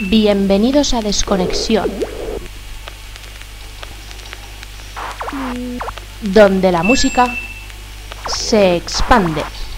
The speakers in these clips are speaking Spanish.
Bienvenidos a Desconexión, donde la música se expande.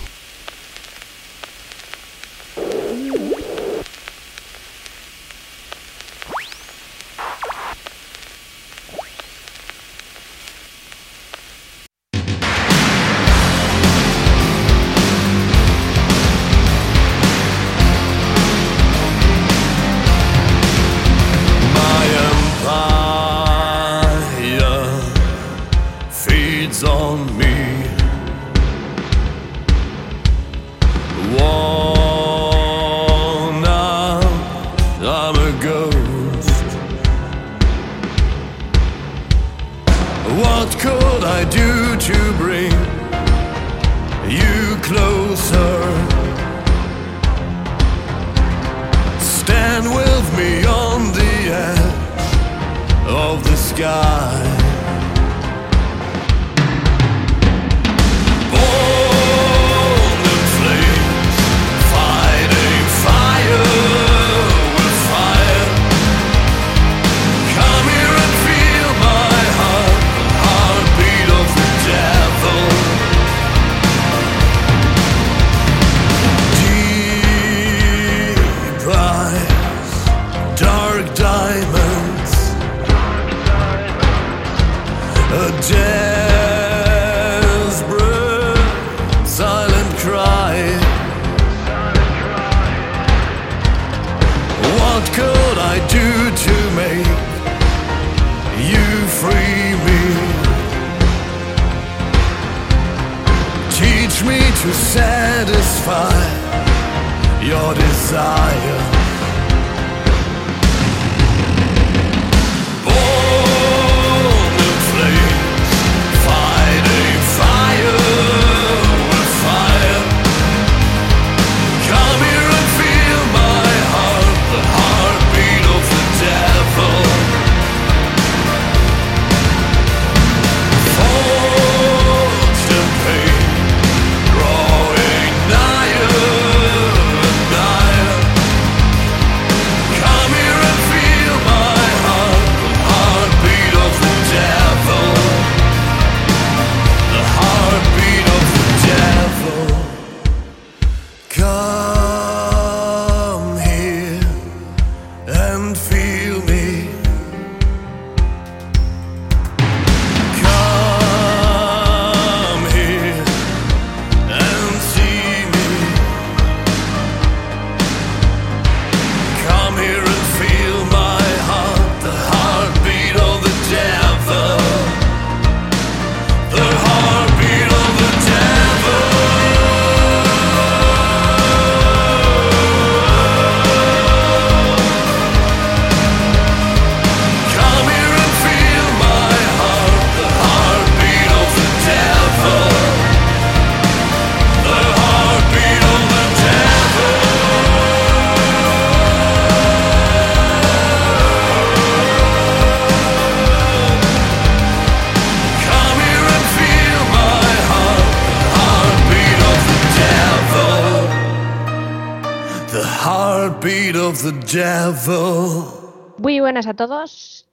Muy buenas a todos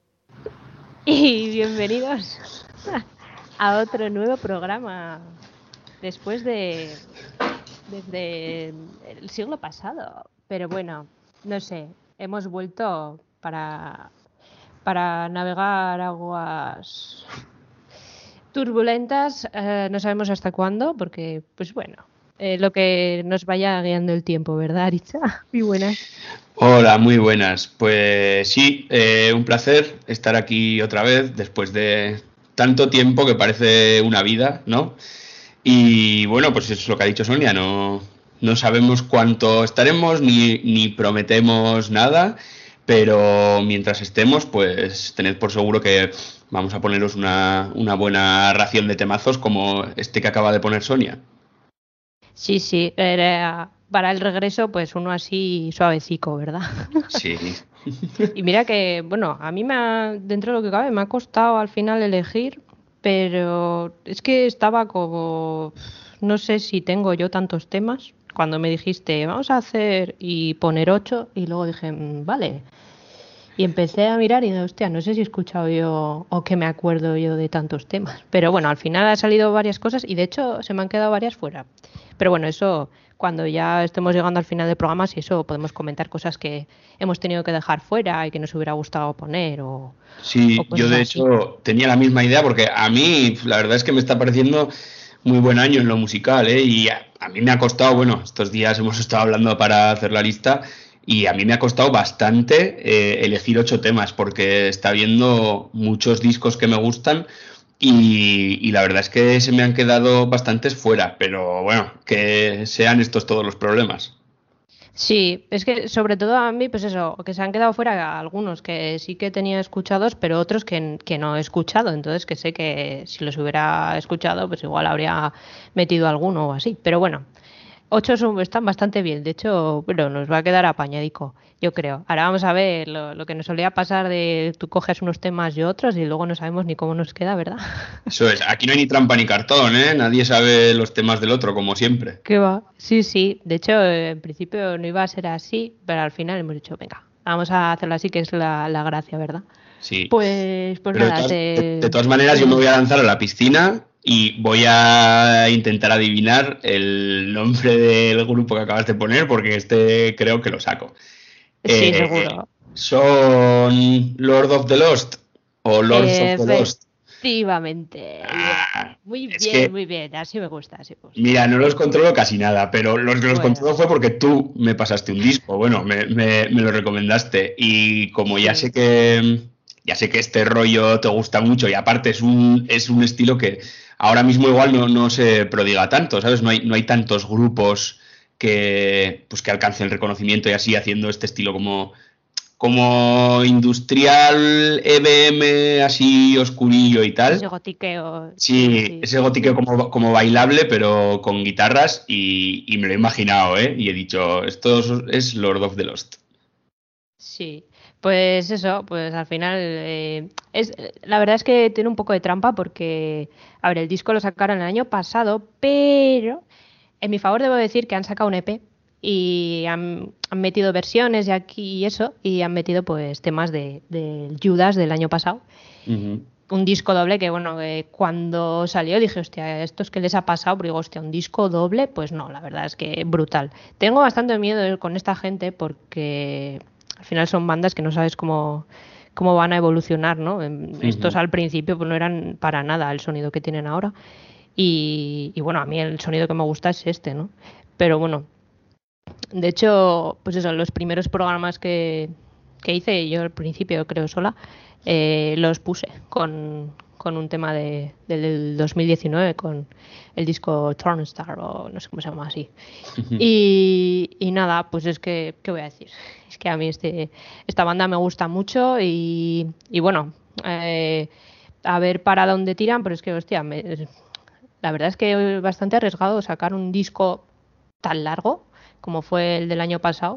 y bienvenidos a otro nuevo programa desde el siglo pasado. Pero bueno, no sé, hemos vuelto para navegar aguas turbulentas, no sabemos hasta cuándo, porque pues bueno, lo que nos vaya guiando el tiempo, ¿verdad, Aritza? Muy buenas. Hola, muy buenas. Pues sí, un placer estar aquí otra vez después de tanto tiempo que parece una vida, ¿no? Y bueno, pues es lo que ha dicho Sonia, no sabemos cuánto estaremos ni prometemos nada, pero mientras estemos, pues tened por seguro que vamos a poneros una buena ración de temazos como este que acaba de poner Sonia. Sí, para el regreso, pues uno así suavecico, ¿verdad? Sí. Y mira que, bueno, a mí dentro de lo que cabe, me ha costado al final elegir, pero es que estaba como, no sé si tengo yo tantos temas cuando me dijiste, vamos a hacer y poner 8, y luego dije, vale. Y empecé a mirar y dije, hostia, no sé si he escuchado yo o que me acuerdo yo de tantos temas. Pero bueno, al final han salido varias cosas y de hecho se me han quedado varias fuera. Pero bueno, eso cuando ya estemos llegando al final del programa, si eso podemos comentar cosas que hemos tenido que dejar fuera y que nos hubiera gustado poner o Sí, cosas yo de así. hecho tenía la misma idea porque a mí la verdad es que me está pareciendo muy buen año en lo musical, ¿eh? Y a mí me ha costado, bueno, estos días hemos estado hablando para hacer la lista y a mí me ha costado bastante elegir 8 temas porque está habiendo muchos discos que me gustan y la verdad es que se me han quedado bastantes fuera, pero bueno, que sean estos todos los problemas. Sí, es que sobre todo a mí, pues eso, que se han quedado fuera algunos que sí que tenía escuchados, pero otros que no he escuchado. Entonces que sé que si los hubiera escuchado, pues igual habría metido alguno o así. Pero bueno, 8 están bastante bien. De hecho, bueno, nos va a quedar apañadico, yo creo. Ahora vamos a ver lo que nos solía pasar de tú coges unos temas y otros y luego no sabemos ni cómo nos queda, ¿verdad? Eso es, aquí no hay ni trampa ni cartón, ¿eh? Nadie sabe los temas del otro, como siempre. ¿Qué va? Sí, sí. De hecho, en principio no iba a ser así, pero al final hemos dicho, venga, vamos a hacerlo así, que es la gracia, ¿verdad? Sí. Pues Pero nada, de todas maneras, yo me voy a lanzar a la piscina y voy a intentar adivinar el nombre del grupo que acabas de poner, porque este creo que lo saco. sí, Eh, seguro. ¿Son Lord of the Lost o Lords of the Lost? Efectivamente. Ah, es que, Muy bien. Así me gusta, así me gusta. mira, no los controlo casi nada, pero los que los Bueno, controlo fue porque tú me pasaste un disco, bueno, me lo recomendaste y como sí. ya sé que este rollo te gusta mucho y aparte es un estilo que ahora mismo igual no se prodiga tanto, ¿sabes? No hay tantos grupos pues que alcancen reconocimiento y así haciendo este estilo como industrial, EBM, así oscurillo y Ese tal. gotiqueo, sí, Sí, sí. ese gótico como bailable, pero con guitarras, y me lo he imaginado, ¿eh? Y he dicho, esto es Lord of the Lost. Sí, pues eso, pues al final la verdad es que tiene un poco de trampa porque, a ver, el disco lo sacaron el año pasado, pero en mi favor debo decir que han sacado un EP y han metido versiones de aquí y eso, y han metido pues temas de Judas del año pasado. Ujú. Un disco doble que, bueno, cuando salió dije, hostia, ¿esto es que les ha pasado? Pero digo, hostia, un disco doble, pues no, la verdad es que brutal. Tengo bastante miedo con esta gente porque al final son bandas que no sabes cómo van a evolucionar, ¿no? Estos Ujú. al principio pues no eran para nada el sonido que tienen ahora. Y bueno, a mí el sonido que me gusta es este, ¿no? Pero bueno, de hecho, pues eso, los primeros programas que hice, yo al principio creo sola, los puse con un tema del 2019, con el disco Tornstar, o no sé cómo se llama así. Y nada, pues es que, ¿qué voy a decir? Es que a mí esta banda me gusta mucho y bueno, a ver para dónde tiran, pero es que, hostia, la verdad es que es bastante arriesgado sacar un disco tan largo como fue el del año pasado,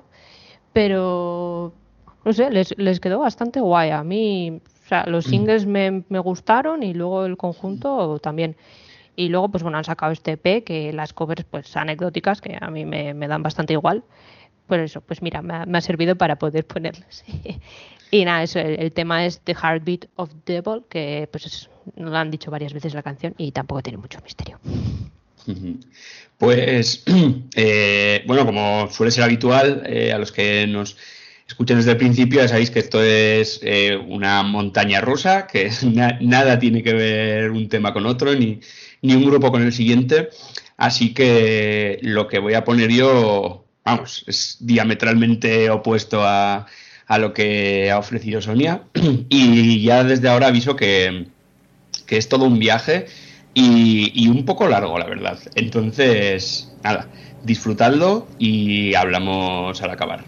pero no sé, les quedó bastante guay. A mí, o sea, los singles me gustaron y luego el conjunto también. Y luego, pues bueno, han sacado este EP que las covers, pues anecdóticas, que a mí me dan bastante igual. Por eso, pues mira, me ha servido para poder ponerlos. Y nada, eso, el tema es The Heartbeat of Devil, que pues nos lo han dicho varias veces la canción y tampoco tiene mucho misterio. Ujú. Pues, bueno, como suele ser habitual, a los que nos escuchen desde el principio, ya sabéis que esto es una montaña rusa, que nada tiene que ver un tema con otro, ni un grupo con el siguiente. Así que lo que voy a poner yo, vamos, es diametralmente opuesto a lo que ha ofrecido Sonia. Y ya desde ahora aviso que es todo un viaje y un poco largo, la verdad. Entonces, nada, disfrutadlo y hablamos al acabar.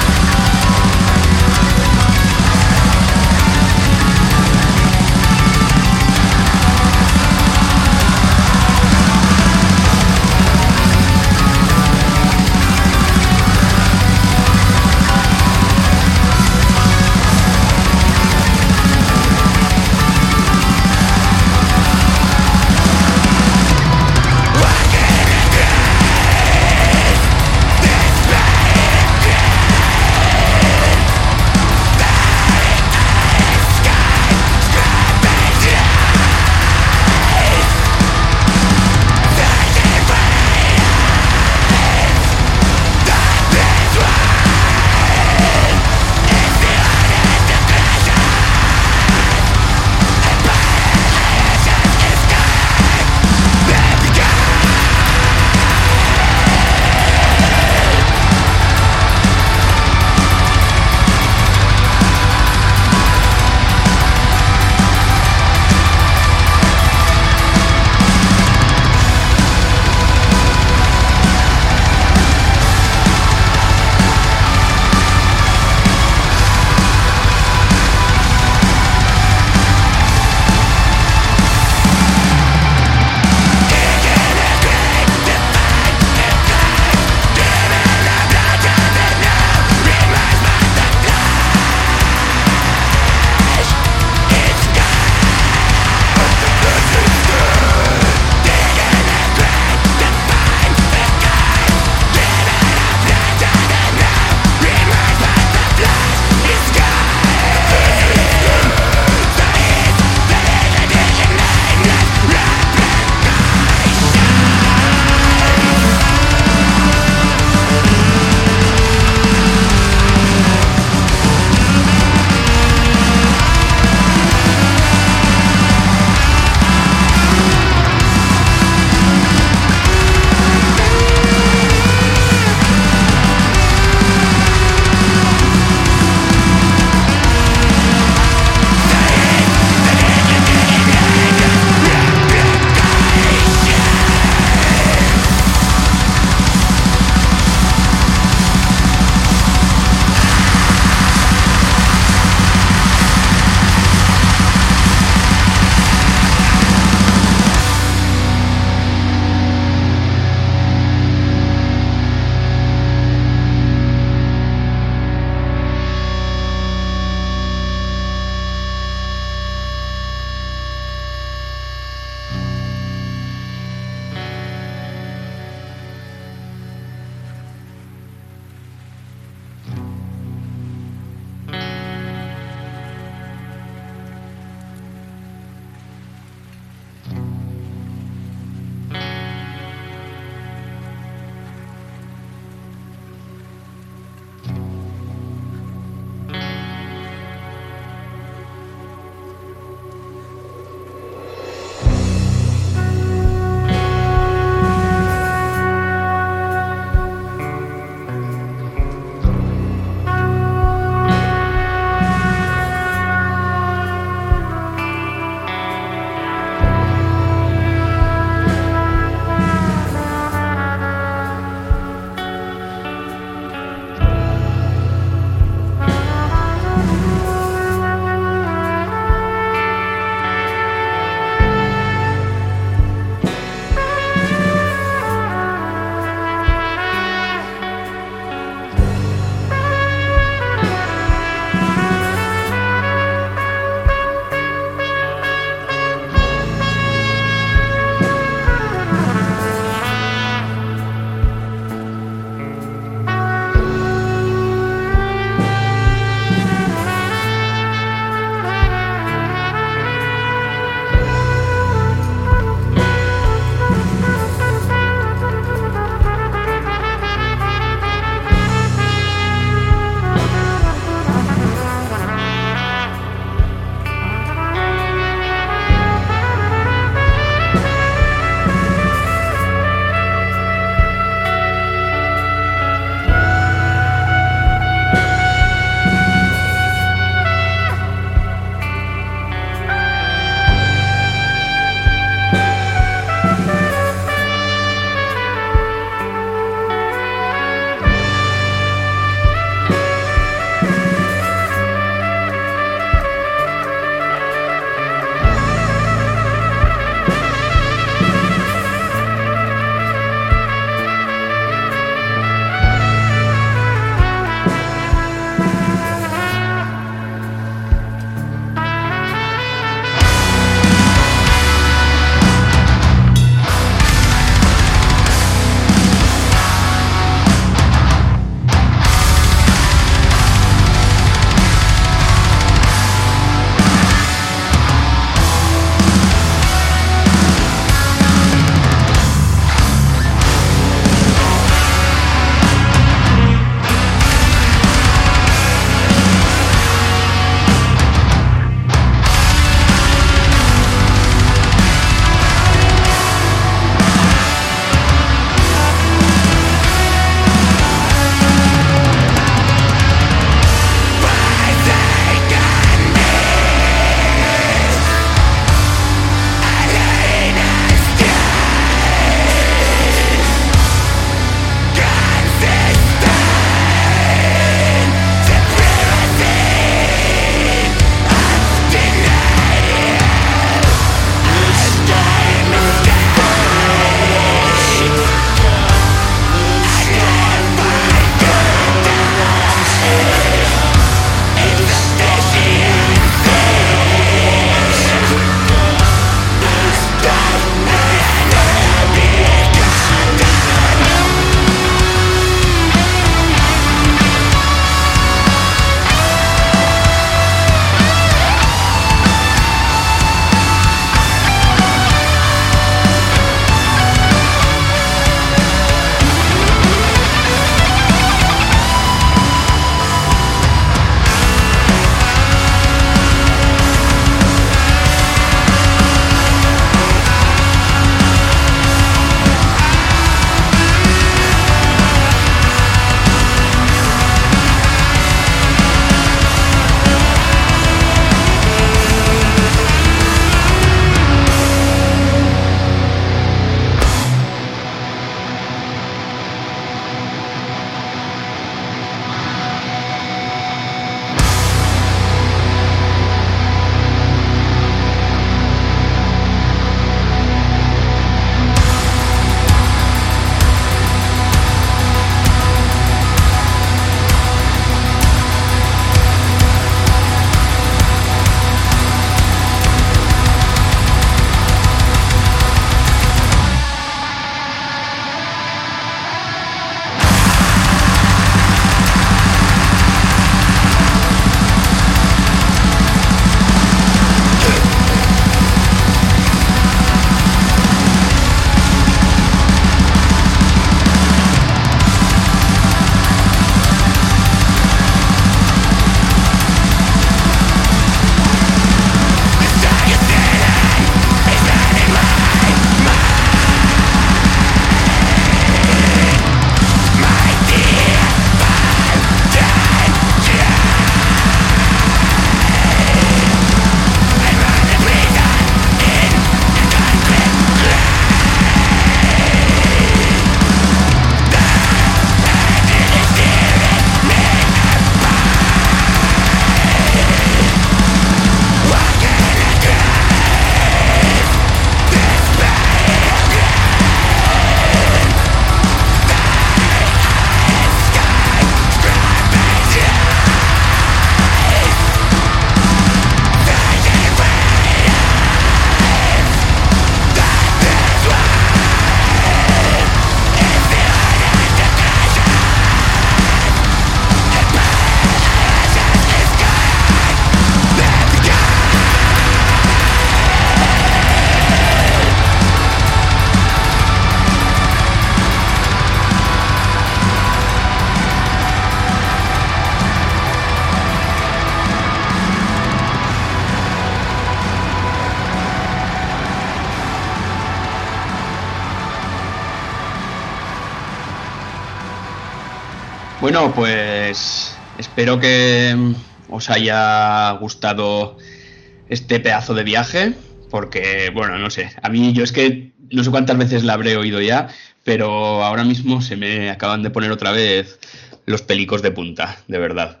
Bueno, pues espero que os haya gustado este pedazo de viaje, porque, bueno, no sé, a mí yo es que no sé cuántas veces la habré oído ya, pero ahora mismo se me acaban de poner otra vez los pelicos de punta, de verdad.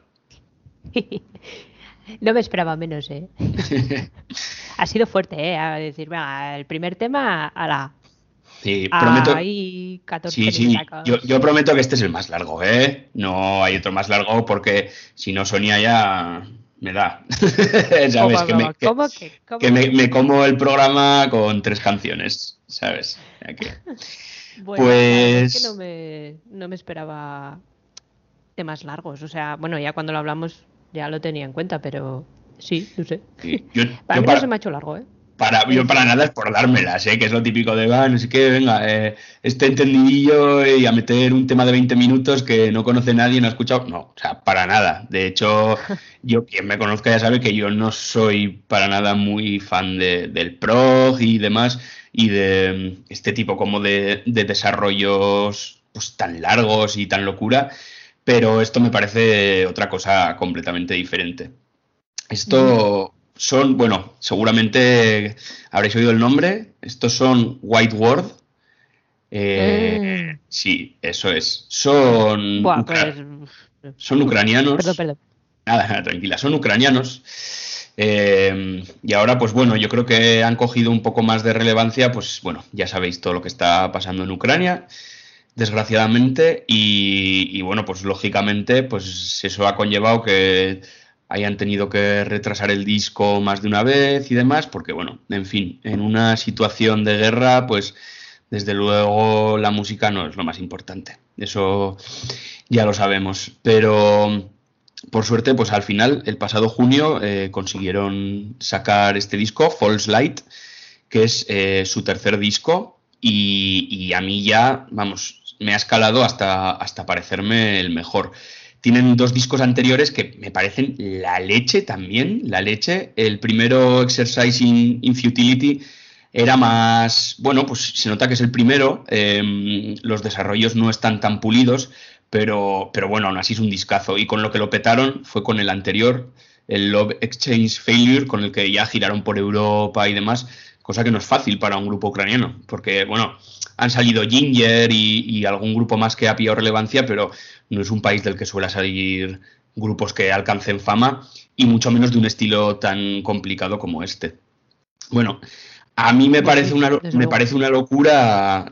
No me esperaba menos, ¿eh? Ha sido fuerte, ¿eh? A decir, venga, el primer tema a la... Sí, prometo. Hay 14 Sí, minutacos. yo prometo que este es el más largo, ¿eh? No hay otro más largo porque si no Sonia ya me da. ¿Sabes? ¿Cómo que? Me como el programa con 3 canciones, ¿sabes? O sea que, Bueno, la verdad es que pues no me esperaba temas largos. O sea, bueno, ya cuando lo hablamos ya lo tenía en cuenta, pero sí, no sé. sí, Para yo mí no se me ha hecho largo, ¿eh? yo para nada es por dármelas, ¿eh? Que es lo típico de, no sé qué, venga, este entendidillo y a meter un tema de 20 minutos que no conoce nadie, no ha escuchado. No, o sea, para nada. De hecho, yo, quien me conozca ya sabe que yo no soy para nada muy fan del prog y demás, y de este tipo como de desarrollos pues tan largos y tan locura, pero esto me parece otra cosa completamente diferente. Esto son, bueno, seguramente habréis oído el nombre. Estos son White Word. Eh, Mm. sí, eso es. Son, Buah, pues... son Perdón, ucranianos. perdón. Nada, tranquila, son ucranianos. Y ahora, pues bueno, yo creo que han cogido un poco más de relevancia, pues bueno, ya sabéis todo lo que está pasando en Ucrania, desgraciadamente, y bueno, pues lógicamente, pues eso ha conllevado que hayan tenido que retrasar el disco más de una vez y demás, porque bueno, en fin, en una situación de guerra, pues desde luego la música no es lo más importante, eso ya lo sabemos, pero por suerte, pues al final, el pasado junio, consiguieron sacar este disco, False Light, que es su tercer disco, y a mí ya, vamos, me ha escalado hasta parecerme el mejor. Tienen 2 discos anteriores que me parecen la leche también, la leche. El primero, Exercise in Futility, era más, bueno, pues se nota que es el primero, los desarrollos no están tan pulidos, pero bueno, aún así es un discazo. Y con lo que lo petaron fue con el anterior, el Love Exchange Failure, con el que ya giraron por Europa y demás, cosa que no es fácil para un grupo ucraniano, porque bueno, han salido Ginger y algún grupo más que ha pillado relevancia, pero no es un país del que suele salir grupos que alcancen fama, y mucho menos de un estilo tan complicado como este. Bueno, a mí me Pues parece sí, desde me luego. parece una locura,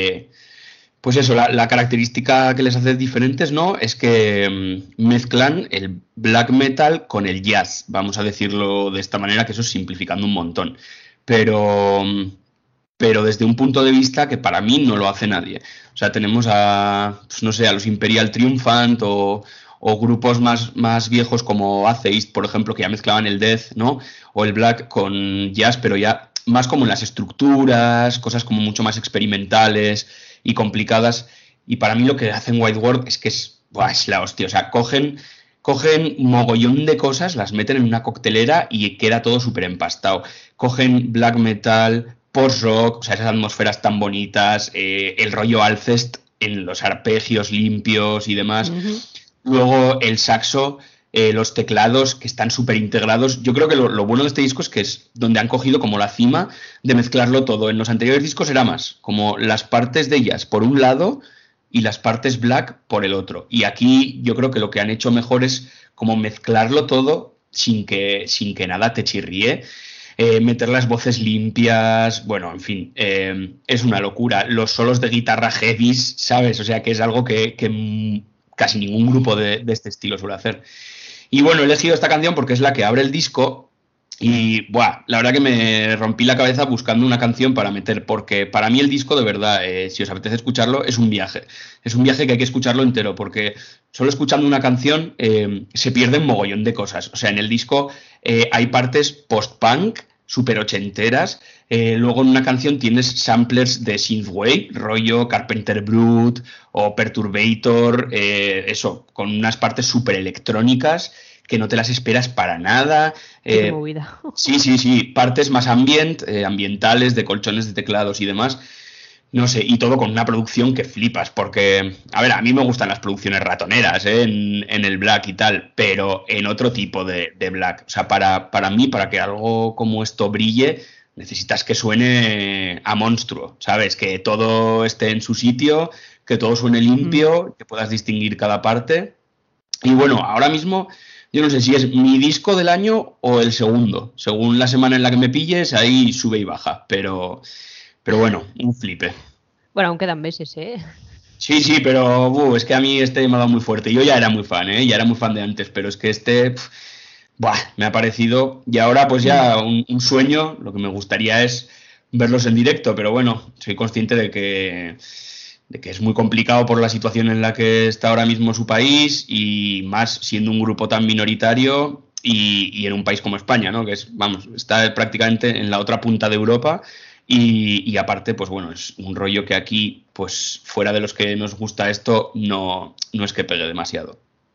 pues eso, la característica que les hace diferentes, ¿no? Es que mezclan el black metal con el jazz, vamos a decirlo de esta manera, que eso es simplificando un montón. Pero, pero desde un punto de vista que para mí no lo hace nadie. O sea, tenemos pues no sé, a los Imperial Triumphant o grupos más viejos como Atheist, por ejemplo, que ya mezclaban el death, ¿no? O el black con jazz, pero ya más como en las estructuras, cosas como mucho más experimentales y complicadas. Y para mí lo que hacen White Word es que es la hostia. O sea, cogen mogollón de cosas, las meten en una coctelera y queda todo súper empastado. Cogen black metal, post-rock, o sea, esas atmósferas tan bonitas, el rollo Alcest en los arpegios limpios y demás. Ujú. Luego el saxo, los teclados que están súper integrados. Yo creo que lo bueno de este disco es que es donde han cogido como la cima de mezclarlo todo. En los anteriores discos era más, como las partes de ellas por un lado y las partes black por el otro. Y aquí yo creo que lo que han hecho mejor es como mezclarlo todo sin que nada te chirríe. Meter las voces limpias, bueno, en fin, es una locura. Los solos de guitarra heavies, ¿sabes? O sea, que es algo que casi ningún grupo de este estilo suele hacer. Y bueno, he elegido esta canción porque es la que abre el disco y, buah, la verdad que me rompí la cabeza buscando una canción para meter, porque para mí el disco, de verdad, si os apetece escucharlo, es un viaje. Es un viaje que hay que escucharlo entero, porque solo escuchando una canción se pierden mogollón de cosas. O sea, en el disco hay partes post-punk, súper ochenteras. Luego en una canción tienes samplers de synthwave, rollo Carpenter Brut o Perturbator, eso, con unas partes súper electrónicas que no te las esperas para nada. Qué movida. Sí, partes más ambientales, de colchones de teclados y demás. No sé, y todo con una producción que flipas, porque, a ver, a mí me gustan las producciones ratoneras, ¿eh? En el Black y tal, pero en otro tipo de Black. O sea, para mí, para que algo como esto brille, necesitas que suene a monstruo, ¿sabes? Que todo esté en su sitio, que todo suene limpio, que puedas distinguir cada parte. Y bueno, ahora mismo, yo no sé si es mi disco del año o el segundo. Según la semana en la que me pilles, ahí sube y baja, pero bueno, un flipe. Bueno, aún quedan meses, ¿eh? Sí, pero es que a mí este me ha dado muy fuerte. Yo ya era muy fan, ¿eh? Ya era muy fan de antes, pero es que este me ha parecido. Y ahora pues ya un sueño, lo que me gustaría es verlos en directo, pero bueno, soy consciente de que es muy complicado por la situación en la que está ahora mismo su país y más siendo un grupo tan minoritario y en un país como España, ¿no? Que es, vamos, está prácticamente en la otra punta de Europa. Y aparte, pues bueno, es un rollo que aquí, pues fuera de los que nos gusta esto, no es que pegue demasiado.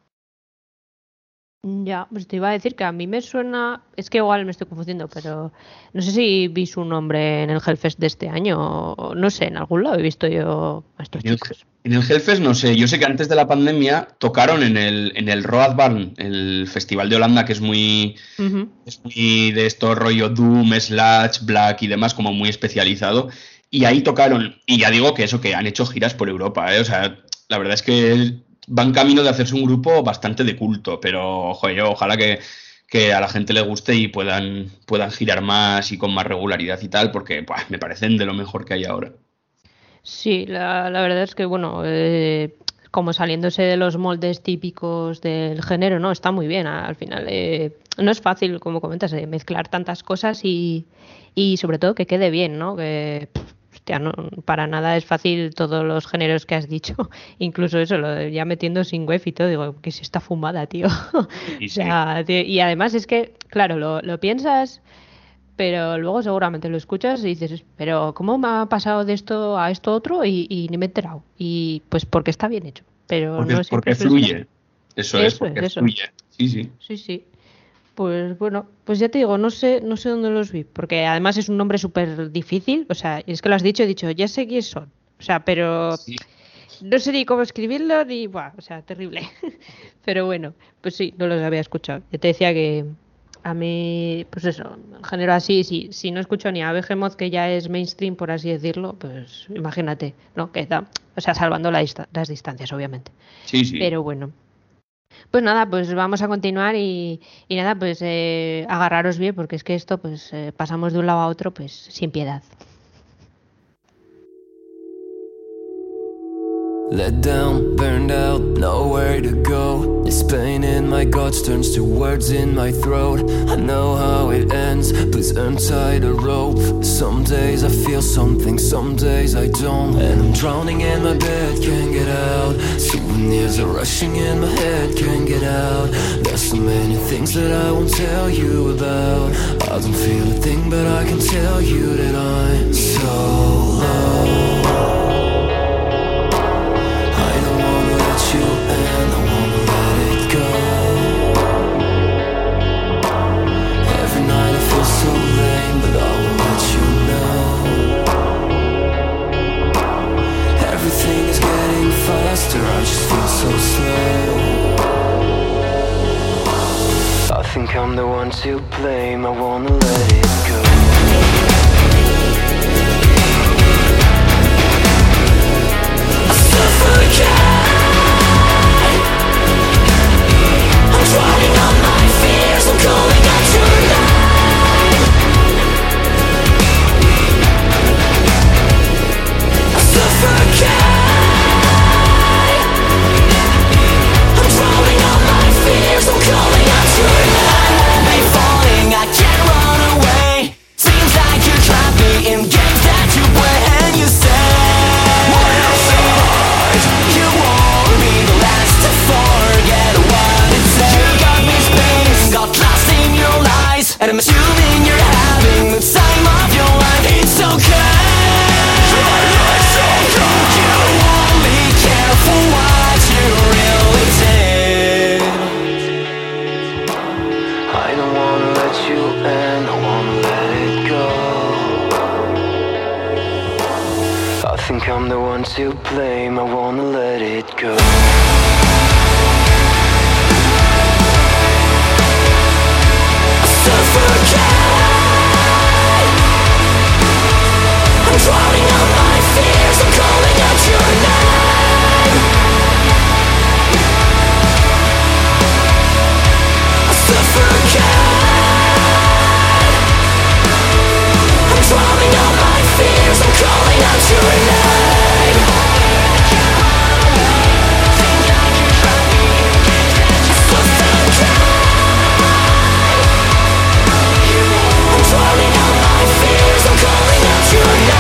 Ya, pues te iba a decir que a mí me suena, es que igual me estoy confundiendo, pero no sé si vi su nombre en el Hellfest de este año, o no sé, en algún lado he visto yo a estos chicos. En el Hellfest no sé, yo sé que antes de la pandemia tocaron en el Roadburn, el festival de Holanda, que es muy de esto rollo Doom, Sludge, Black y demás, como muy especializado, y ahí tocaron, y ya digo que eso, que han hecho giras por Europa, o sea, la verdad es que van camino de hacerse un grupo bastante de culto, pero joder, ojalá que a la gente le guste y puedan girar más y con más regularidad y tal, porque me parecen de lo mejor que hay ahora. Sí, la verdad es que, bueno, como saliéndose de los moldes típicos del género, ¿no? Está muy bien, al final. No es fácil, como comentas, mezclar tantas cosas y sobre todo que quede bien, ¿no? Que, hostia, no, para nada es fácil todos los géneros que has dicho. Incluso eso, ya metiendo synthwave y todo, digo, ¿qué es esta fumada, tío? Sí, o sea, y además es que, claro, lo piensas, pero luego seguramente lo escuchas y dices, pero ¿cómo me ha pasado de esto a esto otro y ni me he enterado? Y pues porque está bien hecho, pero porque, no siempre porque fluye. Eso es, porque eso. fluye. Sí. Sí. Pues bueno, pues ya te digo, no sé dónde los vi, porque además es un nombre súper difícil, o sea, es que lo has dicho, he dicho, ya sé quiénes son, o sea, pero Sí. no sé ni cómo escribirlo, ni, buah, o sea, terrible. Pero bueno, pues sí, no los había escuchado. Yo te decía que a mí, pues eso, en género así, si no escucho ni a Behemoth, que ya es mainstream, por así decirlo, pues imagínate, ¿no? Que da, o sea, salvando las distancias, obviamente. Sí. Pero bueno. Pues nada, pues vamos a continuar y nada, pues agarraros bien, porque es que esto, pues pasamos de un lado a otro, pues sin piedad. Let down, burned out, nowhere to go. This pain in my guts turns to words in my throat. I know how it ends, please untie the rope. Some days I feel something, some days I don't. And I'm drowning in my bed, can't get out. Souvenirs are rushing in my head, can't get out. There's so many things that I won't tell you about. I don't feel a thing, but I can tell you that I'm so low. And I wanna let it go. Every night I feel so lame, but I will let you know. Everything is getting faster, I just feel so slow. I think I'm the one to blame, I wanna let it go. I suffocate. Drowning on my fears, I'm calling out your name. I suffocate. I'm drowning on my fears, I'm calling out your name. I won't be falling, I can't run away. Seems like you trapped me in games that you play and you say you won't be the last to forget what it says. You got me spinning, got lost in your lies, and I'm assuming you're having the time of your life. It's okay. You only care for what you really did. I don't wanna let you in, I wanna let it go. I think to blame, I wanna let it go. I'm drowning out my fears, I'm calling out your name. I suffocate. I'm drowning out my fears, I'm calling out your name. I'm drowning out my fears, I'm calling out your name.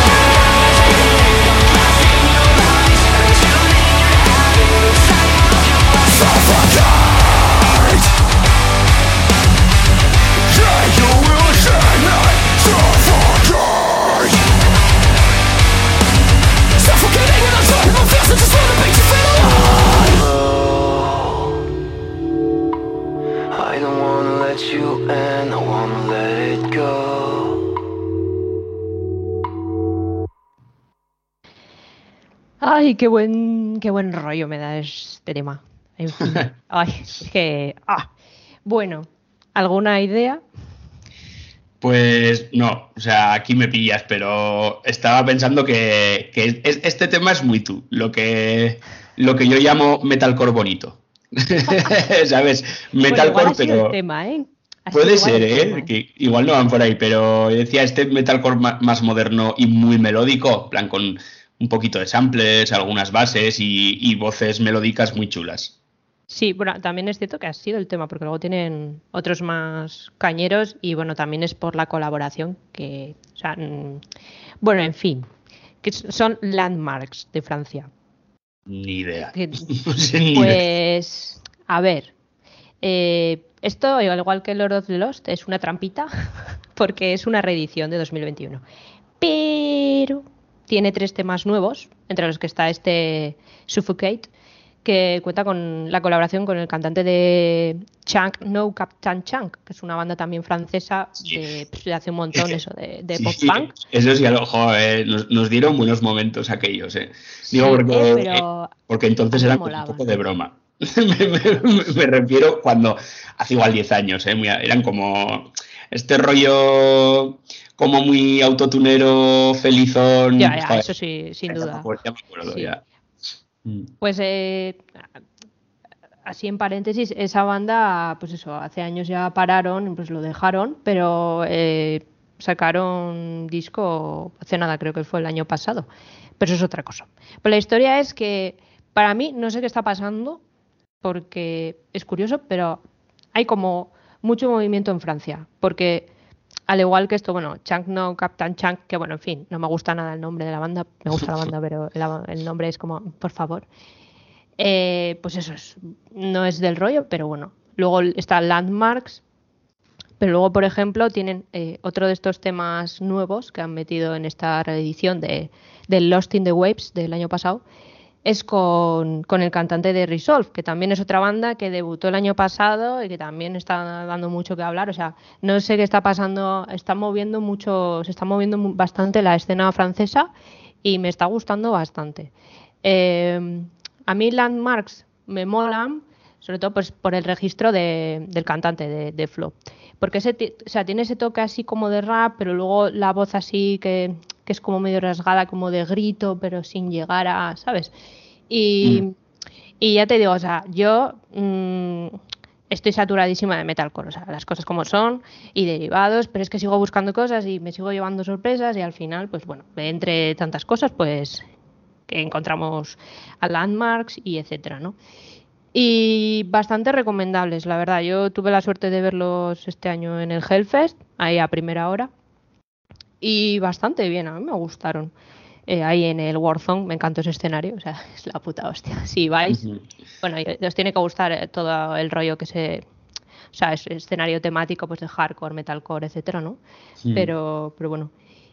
I don't wanna let you in, I wanna let it go. Ay, qué buen rollo me da este tema. En fin. Ay, es que. Bueno, ¿alguna idea? Pues no, o sea, aquí me pillas, pero estaba pensando que este tema es muy tú, lo que yo llamo metalcore bonito. ¿Sabes? Bueno, igual Metalcore, ha sido pero el tema, ¿eh? Ha puede sido igual ser, el tema, ¿eh? que igual no van por ahí, pero yo decía este metalcore más moderno y muy melódico, en plan con un poquito de samples, algunas bases y voces melódicas muy chulas. Sí, bueno, también es cierto que ha sido el tema, porque luego tienen otros más cañeros y bueno, también es por la colaboración que, o sea, bueno, en fin, que son Landmarks de Francia. Ni idea. Que, No sé ni idea. pues, a ver, esto, al igual que Lord of the Lost, es una trampita, porque es una reedición de 2021. Pero tiene 3 temas nuevos, entre los que está este Suffocate, que cuenta con la colaboración con el cantante de Chunk, No Captain Chunk, que es una banda también francesa de hace un montón eso de Sí, pop-punk. eso sí, joder, nos dieron buenos momentos aquellos, Digo, Sí, porque entonces a mí me eran como un molaban. poco de broma. Me refiero cuando hace igual 10 años, eran como este rollo como muy autotunero, felizón. Ya, Joder, eso sí, sin duda. ya me acuerdo, Sí. ya. Pues así en paréntesis, esa banda, pues eso, hace años ya pararon, pues lo dejaron, pero sacaron disco hace nada, creo que fue el año pasado. Pero eso es otra cosa. Pues la historia es que, para mí, no sé qué está pasando, porque es curioso, pero hay como mucho movimiento en Francia, porque al igual que esto, bueno, Chunk No Captain Chunk, que bueno, en fin, no me gusta nada el nombre de la banda, me gusta la banda, pero el nombre es como, por favor. Pues eso no es del rollo, pero bueno. Luego está Landmarks, pero luego, por ejemplo, tienen otro de estos temas nuevos que han metido en esta reedición de Lost in the Waves del año pasado, es con el cantante de Resolve, que también es otra banda que debutó el año pasado y que también está dando mucho que hablar. O sea, no sé qué está pasando, se está moviendo bastante la escena francesa y me está gustando bastante. A mí Landmarks me molan, sobre todo pues por el registro del cantante de Flo, porque tiene ese toque así como de rap, pero luego la voz así que es como medio rasgada, como de grito, pero sin llegar a, ¿sabes? Y ya te digo, o sea, yo estoy saturadísima de metalcore, o sea, las cosas como son y derivados, pero es que sigo buscando cosas y me sigo llevando sorpresas y al final, pues bueno, entre tantas cosas, pues que encontramos a Landmarks y etcétera, ¿no? Y bastante recomendables, la verdad. Yo tuve la suerte de verlos este año en el Hellfest, ahí a primera hora, y bastante bien, a mí me gustaron. Ahí en el Warzone, me encantó ese escenario, o sea, es la puta hostia. Si vais, bueno, os tiene que gustar todo el rollo o sea, es escenario temático pues de hardcore, metalcore, etcétera, ¿no? Pero bueno.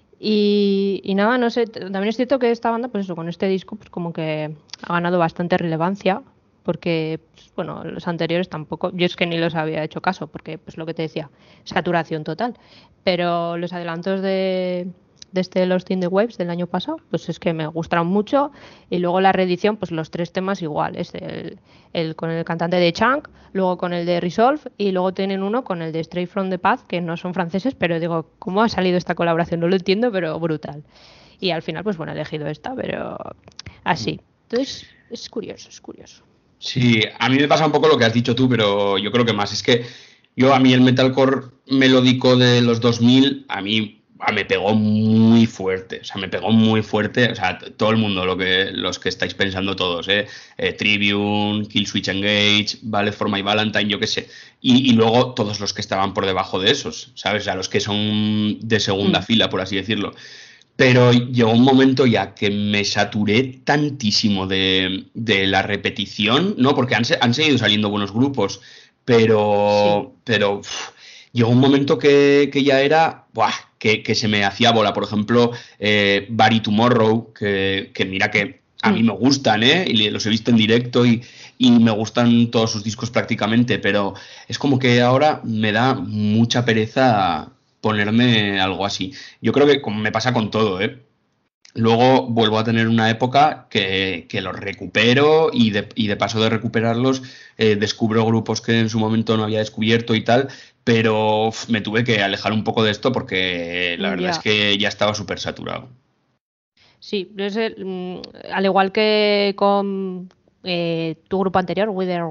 Y nada, no sé, también es cierto que esta banda, pues eso, con este disco, pues como que ha ganado bastante relevancia, porque, pues, bueno, los anteriores tampoco, yo es que ni los había hecho caso, porque, pues lo que te decía, saturación total. Pero los adelantos de desde los Thin the Waves del año pasado, pues es que me gustaron mucho. Y luego la reedición, pues los 3 temas iguales, con el cantante de Chunk, luego con el de Resolve y luego tienen uno con el de Straight from the Path, que no son franceses, pero digo, ¿cómo ha salido esta colaboración? No lo entiendo, pero brutal. Y al final, pues bueno, he elegido esta, pero así. Entonces, es curioso. Sí, a mí me pasa un poco lo que has dicho tú, pero yo creo que más. Es que a mí el metalcore melódico de los 2000, a mí me pegó muy fuerte. O sea, todo el mundo, los que estáis pensando todos, Trivium, Killswitch Engage, Ballet for My Valentine, yo qué sé. Y luego todos los que estaban por debajo de esos, ¿sabes? O sea, los que son de segunda fila, por así decirlo. Pero llegó un momento ya que me saturé tantísimo de la repetición, ¿no? Porque han seguido saliendo buenos grupos, pero llegó un momento que ya era, que se me hacía bola. Por ejemplo, Barry Tomorrow, que mira que a mí me gustan, y los he visto en directo y me gustan todos sus discos prácticamente, pero es como que ahora me da mucha pereza ponerme algo así. Yo creo que como me pasa con todo, luego vuelvo a tener una época que los recupero y de paso de recuperarlos descubro grupos que en su momento no había descubierto y tal, pero me tuve que alejar un poco de esto porque la verdad es que ya estaba súper saturado. Sí, al igual que con tu grupo anterior, White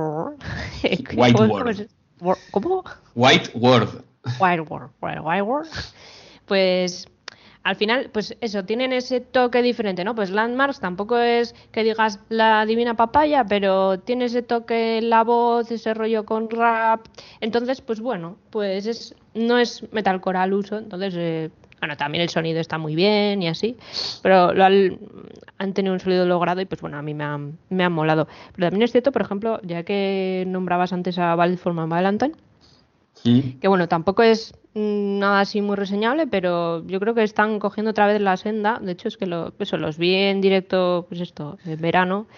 World. ¿Cómo? White World. White World. Pues al final, pues eso, tienen ese toque diferente, ¿no? Pues Landmarks tampoco es que digas la divina papaya, pero tiene ese toque en la voz, ese rollo con rap. Entonces, pues bueno, pues no es metalcore al uso, entonces bueno, también el sonido está muy bien y así, pero han tenido un sonido logrado y pues bueno, a mí me han molado. Pero también es cierto, por ejemplo, ya que nombrabas antes a Ballet for My Valentine, que bueno, tampoco es nada así muy reseñable, pero yo creo que están cogiendo otra vez la senda. De hecho es que los vi en directo, pues en verano,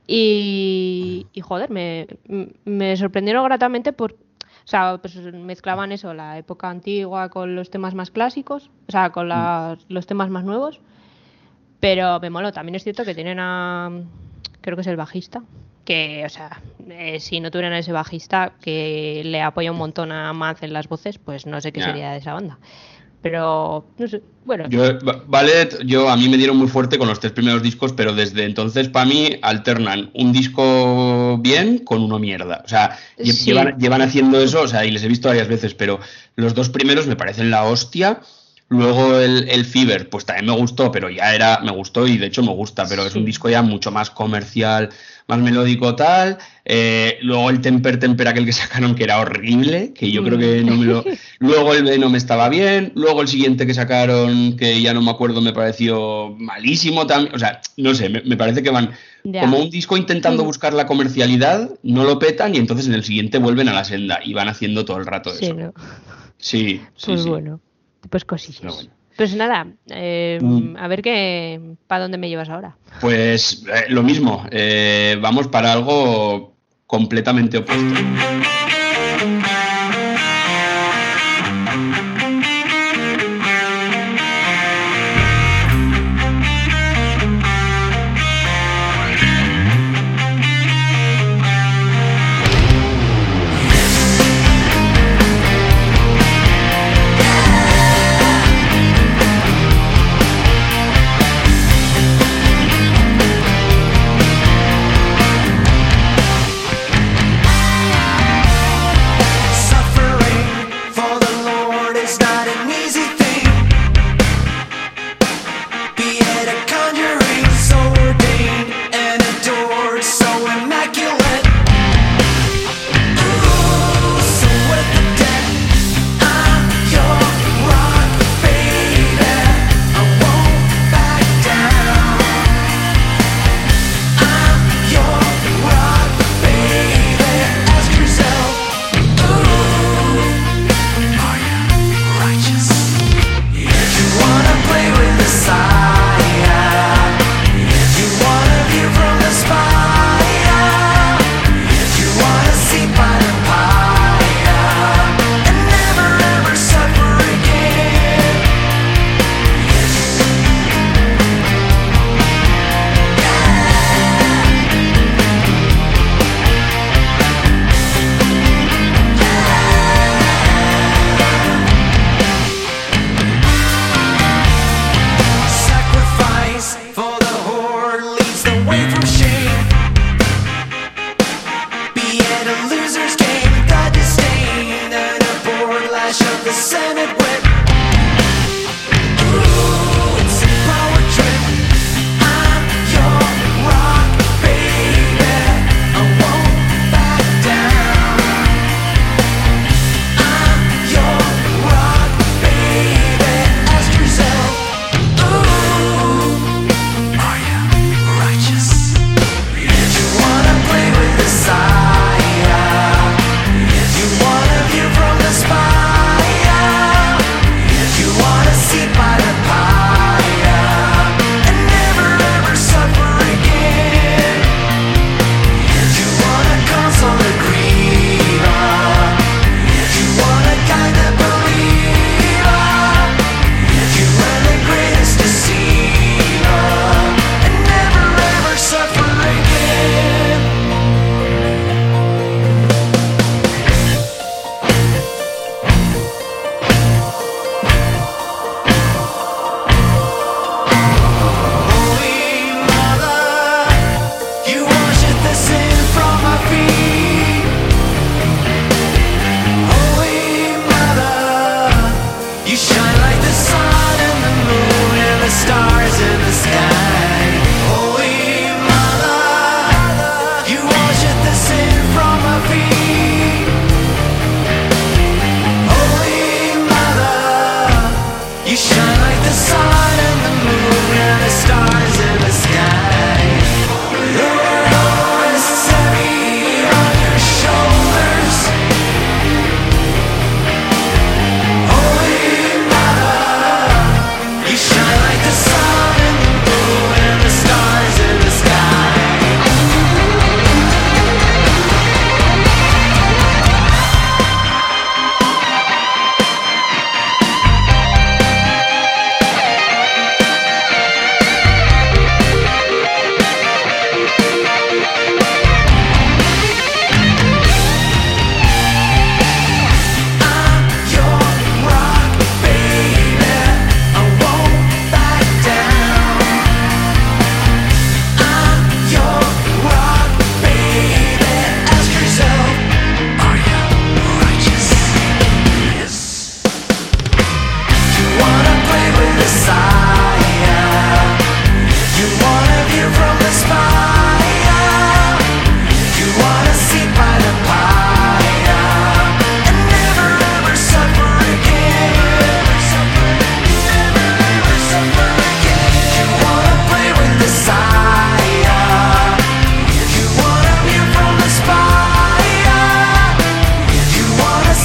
y joder, me sorprendieron gratamente o sea, pues mezclaban eso, la época antigua con los temas más clásicos, o sea, con los temas más nuevos, pero me moló. También es cierto que tienen creo que es el bajista, que, o sea, si no tuvieran ese bajista que le apoya un montón a Matt en las voces, pues no sé qué sería de esa banda. Pero, no sé, bueno. Ballet, a mí me dieron muy fuerte con los 3 primeros discos, pero desde entonces para mí alternan un disco bien con uno mierda. O sea, llevan haciendo eso, o sea, y les he visto varias veces, pero los 2 primeros me parecen la hostia. Luego el Fever, pues también me gustó, pero me gustó y de hecho me gusta, pero es un disco ya mucho más comercial, más melódico tal. Luego el Temper aquel que sacaron que era horrible, que yo creo que no me lo... Luego el Venom estaba bien, luego el siguiente que sacaron, que ya no me acuerdo, me pareció malísimo también. O sea, no sé, me parece que van como un disco intentando buscar la comercialidad, no lo petan y entonces en el siguiente vuelven a la senda y van haciendo todo el rato eso. ¿No? Sí, pues bueno. Pues cosillas. Bueno. Pues nada, a ver ¿para dónde me llevas ahora? Pues lo mismo, vamos para algo completamente opuesto.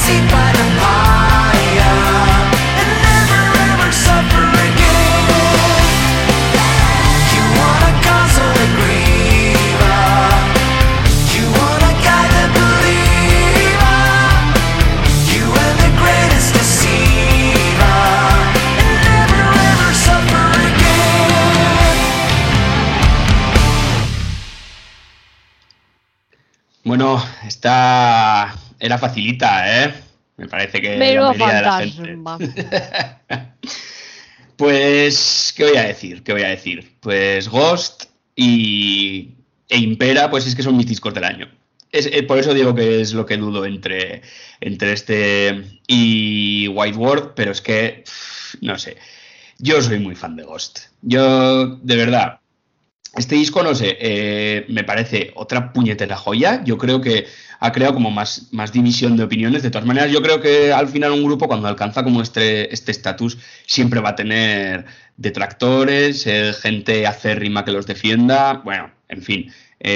seen by the fire and never ever suffer again. You want a consolate griever, you want a guy that believer, you are the greatest deceiver and never ever suffer again. Bueno, esta era facilita, ¿eh? Me parece que Menudo la mayoría de la fantasma. gente. Pues, ¿qué voy a decir? Pues Ghost e Impera, pues es que son mis discos del año. Por eso digo que es lo que dudo entre este y White World, pero es que, no sé, yo soy muy fan de Ghost. Yo, de verdad, este disco, no sé, me parece otra puñetera joya. Yo creo que ha creado como más división de opiniones. De todas maneras, yo creo que al final un grupo, cuando alcanza como este estatus, siempre va a tener detractores, gente acérrima que los defienda. Bueno, en fin,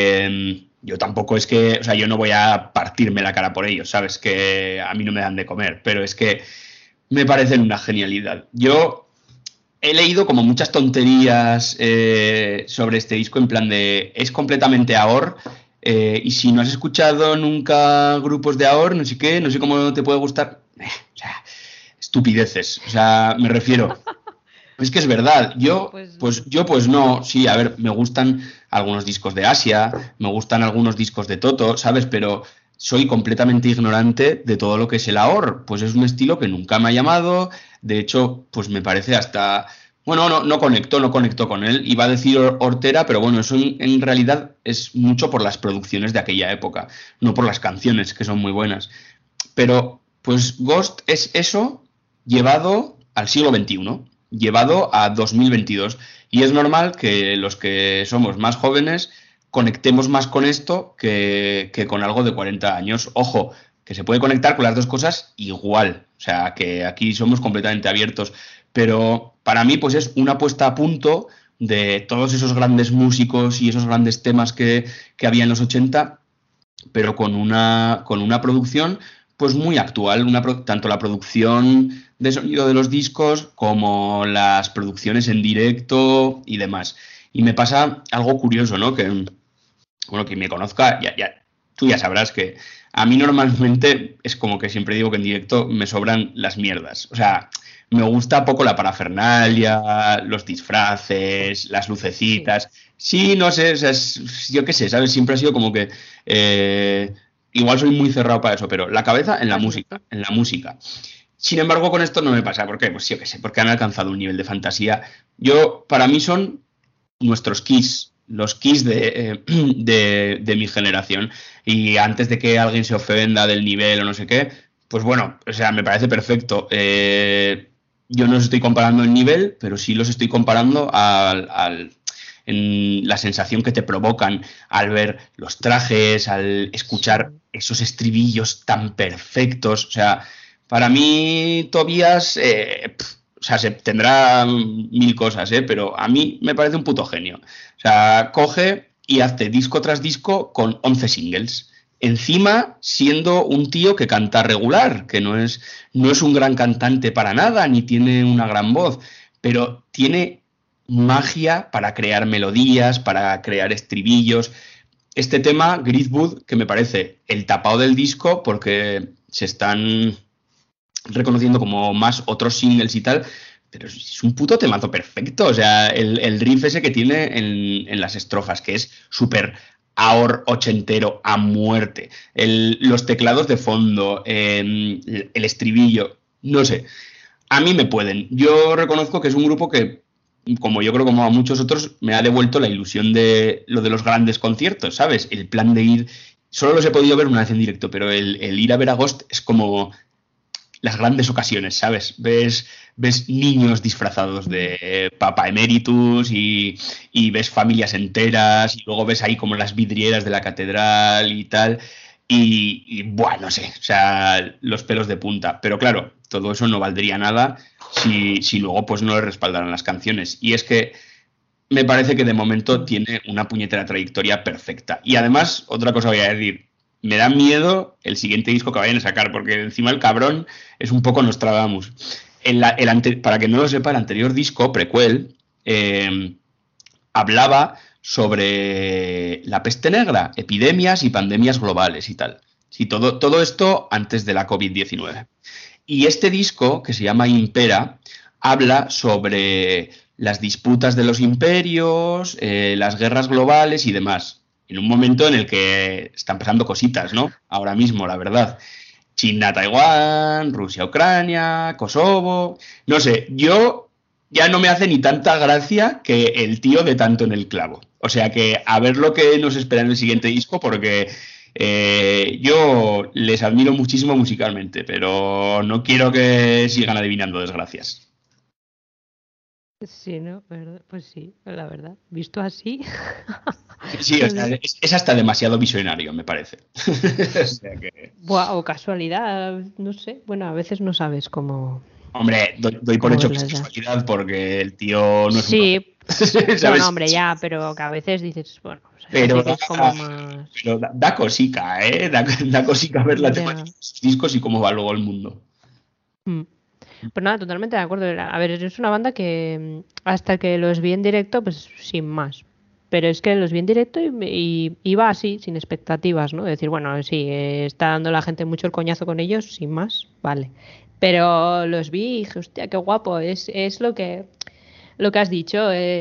yo tampoco es que, o sea, yo no voy a partirme la cara por ellos, ¿sabes? Que a mí no me dan de comer, pero es que me parecen una genialidad. Yo he leído como muchas tonterías sobre este disco, en plan de es completamente AOR, y si no has escuchado nunca grupos de AOR, no sé qué, no sé cómo te puede gustar. O sea, estupideces, o sea, me refiero. Es que es verdad, yo pues no, sí, a ver, me gustan algunos discos de Asia, me gustan algunos discos de Toto, ¿sabes? Pero soy completamente ignorante de todo lo que es el AOR, pues es un estilo que nunca me ha llamado, de hecho, pues me parece hasta... Bueno, no conectó con él, iba a decir hortera, pero bueno, eso en realidad es mucho por las producciones de aquella época, no por las canciones, que son muy buenas. Pero, pues Ghost es eso llevado al siglo XXI, llevado a 2022, y es normal que los que somos más jóvenes conectemos más con esto que con algo de 40 años. Ojo, que se puede conectar con las dos cosas igual, o sea, que aquí somos completamente abiertos, pero para mí pues es una puesta a punto de todos esos grandes músicos y esos grandes temas que había en los 80, pero con una producción pues muy actual, tanto la producción de sonido de los discos como las producciones en directo y demás. Y me pasa algo curioso, ¿no? Que, bueno, quien me conozca, tú ya sabrás que a mí normalmente es como que siempre digo que en directo me sobran las mierdas. O sea, me gusta poco la parafernalia, los disfraces, las lucecitas. Sí, no sé, o sea, yo qué sé, ¿sabes? Siempre ha sido como que... igual soy muy cerrado para eso, pero la cabeza en la música. Sin embargo, con esto no me pasa. ¿Por qué? Pues yo qué sé, porque han alcanzado un nivel de fantasía. Para mí son nuestros Kiss, los Kiss de mi generación. Y antes de que alguien se ofenda del nivel o no sé qué, pues bueno, o sea, me parece perfecto. Yo no los estoy comparando en nivel, pero sí los estoy comparando en la sensación que te provocan al ver los trajes, al escuchar esos estribillos tan perfectos. O sea, para mí Tobías, o sea, tendrá mil cosas, pero a mí me parece un puto genio. O sea, coge y hace disco tras disco con 11 singles. Encima, siendo un tío que canta regular, que no es un gran cantante para nada, ni tiene una gran voz, pero tiene magia para crear melodías, para crear estribillos. Este tema, Greasewood, que me parece el tapado del disco, porque se están reconociendo como más otros singles y tal, pero es un puto temazo perfecto. O sea, el riff ese que tiene en las estrofas, que es súper AOR ochentero a muerte, los teclados de fondo, el estribillo, no sé, a mí me pueden. Yo reconozco que es un grupo que, como yo creo como a muchos otros, me ha devuelto la ilusión de lo de los grandes conciertos, ¿sabes? El plan de ir, solo los he podido ver una vez en directo, pero el ir a ver a Ghost es como las grandes ocasiones, ¿sabes? Ves niños disfrazados de Papa Emeritus y ves familias enteras y luego ves ahí como las vidrieras de la catedral y tal y bueno, no sé, o sea, los pelos de punta. Pero claro, todo eso no valdría nada si luego pues no le respaldaran las canciones. Y es que me parece que de momento tiene una puñetera trayectoria perfecta. Y además, otra cosa voy a decir, me da miedo el siguiente disco que vayan a sacar, porque encima el cabrón es un poco Nostradamus. Para que no lo sepa, el anterior disco, Prequel, hablaba sobre la peste negra, epidemias y pandemias globales y tal. Sí, todo esto antes de la COVID-19. Y este disco, que se llama Impera, habla sobre las disputas de los imperios, las guerras globales y demás. En un momento en el que están pasando cositas, ¿no? Ahora mismo, la verdad. China-Taiwán, Rusia-Ucrania, Kosovo... No sé, yo ya no me hace ni tanta gracia que el tío de tanto en el clavo. O sea que a ver lo que nos espera en el siguiente disco, porque yo les admiro muchísimo musicalmente, pero no quiero que sigan adivinando desgracias. Sí, ¿no? Pues sí, la verdad. Visto así... Sí, o sea, es hasta demasiado visionario, me parece. O sea que... Buah, o casualidad, no sé. Bueno, a veces no sabes cómo... Hombre, doy por hecho que es casualidad porque el tío no es sí, ¿sabes? No, hombre, ya, pero que a veces dices, bueno, o sea, pero es como más... Pero da cosica, ¿eh? Da cosica ver la temática de sus discos y cómo va luego el mundo. Pues nada, totalmente de acuerdo. A ver, es una banda que hasta que los vi en directo, pues sin más. Pero es que los vi en directo y iba así, sin expectativas, ¿no? Es decir, bueno, sí, está dando la gente mucho el coñazo con ellos, sin más, vale. Pero los vi y dije, hostia, qué guapo, es lo que has dicho,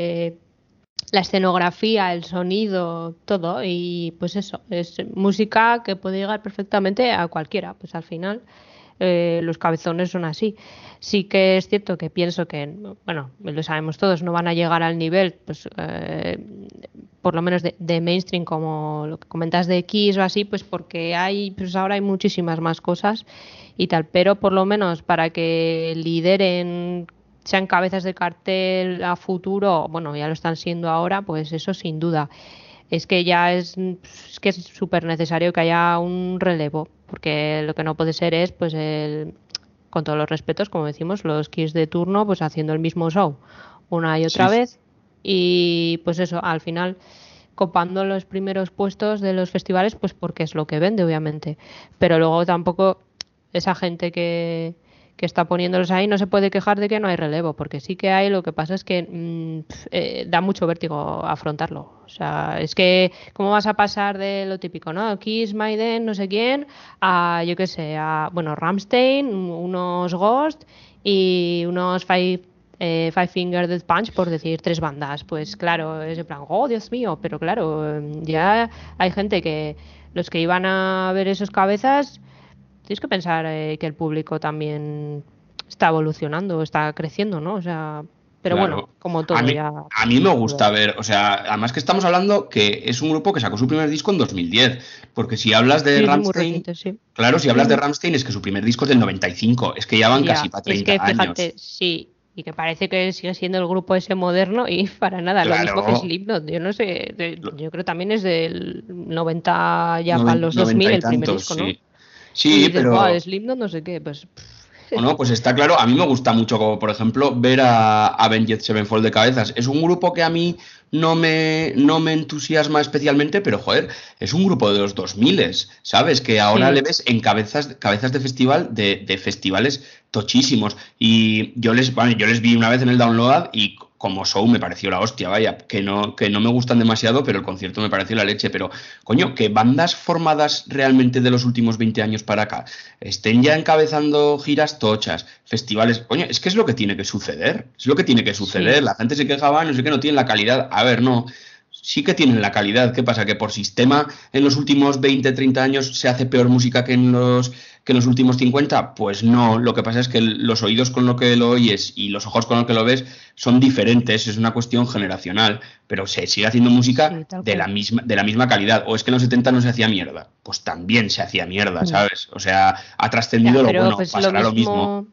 la escenografía, el sonido, todo, y pues eso, es música que puede llegar perfectamente a cualquiera, pues al final los cabezones son así. Sí que es cierto que pienso que, bueno, lo sabemos todos, no van a llegar al nivel, pues por lo menos de mainstream, como lo que comentas de Kiss o así, pues porque pues ahora hay muchísimas más cosas y tal, pero por lo menos para que lideren, sean cabezas de cartel a futuro, bueno, ya lo están siendo ahora, pues eso sin duda. Es que ya es que es súper necesario que haya un relevo, porque lo que no puede ser es, pues, con todos los respetos, como decimos, los Kiss de turno, pues haciendo el mismo show una y otra vez, y pues eso, al final copando los primeros puestos de los festivales, pues porque es lo que vende, obviamente, pero luego tampoco esa gente que está poniéndolos ahí no se puede quejar de que no hay relevo, porque sí que hay, lo que pasa es que da mucho vértigo afrontarlo. O sea, es que ¿cómo vas a pasar de lo típico, ¿no? Kiss, Maiden, no sé quién, a, yo qué sé, a, bueno, Rammstein, unos Ghost y unos Five Finger Death Punch, por decir 3 bandas? Pues claro, es en plan, oh, Dios mío, pero claro, ya hay gente que los que iban a ver esos cabezas, tienes que pensar que el público también está evolucionando, está creciendo, ¿no? O sea, pero claro. bueno, como todo ya... A mí me gusta ver, o sea, además que estamos hablando que es un grupo que sacó su primer disco en 2010, porque si hablas de Rammstein, reciente, sí. Claro, si hablas de Rammstein es que su primer disco es del 95, es que ya van casi para 30 años. Es que fíjate, años. Sí, y que parece que sigue siendo el grupo ese moderno y para nada, claro. Lo mismo que Slipknot, yo no sé, yo creo también es del 90 ya para los 2000 el primer disco, ¿no? Sí, pero... Slipknot no sé qué, pues... Bueno, pues está claro, a mí me gusta mucho, como por ejemplo, ver a Avenged Sevenfold de cabezas. Es un grupo que a mí no me entusiasma especialmente, pero joder, es un grupo de los 2000, ¿sabes? Que ahora le ves en cabezas de festival, de festivales tochísimos. Y yo les vi una vez en el Download y como show me pareció la hostia, vaya, que no me gustan demasiado, pero el concierto me pareció la leche. Pero, coño, que bandas formadas realmente de los últimos 20 años para acá estén ya encabezando giras tochas, festivales, coño, es que es lo que tiene que suceder, es lo que tiene que suceder. Sí. La gente se quejaba, no sé qué, no tienen la calidad. A ver, no, sí que tienen la calidad. ¿Qué pasa? ¿Que por sistema en los últimos 20, 30 años se hace peor música que en los últimos 50? Pues no, lo que pasa es que los oídos con lo que lo oyes y los ojos con lo que lo ves son diferentes, es una cuestión generacional, pero se sigue haciendo música de la misma calidad. O es que en los 70 no se hacía mierda, pues también se hacía mierda, ¿sabes? O sea, ha trascendido lo bueno, pues pasará lo mismo.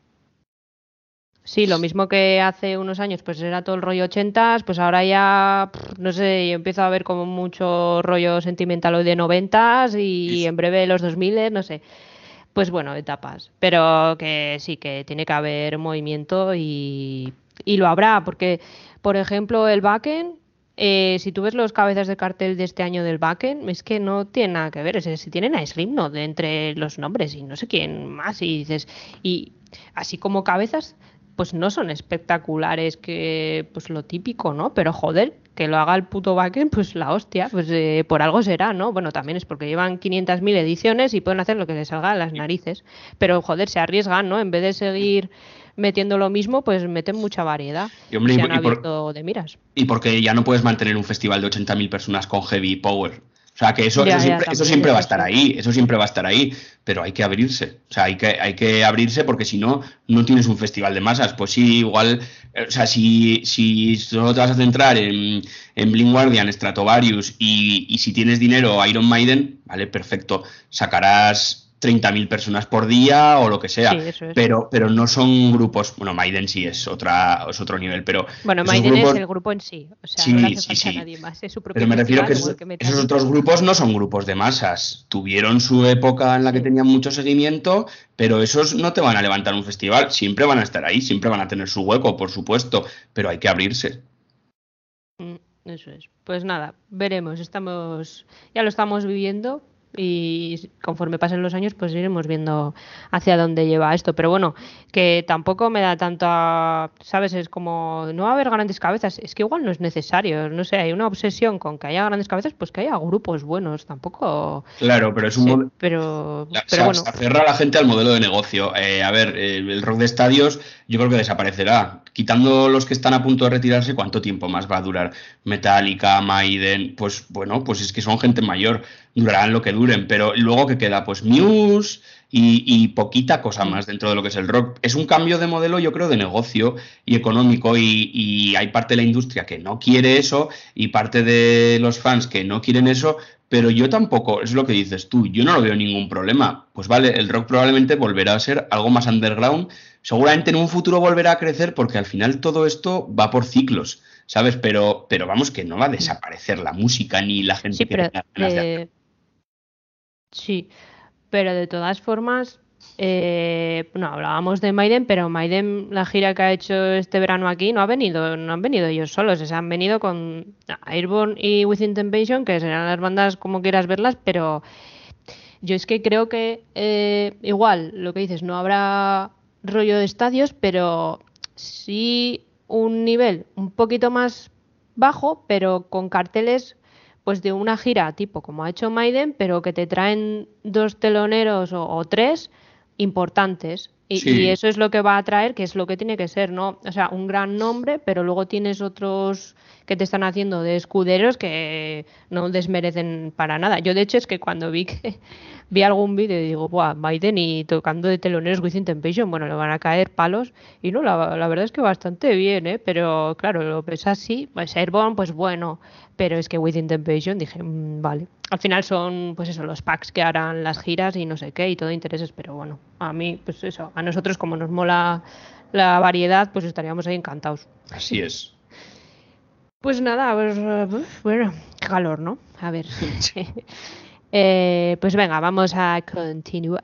Sí, lo mismo que hace unos años, pues era todo el rollo 80s, pues ahora ya, no sé, yo empiezo a ver como mucho rollo sentimental hoy de 90s y en breve los 2000, no sé. Pues bueno, etapas, pero que sí, que tiene que haber movimiento y lo habrá, porque, por ejemplo, el Wacken Si tú ves los cabezas de cartel de este año del Wacken, es que no tiene nada que ver. Es si tienen a Slipknot de entre los nombres y no sé quién más. Y dices, y así como cabezas, pues no son espectaculares, que pues lo típico, ¿no? Pero joder, que lo haga el puto Wacken, pues la hostia, pues por algo será, ¿no? Bueno, también es porque llevan 500.000 ediciones y pueden hacer lo que les salga a las narices. Pero joder, se arriesgan, ¿no? En vez de seguir metiendo lo mismo, pues meten mucha variedad. Y, hombre, se han abierto de miras. Y porque ya no puedes mantener un festival de 80.000 personas con heavy power. O sea, que eso siempre va a estar ahí, eso siempre va a estar ahí, pero hay que abrirse. O sea, hay que abrirse porque si no, no tienes un festival de masas. Pues sí, igual, o sea, si solo te vas a centrar en Blind Guardian, Stratovarius y si tienes dinero Iron Maiden, vale, perfecto, sacarás 30.000 personas por día o lo que sea, sí, pero no son grupos. Bueno, Maiden sí es otro nivel, pero bueno, Maiden grupos, es el grupo en sí, o sea, sí, no le hace falta a nadie más, es su propio. Pero me refiero que esos otros grupos no son grupos de masas, tuvieron su época en la que tenían mucho seguimiento, pero esos no te van a levantar un festival, siempre van a estar ahí, siempre van a tener su hueco, por supuesto, pero hay que abrirse. Eso es. Pues nada, veremos, ya lo estamos viviendo. Y conforme pasen los años pues iremos viendo hacia dónde lleva esto, pero bueno, que tampoco me da tanta, ¿sabes? Es como, no va a haber grandes cabezas, es que igual no es necesario, no sé, hay una obsesión con que haya grandes cabezas, pues que haya grupos buenos, tampoco. Claro, pero es un modelo, pero bueno, se aferra a la gente al modelo de negocio. A ver, el rock de estadios yo creo que desaparecerá, quitando los que están a punto de retirarse. ¿Cuánto tiempo más va a durar? Metallica, Maiden, pues bueno, pues es que son gente mayor, durarán lo que duren, pero luego que queda, pues Muse y poquita cosa más dentro de lo que es el rock. Es un cambio de modelo, yo creo, de negocio y económico, y hay parte de la industria que no quiere eso y parte de los fans que no quieren eso, pero yo tampoco, es lo que dices tú, yo no lo veo ningún problema. Pues vale, el rock probablemente volverá a ser algo más underground, seguramente en un futuro volverá a crecer porque al final todo esto va por ciclos, ¿sabes? Pero vamos, que no va a desaparecer la música ni la gente que tenga ganas de hacer. Sí, pero de todas formas, no hablábamos de Maiden, pero Maiden, la gira que ha hecho este verano aquí, no han venido ellos solos, se han venido con Airborne y Within Temptation, que serán las bandas como quieras verlas, pero yo es que creo que igual, lo que dices, no habrá rollo de estadios, pero sí un nivel un poquito más bajo, pero con carteles pues de una gira tipo como ha hecho Maiden, pero que te traen 2 teloneros o 3 importantes. Y eso es lo que va a traer, que es lo que tiene que ser, ¿no? O sea, un gran nombre, pero luego tienes otros que te están haciendo de escuderos que no desmerecen para nada. Yo, de hecho, es que cuando vi algún vídeo y digo, ¡buah! Maiden y tocando de teloneros Within Temptation, bueno, le van a caer palos. Y no, la verdad es que bastante bien, ¿eh? Pero claro, lo ves así, pues Airborne, pues bueno, pero es que Within Temptation dije, vale. Al final son, pues eso, los packs que harán las giras y no sé qué, y todo intereses, pero bueno, a mí, pues eso, a nosotros como nos mola la variedad, pues estaríamos ahí encantados. Así es. Pues nada, pues, bueno, qué calor, ¿no? A ver. Pues venga, vamos a continuar.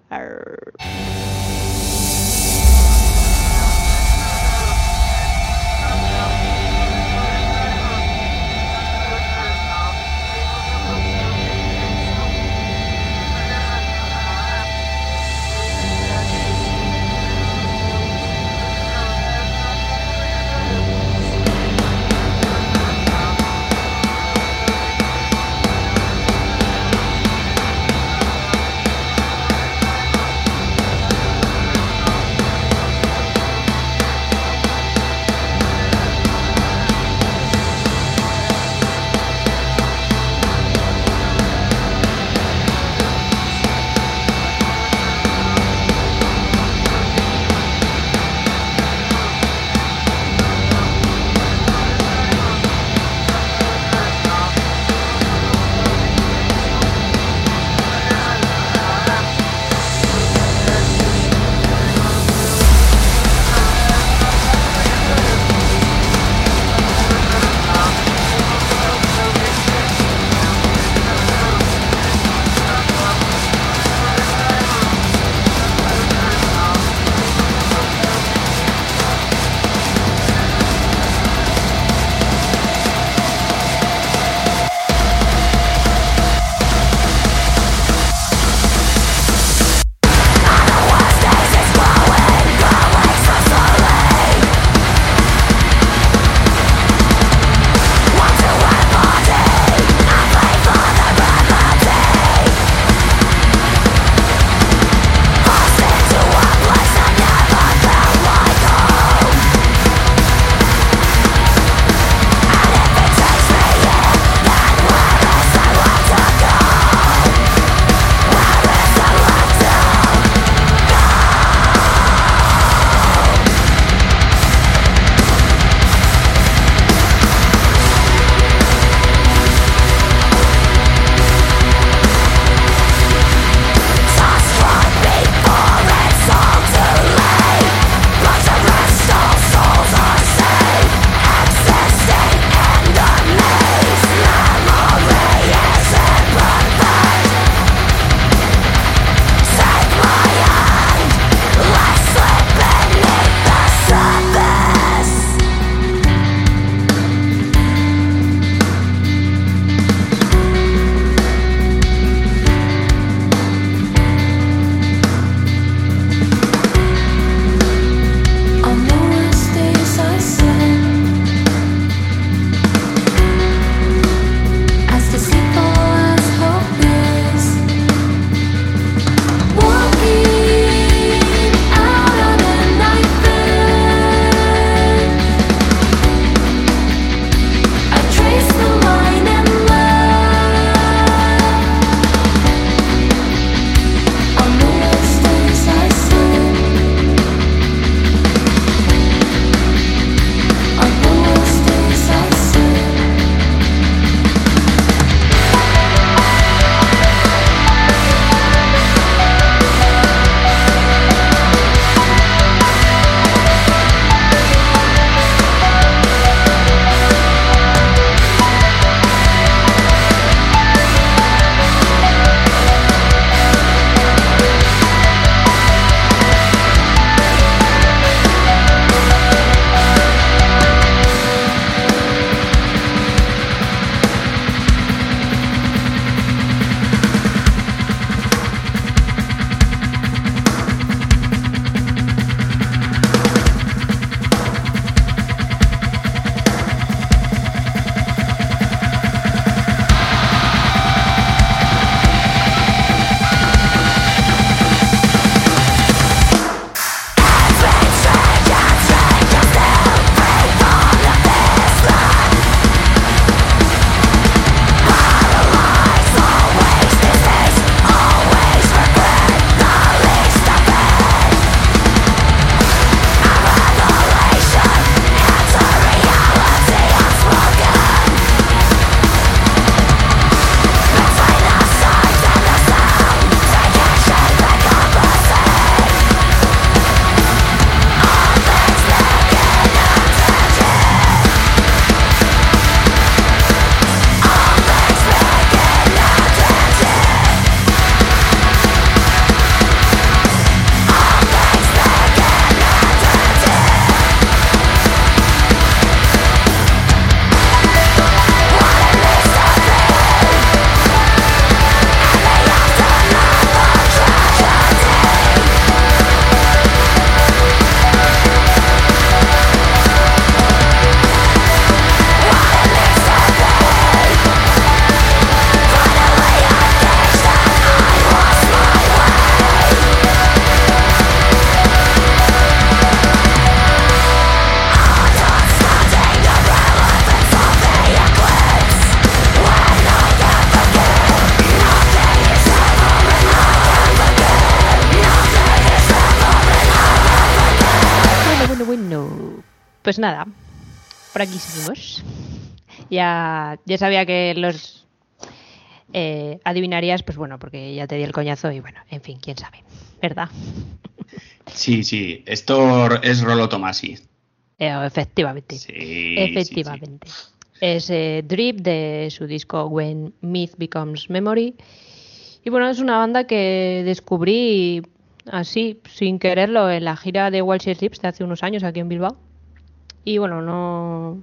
Pues nada, por aquí seguimos. Ya sabía que los adivinarías, pues bueno, porque ya te di el coñazo y bueno, en fin, quién sabe, ¿verdad? Sí, esto es Rolo Tomasi. Efectivamente. Sí, efectivamente. Sí. Es Drip de su disco When Myth Becomes Memory. Y bueno, es una banda que descubrí así, sin quererlo, en la gira de Wild Share Lips de hace unos años aquí en Bilbao. Y bueno, no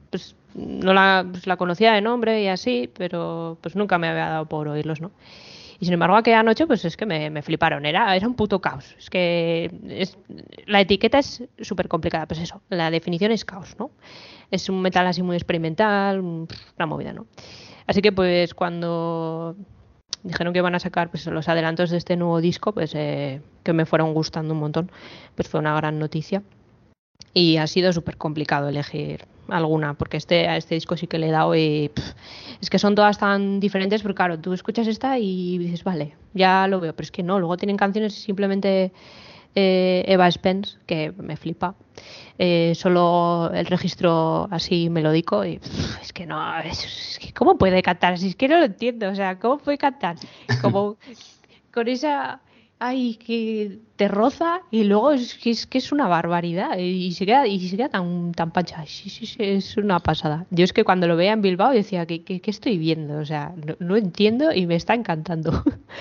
la conocía de nombre y así, pero pues nunca me había dado por oírlos, ¿no? Y sin embargo, aquella noche, pues es que me fliparon. Era un puto caos. Es que la etiqueta es súper complicada. Pues eso, la definición es caos, ¿no? Es un metal así muy experimental, una movida, ¿no? Así que pues cuando dijeron que iban a sacar pues los adelantos de este nuevo disco, pues que me fueron gustando un montón, pues fue una gran noticia. Y ha sido súper complicado elegir alguna, porque a este disco sí que le he dado y es que son todas tan diferentes, porque claro, tú escuchas esta y dices, vale, ya lo veo, pero es que no, luego tienen canciones simplemente Eva Spence, que me flipa, solo el registro así melódico y es que no, es que ¿cómo puede cantar? Si es que no lo entiendo, o sea, ¿cómo puede cantar? Como con esa... Ay, que te roza y luego es que es una barbaridad y se queda tan pancha. Sí, es una pasada. Yo es que cuando lo veía en Bilbao decía, ¿qué estoy viendo? O sea, no entiendo y me está encantando.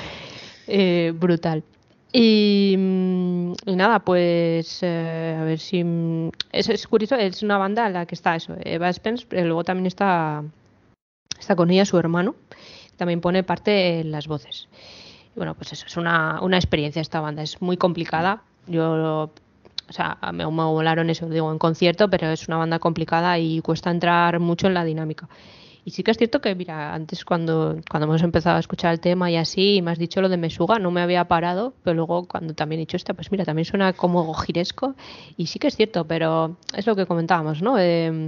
Brutal. Y nada, pues a ver si... Es curioso, es una banda en la que está eso, Eva Spence, pero luego también está con ella su hermano, que también pone parte en las voces. Bueno, pues eso, es una experiencia esta banda, es muy complicada. O sea, me molaron eso, digo, en concierto, pero es una banda complicada y cuesta entrar mucho en la dinámica. Y sí que es cierto que, mira, antes cuando hemos empezado a escuchar el tema y así, y me has dicho lo de Mesuga, no me había parado, pero luego cuando también he dicho esta, pues mira, también suena como giresco, y sí que es cierto, pero es lo que comentábamos, ¿no?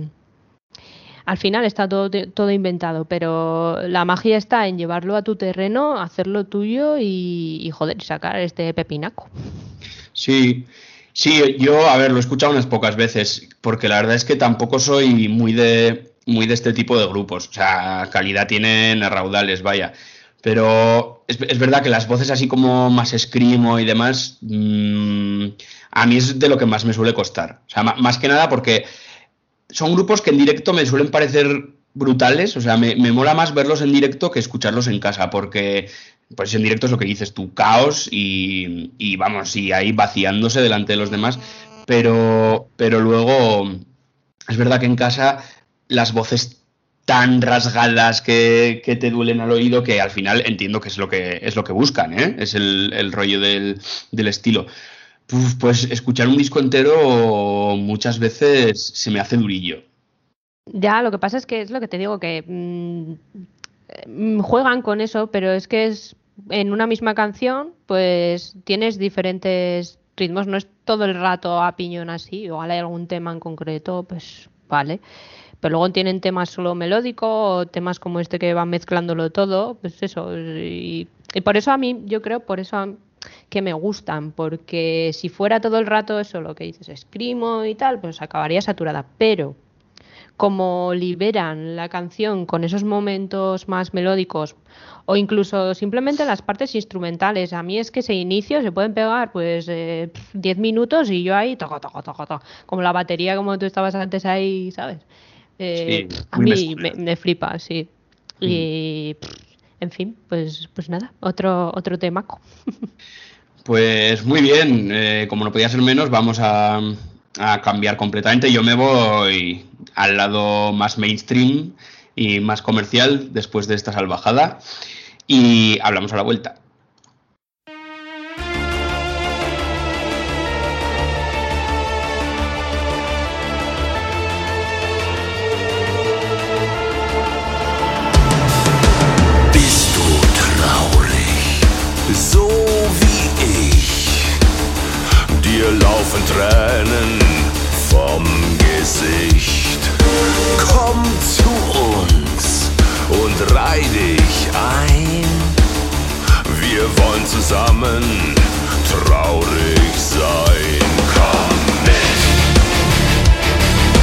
Al final está todo inventado, pero la magia está en llevarlo a tu terreno, hacerlo tuyo y joder, sacar este pepinaco. Sí, yo, a ver, lo he escuchado unas pocas veces, porque la verdad es que tampoco soy muy de este tipo de grupos. O sea, calidad tienen raudales, vaya. Pero es verdad que las voces así como más screamo y demás, a mí es de lo que más me suele costar. O sea, más que nada porque... son grupos que en directo me suelen parecer brutales, o sea, me mola más verlos en directo que escucharlos en casa, porque pues en directo es lo que dices tú, caos y vamos, y ahí vaciándose delante de los demás, pero luego es verdad que en casa las voces tan rasgadas que te duelen al oído que al final entiendo que es lo que buscan, ¿eh? Es el rollo del estilo. Pues escuchar un disco entero muchas veces se me hace durillo. Ya, lo que pasa es que es lo que te digo, que juegan con eso, pero es que es en una misma canción, pues tienes diferentes ritmos, no es todo el rato a piñón así, igual hay algún tema en concreto, pues vale. Pero luego tienen temas solo melódicos o temas como este que van mezclándolo todo, pues eso. Y por eso a mí, yo creo, que me gustan, porque si fuera todo el rato eso, lo que dices, escrimo y tal, pues acabaría saturada, pero como liberan la canción con esos momentos más melódicos o incluso simplemente las partes instrumentales, a mí es que ese inicio se pueden pegar pues 10 minutos y yo ahí toco, como la batería como tú estabas antes ahí, ¿sabes? Sí, a mí me flipa, sí. Y en fin, pues nada, otro temaco. Pues muy bien, como no podía ser menos, vamos a cambiar completamente. Yo me voy al lado más mainstream y más comercial después de esta salvajada y hablamos a la vuelta. So wie ich, dir laufen Tränen vom Gesicht. Komm zu uns und reih dich ein. Wir wollen zusammen traurig sein. Komm mit.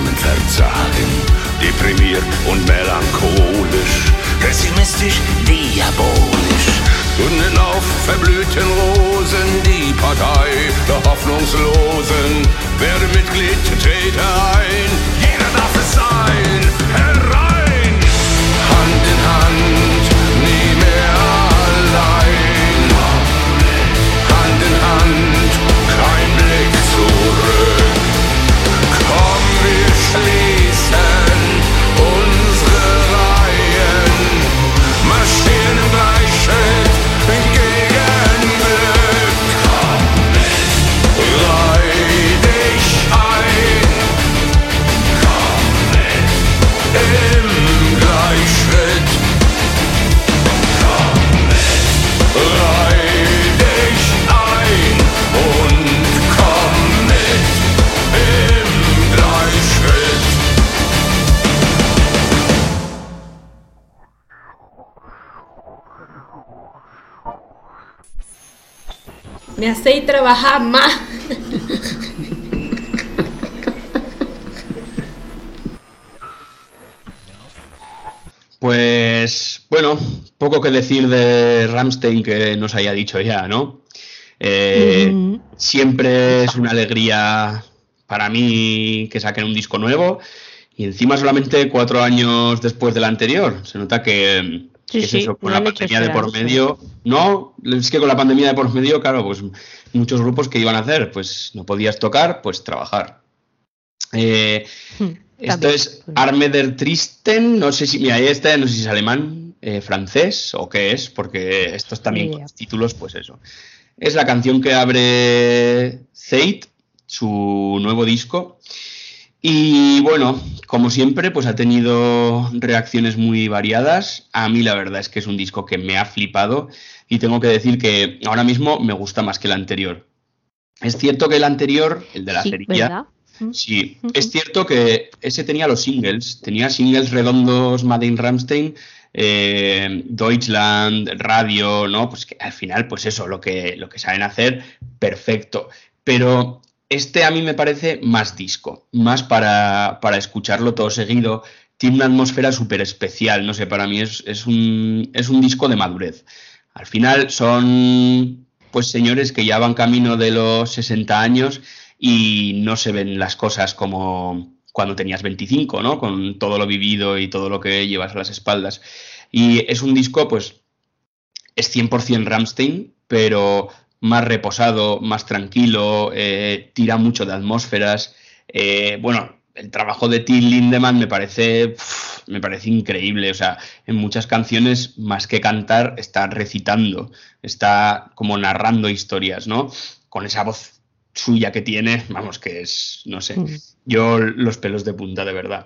Namen verzagen. Deprimiert und melancholisch, pessimistisch, diabolisch. Gründen auf verblühten Rosen die Partei der Hoffnungslosen. Werde Mitglied, trete ein, jeder darf es sein, herein! Hand in Hand, nie mehr allein. Hand in Hand, kein Blick zurück. Komm, wir schließen unsere Reihen, marschieren im Gleichschritt gegen Glück. Komm mit, reih dich ein. Komm mit, im Gleichschritt. Komm mit, reih dich ein und komm mit im Gleichschritt. Me hacéis trabajar más. Pues bueno, poco que decir de Rammstein que nos haya dicho ya, ¿no? Siempre es una alegría para mí que saquen un disco nuevo y encima solamente 4 años después del anterior. Se nota que es eso, con la pandemia de por medio. No, es que con la pandemia de por medio, claro, pues muchos grupos que iban a hacer, pues no podías tocar, pues trabajar. Esto es Arme der Tristen, no sé si, mira, ahí está, no sé si es alemán, francés o qué es, porque estos también con los títulos, pues eso. Es la canción que abre Zeit, su nuevo disco. Y bueno, como siempre, pues ha tenido reacciones muy variadas. A mí la verdad es que es un disco que me ha flipado y tengo que decir que ahora mismo me gusta más que el anterior. Es cierto que el anterior, el de la cerilla, sí, es cierto que ese tenía los singles, tenía singles redondos Made in Rammstein, Deutschland, Radio, ¿no? Pues que al final, pues eso, lo que saben hacer, perfecto. Pero este a mí me parece más disco, más para escucharlo todo seguido. Tiene una atmósfera súper especial, no sé, para mí es un disco de madurez. Al final son pues señores que ya van camino de los 60 años y no se ven las cosas como cuando tenías 25, ¿no? Con todo lo vivido y todo lo que llevas a las espaldas. Y es un disco, pues, es 100% Rammstein, pero más reposado, más tranquilo, tira mucho de atmósferas. Bueno, el trabajo de Till Lindemann me parece increíble. O sea, en muchas canciones, más que cantar, está recitando, está como narrando historias, ¿no? Con esa voz suya que tiene, vamos, que es, no sé, yo los pelos de punta, de verdad.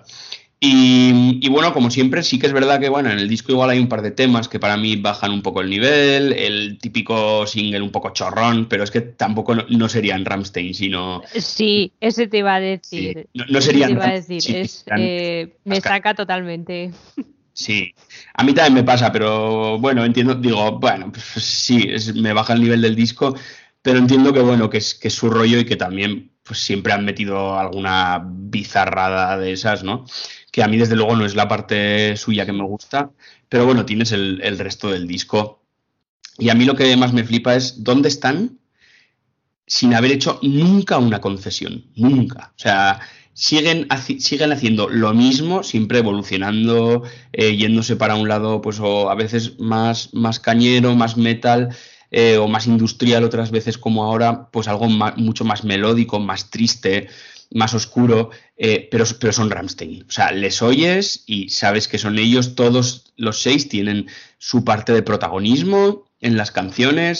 Y bueno, como siempre, sí que es verdad que bueno, en el disco igual hay un par de temas que para mí bajan un poco el nivel, el típico single un poco chorrón, pero es que tampoco no serían Rammstein, sino... Sí, ese te iba a decir. Sí, no serían... Te iba a decir, me saca totalmente. Sí, a mí también me pasa, pero bueno, entiendo, digo, bueno, pues sí, me baja el nivel del disco, pero entiendo que bueno, que es su rollo y que también pues siempre han metido alguna bizarrada de esas, ¿no? Que a mí desde luego no es la parte suya que me gusta, pero bueno, tienes el resto del disco. Y a mí lo que más me flipa es dónde están sin haber hecho nunca una concesión, nunca. O sea, siguen haciendo lo mismo, siempre evolucionando, yéndose para un lado, pues o a veces más cañero, más metal, o más industrial, otras veces como ahora, pues algo mucho más melódico, más triste, más oscuro, pero son Rammstein. O sea, les oyes y sabes que son ellos, todos los 6 tienen su parte de protagonismo en las canciones,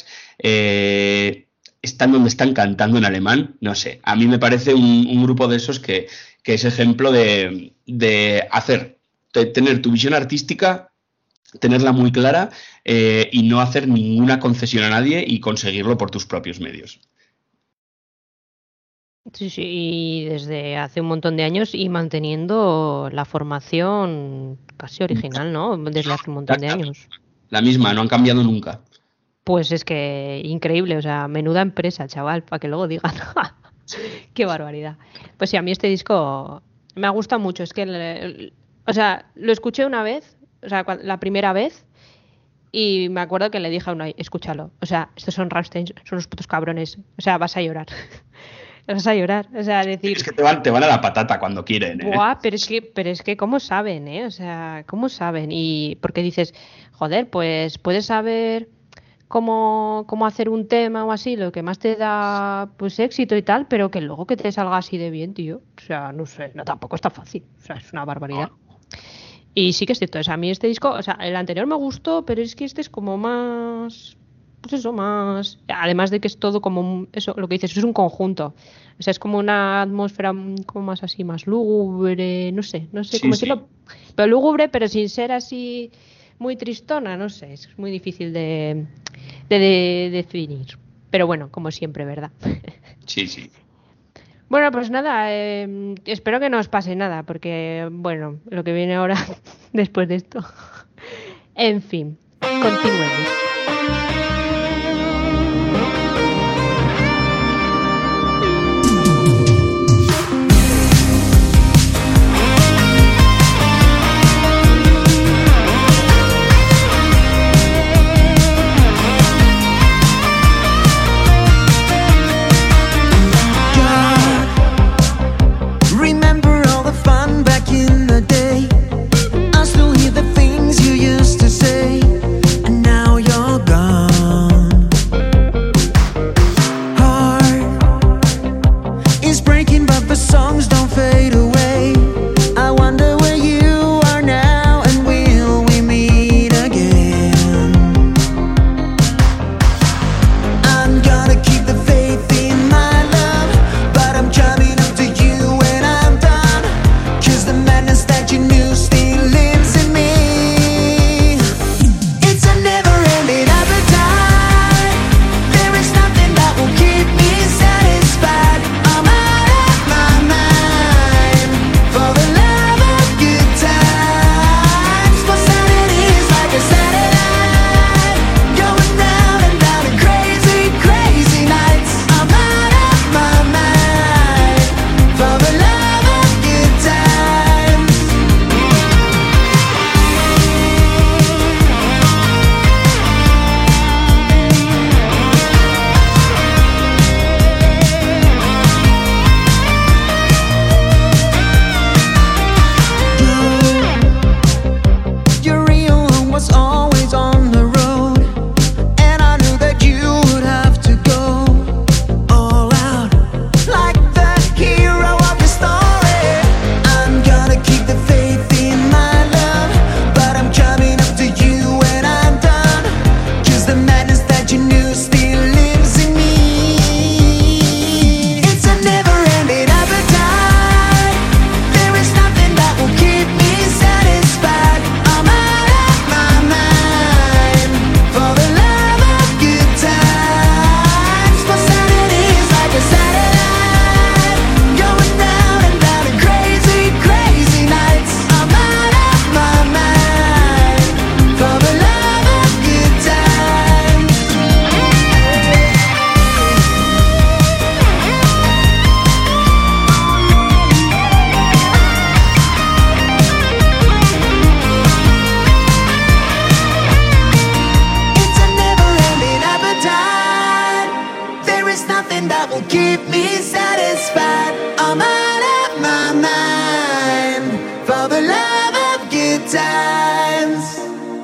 están donde están cantando en alemán, no sé, a mí me parece un grupo de esos que es ejemplo de tener tu visión artística, tenerla muy clara y no hacer ninguna concesión a nadie y conseguirlo por tus propios medios. Sí, y desde hace un montón de años y manteniendo la formación casi original, ¿no? Desde hace un montón de años. La misma, no han cambiado nunca. Pues es que increíble, o sea, menuda empresa, chaval, para que luego digan, qué barbaridad. Pues sí, a mí este disco Me gusta mucho. Es que, o sea, lo escuché una vez, o sea, la primera vez, y me acuerdo que le dije a Unai, escúchalo. O sea, estos son Rammstein, son unos putos cabrones. O sea, vas a llorar. Vas a llorar. O sea, decir... Es que te van a la patata cuando quieren, ¿eh? Buah, pero es que ¿cómo saben, eh? O sea, ¿cómo saben? Y porque dices, joder, pues puedes saber cómo hacer un tema o así, lo que más te da pues éxito y tal, pero que luego que te salga así de bien, tío. O sea, no sé, no tampoco está fácil. O sea, es una barbaridad. Y sí que es cierto, o sea, a mí este disco, o sea, el anterior me gustó, pero es que este es como más, pues eso, más, además de que es todo como, eso, lo que dices, es un conjunto. O sea, es como una atmósfera como más así, más lúgubre, no sé Sí, cómo sí. decirlo, pero lúgubre, pero sin ser así muy tristona, no sé, es muy difícil de definir. Pero bueno, como siempre, ¿verdad? Sí. Bueno, pues nada, espero que no os pase nada, porque, bueno, lo que viene ahora, después de esto. En fin, continuemos. Remember all the fun back in the day. I still hear the things you used to say, and now you're gone. Heart is breaking, but the songs don't fade away. I wonder where you are now, and will we meet again? I'm gonna keep the faith in my love, but I'm coming up to you when I'm done, 'cause the madness that you knew still lives in me. It's a never-ending appetite. There is nothing that will keep me satisfied. I'm out of my mind for the love of good times. For Saturdays like a satellite, going round and round in crazy, crazy nights. I'm out of my mind for the love of good times. Your real home was always on the road, and I knew that you would have to go all out like the hero of your story. I'm gonna keep the faith in my love, but I'm coming up to you when I'm done, 'cause the madness that you knew still lives in me. It's a never-ending appetite. There is nothing that will keep me satisfied. I'm out of my mind for the love of good times. For Saturdays like a satellite, going round and round in crazy, crazy nights. I'm out of my mind for the love of good times. It's a never-ending appetite. There is nothing that will keep me satisfied. I'm out of my mind for the love of good times.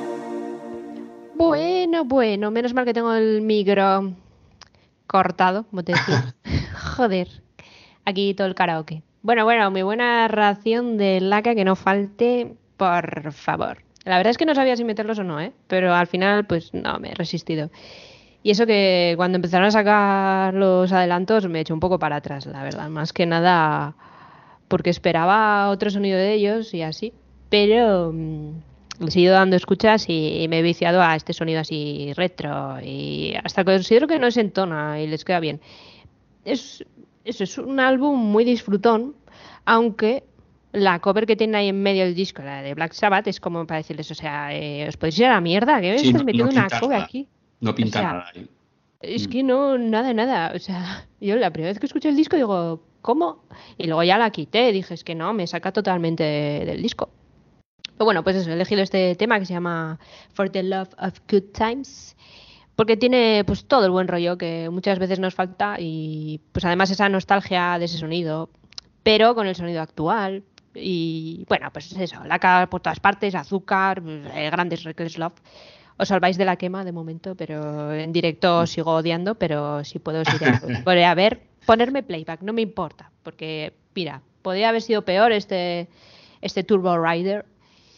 Bueno, menos mal que tengo el micro cortado, como te decía. Joder, aquí todo el karaoke. Bueno, mi buena ración de laca que no falte, por favor. La verdad es que no sabía si meterlos o no, pero al final, pues no, me he resistido. Y eso que cuando empezaron a sacar los adelantos me eché un poco para atrás, la verdad. Más que nada porque esperaba otro sonido de ellos y así. Pero les he ido dando escuchas y me he viciado a este sonido así retro. Y hasta considero que no se entona y les queda bien. Es un álbum muy disfrutón, aunque la cover que tiene ahí en medio del disco, la de Black Sabbath, es como para decirles, o sea, os podéis ir a la mierda, ¿qué me Sí, estás no metiendo una pinta cover nada. aquí? No pinta O sea, nada ahí. Es que no, nada. O sea, yo la primera vez que escuché el disco digo, ¿cómo? Y luego ya la quité, dije, es que no, me saca totalmente del disco. Pero bueno, pues eso, he elegido este tema que se llama For the Love of Good Times, porque tiene pues todo el buen rollo que muchas veces nos falta y pues además esa nostalgia de ese sonido, pero con el sonido actual. Y bueno, pues eso, laca por todas partes, azúcar, grandes Reckless Love. Os salváis de la quema de momento, pero en directo os sigo odiando, pero si puedo iré a ver, ponerme playback, no me importa, porque mira, podría haber sido peor este Turbo Rider,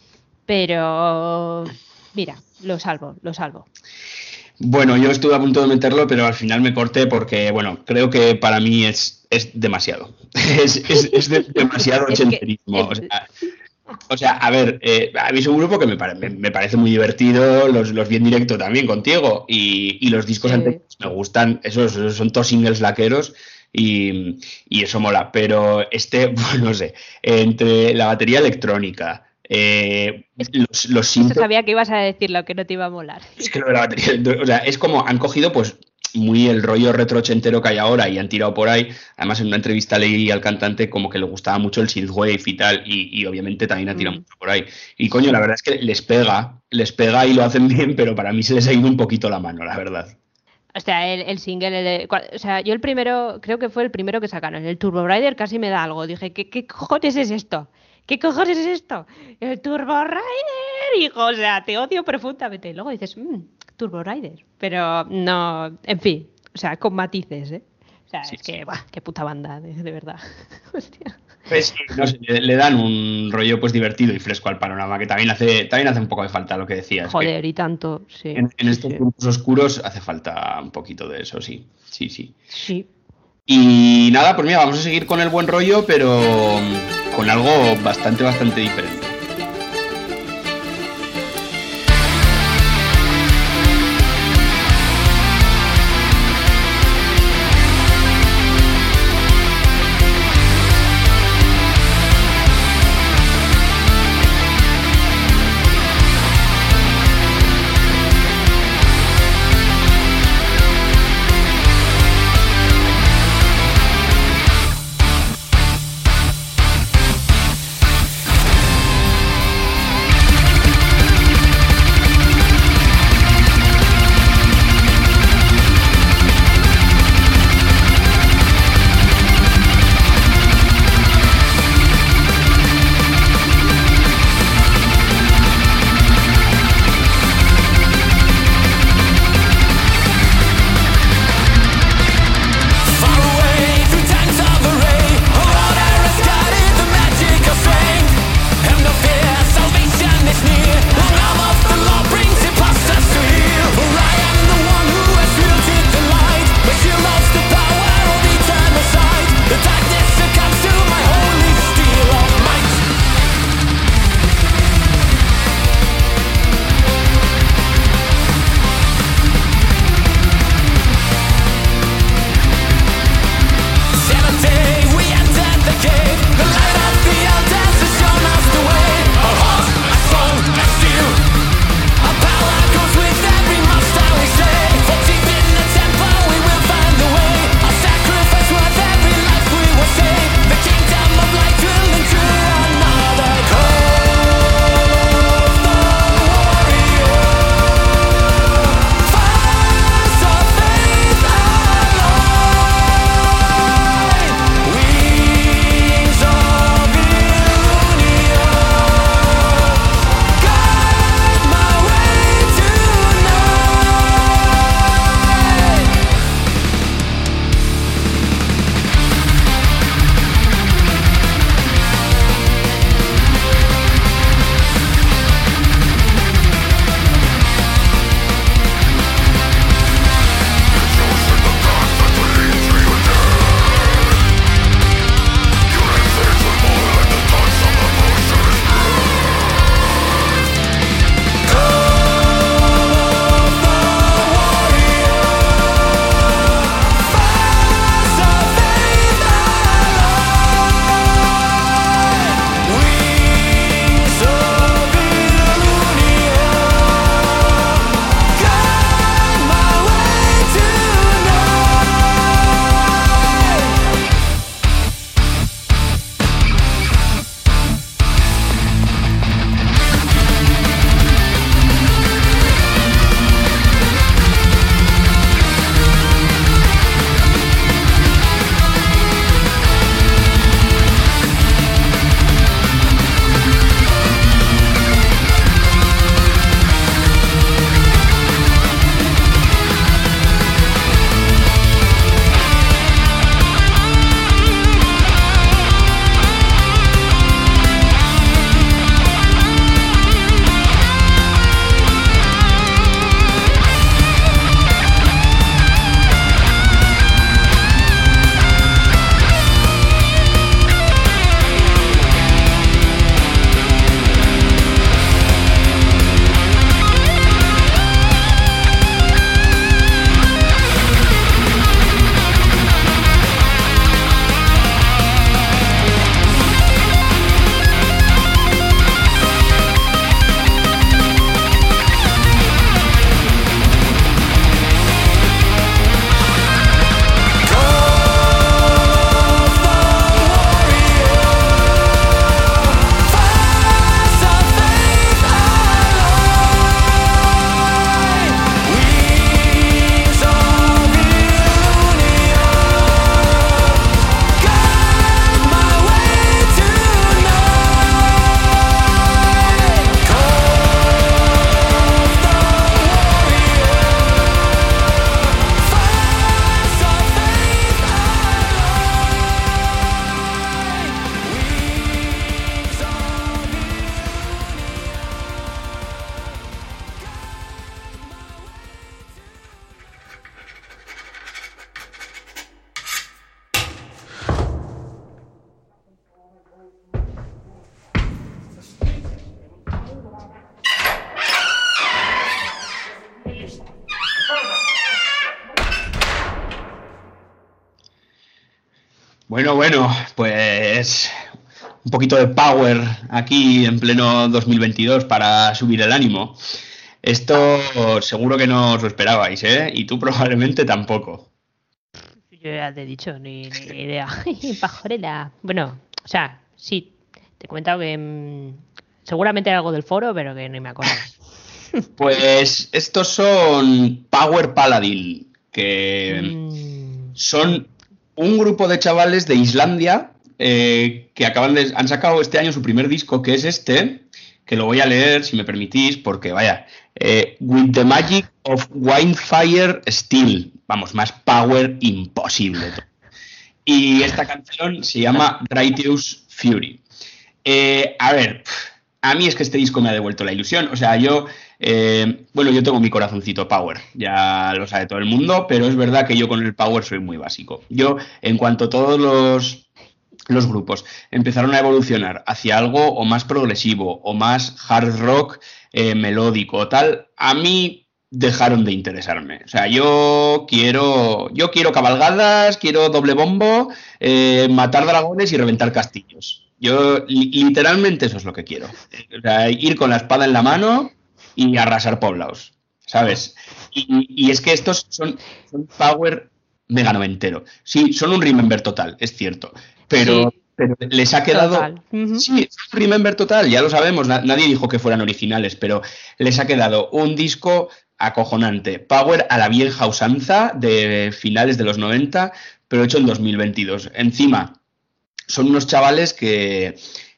pero mira, lo salvo. Bueno, yo estuve a punto de meterlo, pero al final me corté porque, bueno, creo que para mí es demasiado. es demasiado ochenterismo. O sea, a ver, a mí es un grupo que me parece muy divertido, los vi en directo también contigo, y los discos anteriores me gustan, esos son todos singles laqueros, y eso mola, pero bueno, no sé, entre la batería electrónica, los synths... Sabía que ibas a decir lo que no te iba a molar. Es que lo de la batería, o sea, es como han cogido pues muy el rollo retro ochentero que hay ahora y han tirado por ahí. Además, en una entrevista leí al cantante como que le gustaba mucho el synthwave y tal, y obviamente también ha tirado mucho por ahí. Y coño, la verdad es que les pega y lo hacen bien, pero para mí se les ha ido un poquito la mano, la verdad. O sea, el single, o sea, yo el primero, creo que fue el primero que sacaron, el Turbo Rider casi me da algo. Dije, ¿qué cojones es esto? ¿Qué cojones es esto? El Turbo Rider, hijo, o sea, te odio profundamente. Y luego dices, Turbo Rider, pero no, en fin, o sea, con matices, ¿eh? O sea, sí, es que, ¡buah! Qué puta banda, de verdad. Hostia. Pues sí, no sé, le dan un rollo pues divertido y fresco al panorama, que también hace un poco de falta lo que decías. Joder, y tanto, sí. En estos tiempos oscuros hace falta un poquito de eso, sí. Sí. Y nada, pues mira, vamos a seguir con el buen rollo, pero con algo bastante diferente. Bueno, pues un poquito de power aquí en pleno 2022 para subir el ánimo. Esto seguro que no os lo esperabais, ¿eh? Y tú probablemente tampoco. Yo ya te he dicho, ni idea. Pajorera. Bueno, o sea, sí, te he comentado que seguramente era algo del foro, pero que ni me acuerdo. Pues estos son Power Paladin, que son un grupo de chavales de Islandia que han sacado este año su primer disco, que es este, que lo voy a leer si me permitís, porque vaya, With the Magic of Windfire Steel, vamos, más power imposible. Y esta canción se llama Righteous Fury. A ver, a mí es que este disco me ha devuelto la ilusión, o sea, yo tengo mi corazoncito power, ya lo sabe todo el mundo, pero es verdad que yo con el power soy muy básico. Yo, en cuanto todos los grupos empezaron a evolucionar hacia algo o más progresivo o más hard rock melódico o tal, a mí dejaron de interesarme. O sea, yo quiero cabalgadas, quiero doble bombo, matar dragones y reventar castillos. Yo literalmente eso es lo que quiero. O sea, ir con la espada en la mano y arrasar poblados, ¿sabes? Y es que estos son power mega noventero. Sí, son un remember total, es cierto. Pero les ha quedado... Total. Uh-huh. Sí, es un remember total, ya lo sabemos, nadie dijo que fueran originales, pero les ha quedado un disco acojonante. Power a la vieja usanza de finales de los 90, pero hecho en 2022. Encima, son unos chavales que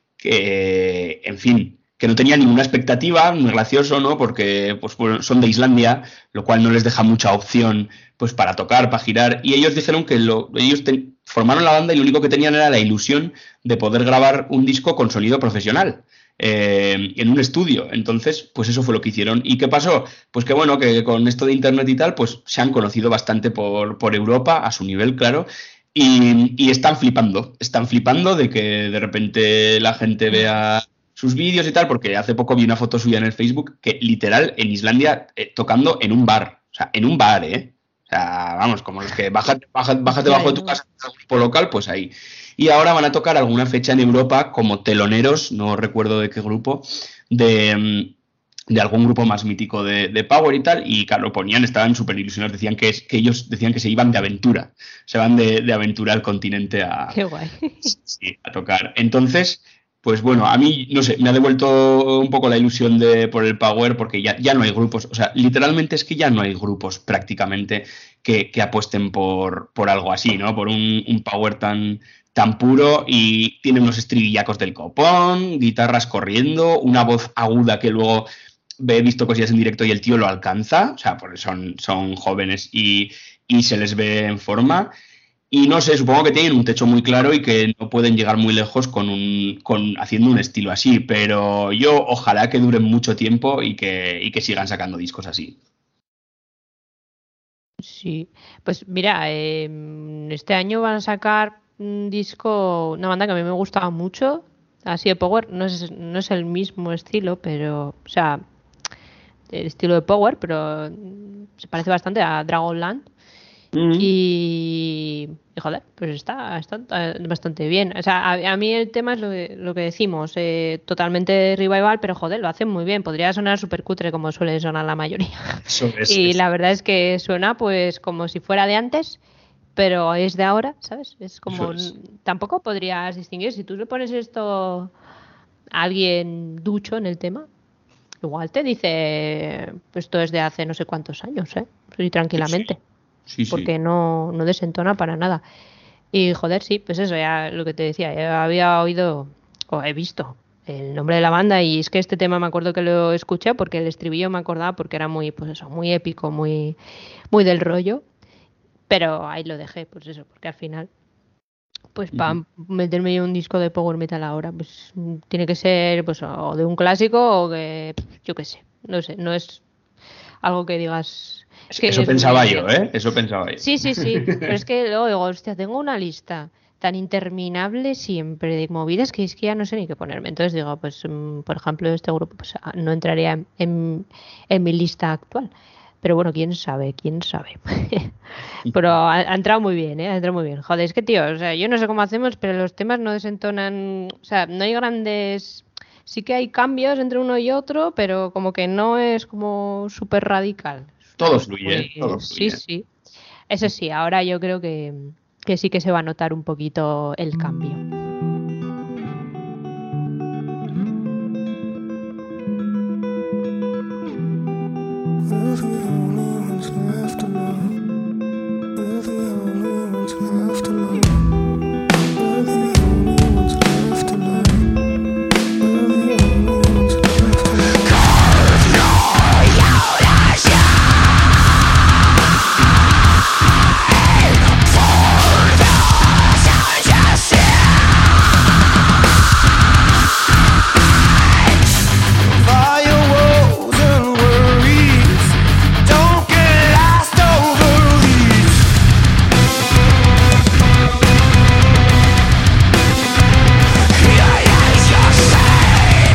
en fin, que no tenían ninguna expectativa, muy gracioso, ¿no? Porque pues, son de Islandia, lo cual no les deja mucha opción pues para tocar, para girar, y ellos dijeron que formaron la banda y lo único que tenían era la ilusión de poder grabar un disco con sonido profesional en un estudio. Entonces, pues eso fue lo que hicieron. ¿Y qué pasó? Pues que bueno, que con esto de internet y tal, pues se han conocido bastante por Europa, a su nivel, claro, y están flipando de que de repente la gente vea sus vídeos y tal, porque hace poco vi una foto suya en el Facebook que literal en Islandia tocando en un bar, o sea, en un bar, o sea, vamos, como los que bájate bajo de tu casa al grupo local, pues ahí. Y ahora van a tocar alguna fecha en Europa como teloneros, no recuerdo de qué grupo, de algún grupo más mítico de Power y tal, y claro, estaban súper ilusionados, decían que ellos decían que se iban de aventura, se van de aventura al continente Qué guay. Sí, a tocar. Entonces, pues bueno, a mí, no sé, me ha devuelto un poco la ilusión por el Power, porque ya no hay grupos, o sea, literalmente es que ya no hay grupos prácticamente que apuesten por algo así, ¿no? Por un Power tan puro, y tiene unos estribillacos del copón, guitarras corriendo, una voz aguda que luego he visto cosillas en directo y el tío lo alcanza, o sea, pues son jóvenes y se les ve en forma. Y no sé, supongo que tienen un techo muy claro y que no pueden llegar muy lejos haciendo un estilo así, pero yo ojalá que duren mucho tiempo y que sigan sacando discos así. Sí, pues mira, este año van a sacar un disco, una banda que a mí me gustaba mucho, así de Power, no es el mismo estilo, pero, o sea, el estilo de Power, pero se parece bastante a Dragonland. Y joder, pues está bastante bien. O sea, a mí el tema es lo que decimos, totalmente revival, pero joder, lo hacen muy bien. Podría sonar súper cutre como suele sonar la mayoría. La verdad es que suena pues como si fuera de antes, pero es de ahora, ¿sabes? Es como tampoco podrías distinguir. Si tú le pones esto a alguien ducho en el tema, igual te dice, pues esto es de hace no sé cuantos años, y tranquilamente. Sí. Porque no desentona para nada. Y joder, sí, pues eso, ya lo que te decía, ya había oído o he visto el nombre de la banda, y es que este tema me acuerdo que lo escuché porque el estribillo me acordaba, porque era muy, pues eso, muy épico, muy, muy del rollo, pero ahí lo dejé, pues eso, porque al final, pues para meterme en un disco de power metal ahora, pues tiene que ser pues o de un clásico o que, yo qué sé, no sé, no es algo que digas... Eso pensaba yo, Eso pensaba yo. Sí, pero es que luego digo, hostia, tengo una lista tan interminable siempre de movidas que es que ya no sé ni qué ponerme. Entonces digo, pues por ejemplo, este grupo pues no entraría en mi lista actual. Pero bueno, quién sabe. Pero ha entrado muy bien, ha entrado muy bien. Joder, es que tío, o sea, yo no sé cómo hacemos, pero los temas no desentonan, o sea, no hay grandes, sí que hay cambios entre uno y otro, pero como que no es como súper radical. Es una Todo cosa fluye, muy- todo Sí, fluye. sí. Eso sí, ahora yo creo que sí que se va a notar un poquito el cambio. Firewalls and worries don't get lost over these. Realize your sign.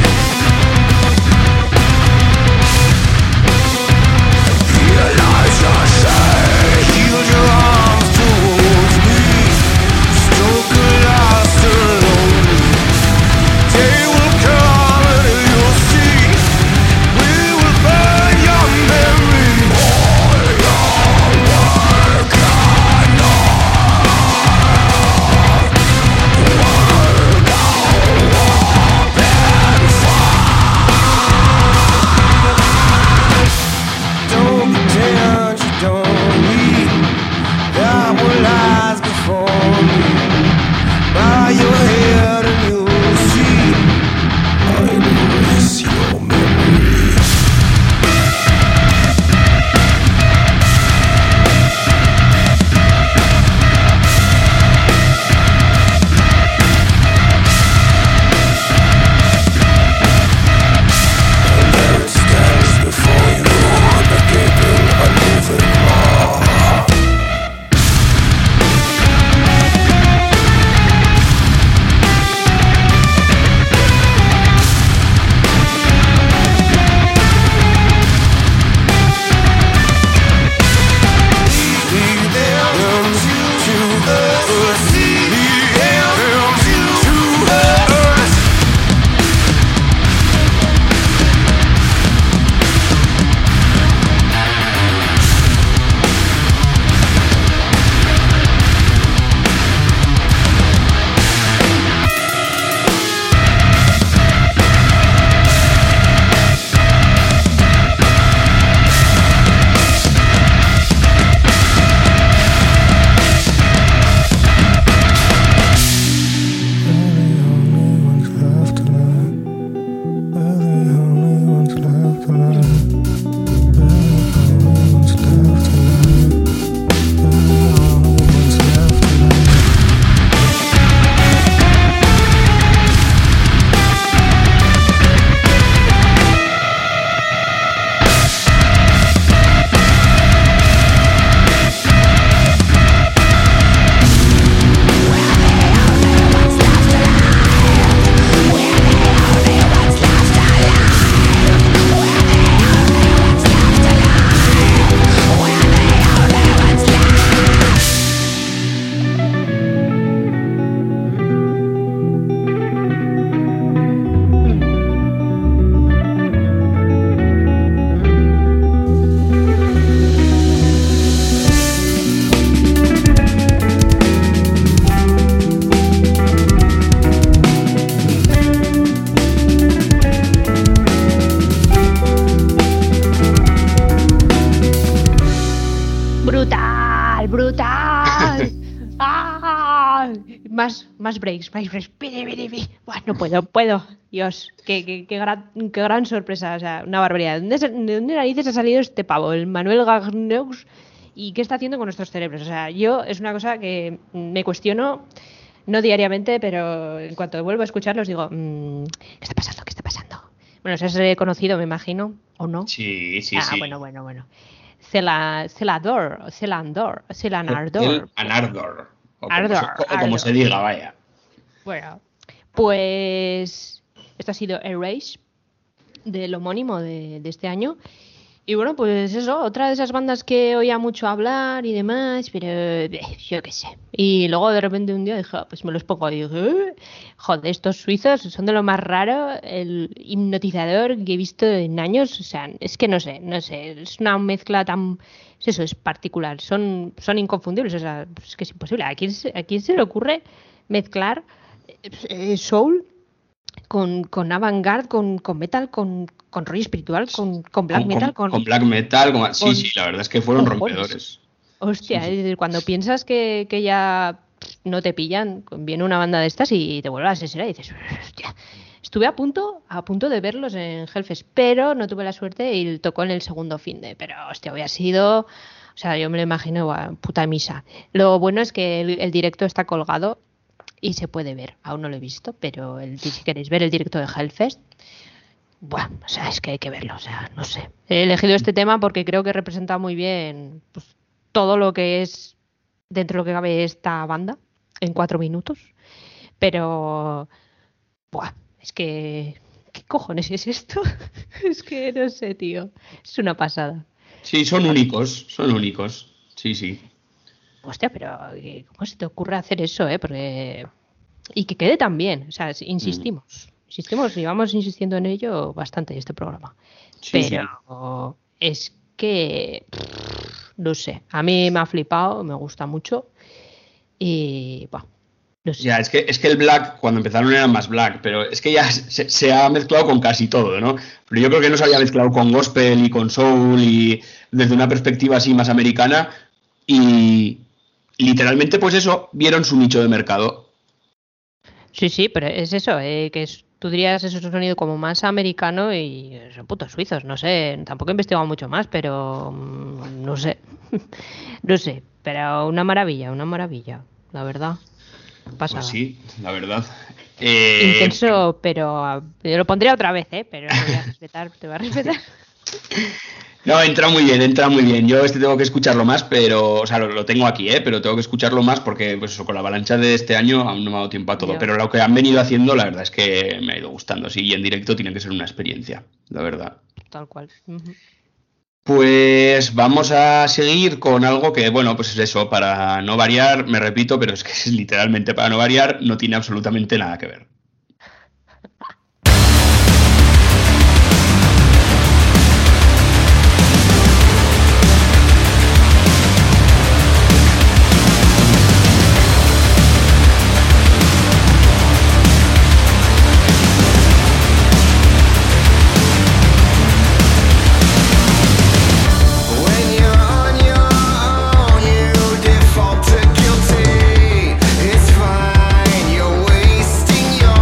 Realize your sign. Yield your arms towards me. Stroke a lost and lonely. Day will come and you'll see. We will burn your memory. All your work don't pretend you don't need that what lies before me. Bow your head and you'll see. I erase your memory. And there it stands before you, the gaping, unmoving maw. Lead them to us. Lead them to us. ¡Brutal! ¡Brutal! ¡Ah! Más breaks. Piri, piri, piri. Buah, no puedo. Dios, qué gran sorpresa. O sea, una barbaridad. ¿De dónde narices ha salido este pavo? El Manuel Gagneux. ¿Y qué está haciendo con nuestros cerebros? O sea, es una cosa que me cuestiono, no diariamente, pero en cuanto vuelvo a escucharlos digo, ¿qué está pasando? ¿Qué está pasando? Bueno, se has reconocido, me imagino, ¿o no? Sí, sí, Ah, sí. bueno. Celandor. El Anardor. O Ardor. como se diga, vaya. Bueno, pues esto ha sido Erase, del homónimo de este año. Y bueno, pues eso, otra de esas bandas que oía mucho hablar y demás, pero yo qué sé. Y luego de repente un día dije, pues me los pongo y dije, joder, estos suizos son de lo más raro, el hipnotizador que he visto en años. O sea, es que no sé, es una mezcla tan... Es eso, es particular, son inconfundibles, o sea, es que es imposible. ¿A quién se le ocurre mezclar soul con avant-garde, con metal, con rollo espiritual, con black metal, con black metal, con- sí, la verdad es que fueron cojones. rompedores. Hostia, Sí, sí. es decir, cuando piensas que ya no te pillan, viene una banda de estas y te vuelve a asesinar y dices, hostia. Estuve a punto de verlos en Hellfest, pero no tuve la suerte y tocó en el segundo finde. Pero, hostia, había sido... O sea, yo me lo imagino, puta misa. Lo bueno es que el directo está colgado y se puede ver. Aún no lo he visto, pero si queréis ver el directo de Hellfest, bueno, o sea, es que hay que verlo, o sea, no sé. He elegido este tema porque creo que representa muy bien pues, todo lo que es dentro de lo que cabe esta banda en 4 minutos. Pero, buah, es que, ¿qué cojones es esto? Es que no sé, tío. Es una pasada. Sí, son únicos. Sí, sí. Hostia, pero ¿cómo se te ocurre hacer eso, Porque... Y que quede tan bien, o sea, insistimos, llevamos insistiendo en ello bastante este programa. Sí, Pero es que, no sé, a mí me ha flipado, me gusta mucho y, bueno, no sé. Ya, es que el black, cuando empezaron era más black, pero es que ya se ha mezclado con casi todo, ¿no? Pero yo creo que no se había mezclado con gospel y con soul y desde una perspectiva así más americana y literalmente pues eso, vieron su nicho de mercado. Sí, pero es eso, tú dirías eso es un sonido como más americano y son putos suizos, no sé, tampoco he investigado mucho más, pero no sé, no sé, pero una maravilla, la verdad. Pasada. Pues sí, la verdad. Intenso, pero yo lo pondría otra vez, pero no voy a respetar, te va a respetar. No, entra muy bien. Yo tengo que escucharlo más, pero, o sea, lo tengo aquí, pero tengo que escucharlo más porque, pues eso, con la avalancha de este año aún no me ha dado tiempo a todo. Yo. Pero lo que han venido haciendo, la verdad es que me ha ido gustando, sí, y en directo tiene que ser una experiencia, la verdad. Tal cual. Uh-huh. Pues vamos a seguir con algo que, bueno, pues es eso, para no variar, me repito, pero es que es literalmente para no variar, no tiene absolutamente nada que ver. When you're on your own, you default to guilty. It's fine, you're wasting your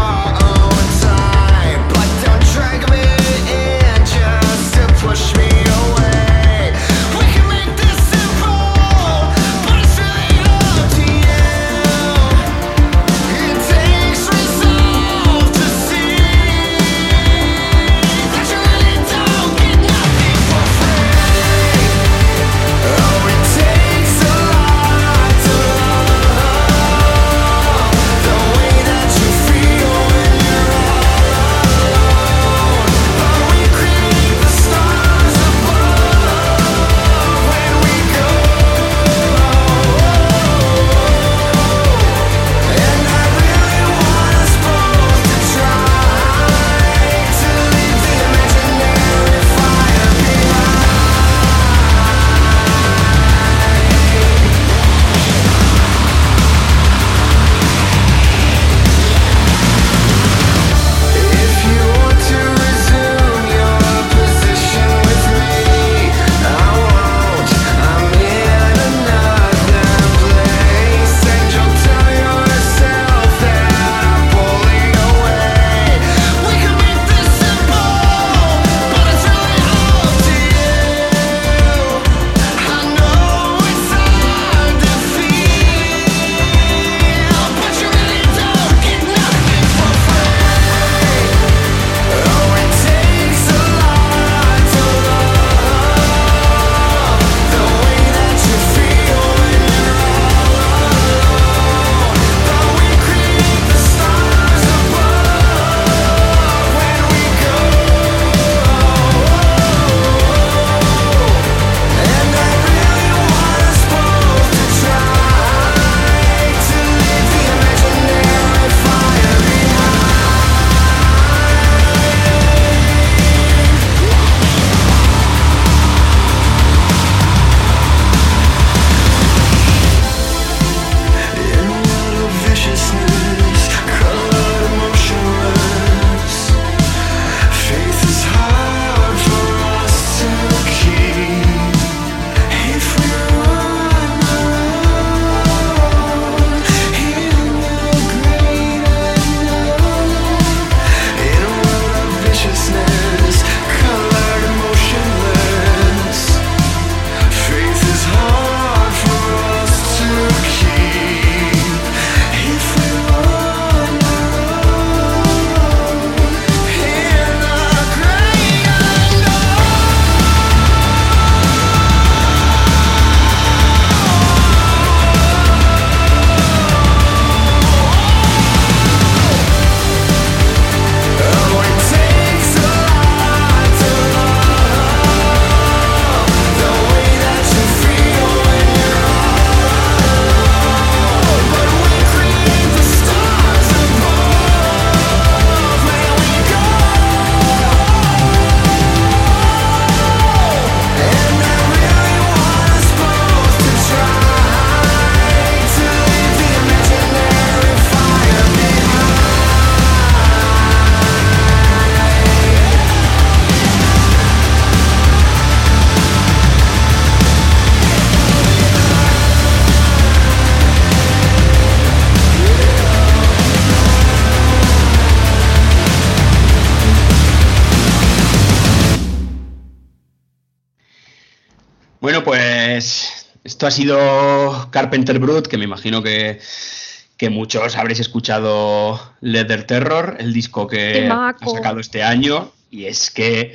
Bueno, pues esto ha sido Carpenter Brut, que me imagino que muchos habréis escuchado Leather Terror, el disco que ha sacado este año, y es que,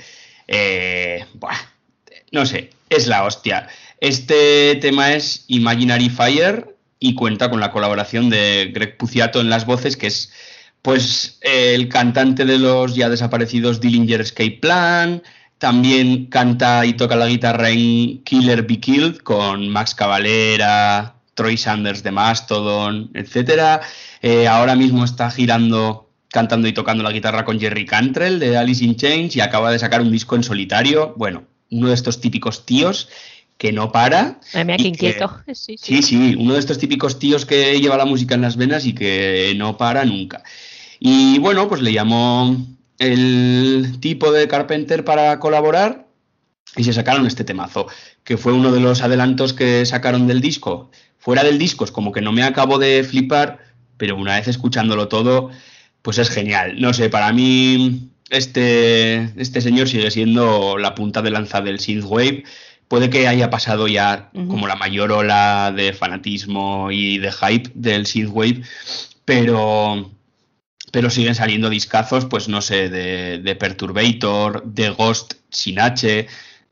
no sé, es la hostia. Este tema es Imaginary Fire y cuenta con la colaboración de Greg Puciato en las voces, que es pues el cantante de los ya desaparecidos Dillinger Escape Plan. También canta y toca la guitarra en Killer Be Killed con Max Cavalera, Troy Sanders de Mastodon, etc. Ahora mismo está girando, cantando y tocando la guitarra con Jerry Cantrell de Alice in Chains y acaba de sacar un disco en solitario. Bueno, uno de estos típicos tíos que no para. Mira qué inquieto. Sí, uno de estos típicos tíos que lleva la música en las venas y que no para nunca. Y bueno, pues le llamó el tipo de Carpenter para colaborar y se sacaron este temazo, que fue uno de los adelantos que sacaron del disco. Fuera del disco es como que no me acabo de flipar, pero una vez escuchándolo todo, pues es genial. No sé, para mí este señor sigue siendo la punta de lanza del synthwave. Puede que haya pasado ya como la mayor ola de fanatismo y de hype del synthwave, pero siguen saliendo discazos, pues no sé, de Perturbator, de Ghost sin H,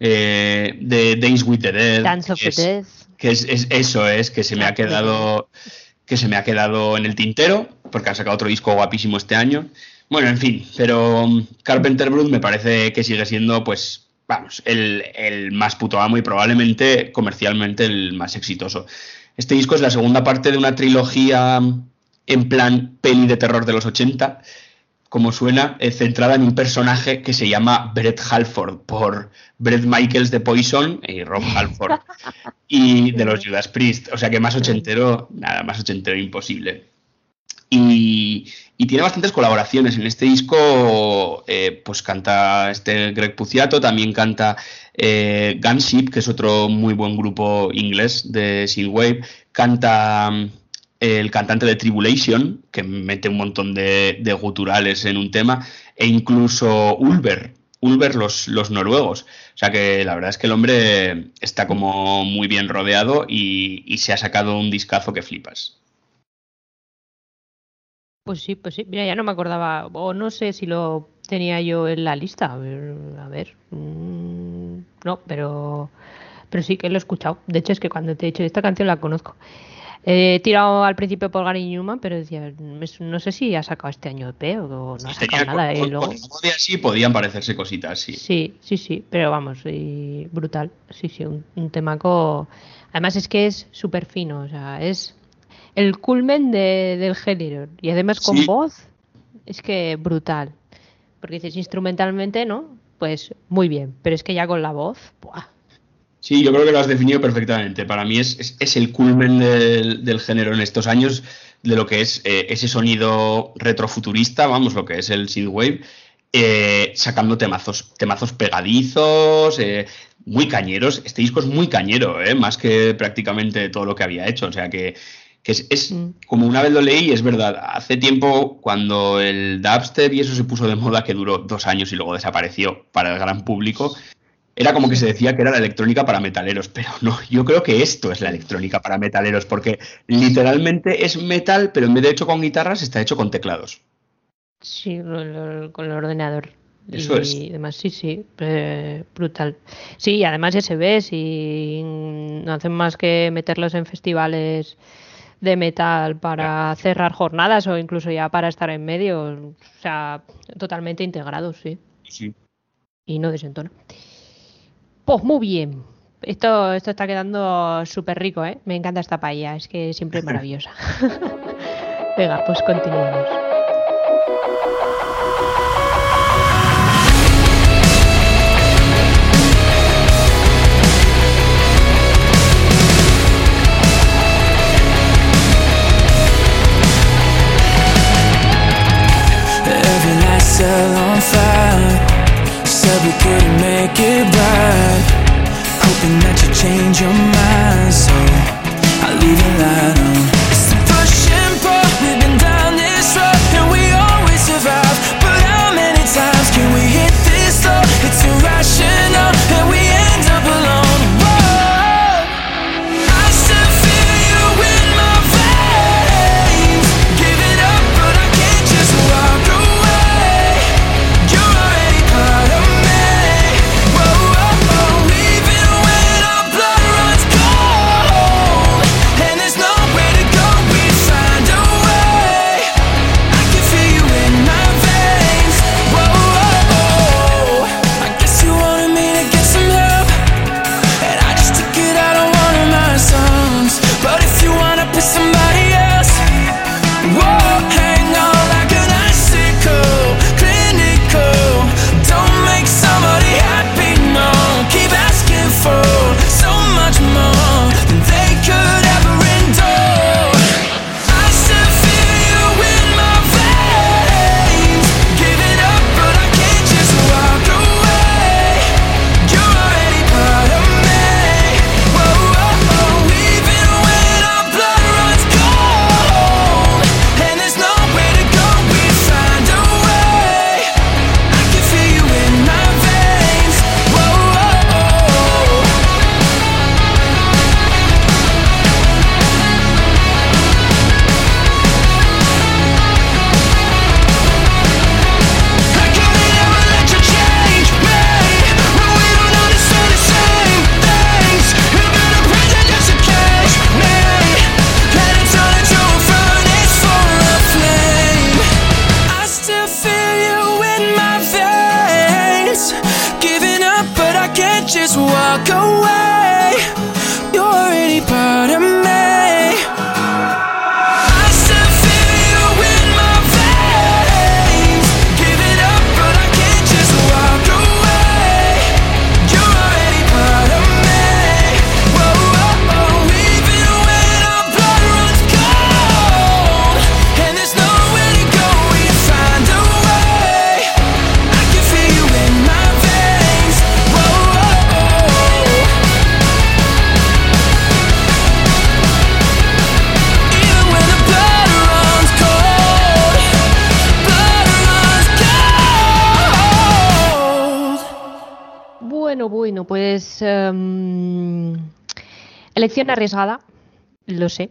de Days with the Dead. Dance of the Dead. Que que se me ha quedado en el tintero, porque ha sacado otro disco guapísimo este año. Bueno, en fin, pero Carpenter Brut me parece que sigue siendo, pues, vamos, el más puto amo y probablemente comercialmente el más exitoso. Este disco es la segunda parte de una trilogía en plan peli de terror de los 80, como suena, centrada en un personaje que se llama Brett Halford, por Bret Michaels de Poison y Rob Halford, y de los Judas Priest. O sea que más ochentero, nada, más ochentero imposible. Y tiene bastantes colaboraciones. En este disco pues canta Greg Puciato, también canta Gunship, que es otro muy buen grupo inglés de synthwave, canta el cantante de Tribulation, que mete un montón de guturales en un tema, e incluso Ulver, los noruegos. O sea que la verdad es que el hombre está como muy bien rodeado y se ha sacado un discazo que flipas. Pues sí. Mira, ya no me acordaba, o no sé si lo tenía yo en la lista. A ver. No, pero sí que lo he escuchado. De hecho, es que cuando te he dicho esta canción la conozco. He tirado al principio por Gary Newman, pero decía, no sé si ha sacado este año EP o no ha sacado nada. Y luego sí podían parecerse cositas, sí. Sí, pero vamos, brutal. Sí, un temaco. Además es que es súper fino, o sea, es el culmen del género. Y además con voz, es que brutal. Porque dices, instrumentalmente, ¿no? Pues muy bien, pero es que ya con la voz, ¡buah! Sí, yo creo que lo has definido perfectamente. Para mí es el culmen del género en estos años, de lo que es ese sonido retrofuturista, vamos, lo que es el synthwave, sacando temazos pegadizos, muy cañeros. Este disco es muy cañero, más que prácticamente todo lo que había hecho. O sea que es como una vez lo leí, es verdad, hace tiempo cuando el dubstep y eso se puso de moda, que duró 2 años y luego desapareció para el gran público, era como que se decía que era la electrónica para metaleros, pero no, yo creo que esto es la electrónica para metaleros, porque literalmente es metal, pero en vez de hecho con guitarras, está hecho con teclados. Sí, con el ordenador. Eso y demás, sí, brutal. Sí, además ya se ve, si no hacen más que meterlos en festivales de metal para cerrar jornadas o incluso ya para estar en medio, o sea, totalmente integrados, sí. Y no desentona. Pues muy bien. Esto está quedando súper rico, ¿eh? Me encanta esta paella, es que siempre es maravillosa. Venga, pues continuamos. Every night set on fire. Said we couldn't make it right. Hoping that you change your mind, so I'll leave a light on. It's the push and pull. We've been down this road and we always survive. But how many times can we hit this low? It's irrational and we end up alone. Whoa. can't just walk away. You're already part of me. I still feel you in my veins. Give it up, but I can't just walk away. You're already part of me. Whoa, whoa, whoa. Even when our blood runs cold and there's nowhere to go, we find a way. I can feel you in my veins. Whoa, whoa, whoa. Even when the blood runs cold, blood runs cold. Bueno, pues elección arriesgada, lo sé,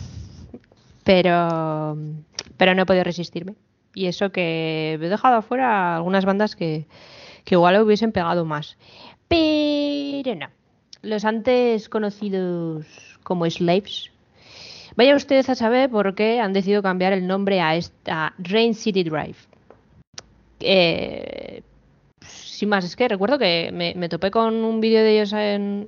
pero no he podido resistirme. Y eso que he dejado afuera algunas bandas que igual hubiesen pegado más. Pero no, los antes conocidos como Slaves, vaya usted a saber por qué han decidido cambiar el nombre a Rain City Drive. Sin más, es que recuerdo que me topé con un vídeo de ellos en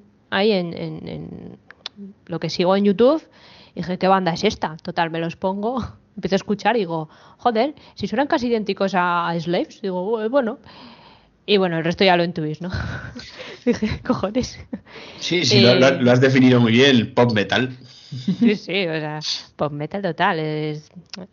lo que sigo en YouTube y dije, ¿qué banda es esta? Total, me los pongo, empiezo a escuchar y digo, joder, si suenan casi idénticos a Slaves, digo, bueno. Y bueno, el resto ya lo intuís, ¿no? Dije, cojones. Sí, lo has definido muy bien, pop metal. Sí, o sea, pop metal total. Es,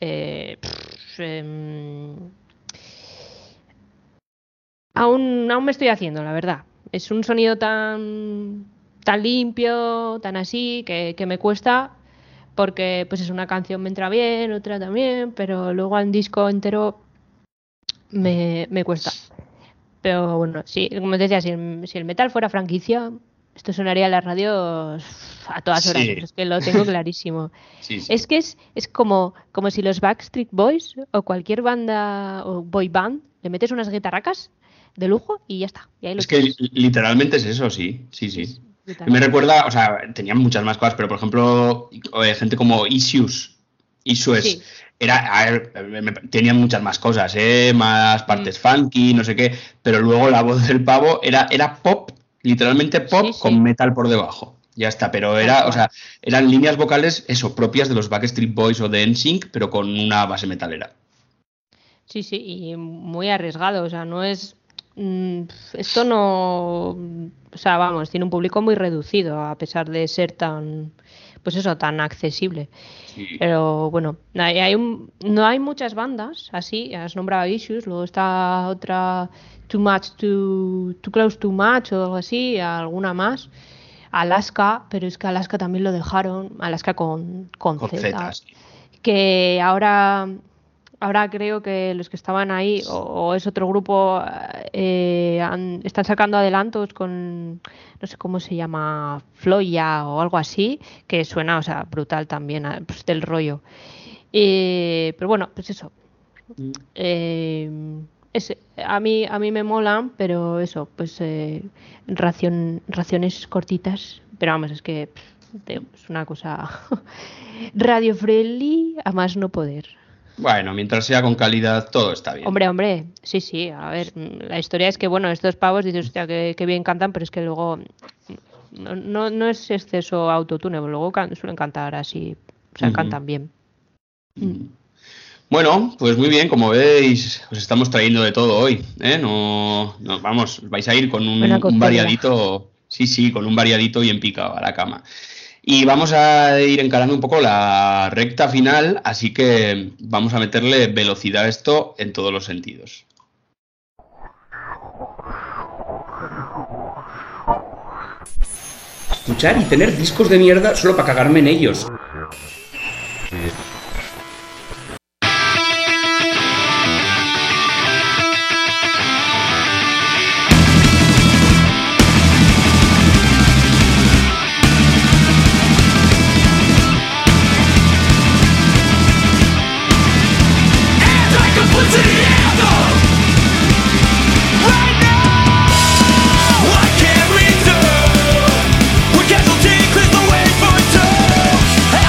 aún me estoy haciendo, la verdad. Es un sonido tan limpio, tan así, que me cuesta, porque pues es una canción me entra bien, otra también, pero luego al disco entero me cuesta. Pero bueno, sí, como te decía, si el metal fuera franquicia, esto sonaría en las radios a todas horas. Sí. Es que lo tengo clarísimo. Sí. Es que es como si los Backstreet Boys o cualquier banda o boy band le metes unas guitarracas de lujo y ya está. Y ahí lo Es que tienes. literalmente es eso, sí. Brutal. Me recuerda, o sea, tenían muchas más cosas, pero por ejemplo, gente como Issues, Sí. tenían muchas más cosas, más partes funky, no sé qué, pero luego la voz del pavo era pop, literalmente pop, Sí. con metal por debajo. Ya está, pero eran líneas vocales, eso, propias de los Backstreet Boys o de NSYNC, pero con una base metalera. Sí, y muy arriesgado, o sea, no es... esto no... O sea, vamos, tiene un público muy reducido, a pesar de ser tan... Pues eso, tan accesible. Sí. Pero bueno, no hay muchas bandas así, has nombrado Issues, luego está otra Too Close Too Much o algo así, alguna más. Alaska, pero es que Alaska también lo dejaron, Alaska con Z, sí. que ahora creo que los que estaban ahí, o es otro grupo, están sacando adelantos con, no sé cómo se llama, Floya o algo así, que suena, o sea, brutal también, pues, del rollo. Pero bueno, pues eso. A mí me molan, pero eso, pues raciones cortitas, pero vamos, es que es una cosa radio friendly a más no poder. Bueno, mientras sea con calidad, todo está bien. Hombre, sí, a ver, la historia es que, bueno, estos pavos dices, hostia, que bien cantan, pero es que luego no es exceso autotune, luego suelen cantar así, o sea, cantan bien. Bueno, pues muy bien, como veis, os estamos trayendo de todo hoy, ¿eh? No, vamos, vais a ir con un variadito, sí, con un variadito bien picado a la cama. Y vamos a ir encarando un poco la recta final, así que vamos a meterle velocidad a esto en todos los sentidos. Escuchar y tener discos de mierda solo para cagarme en ellos. What can we do? We can't take the way for two.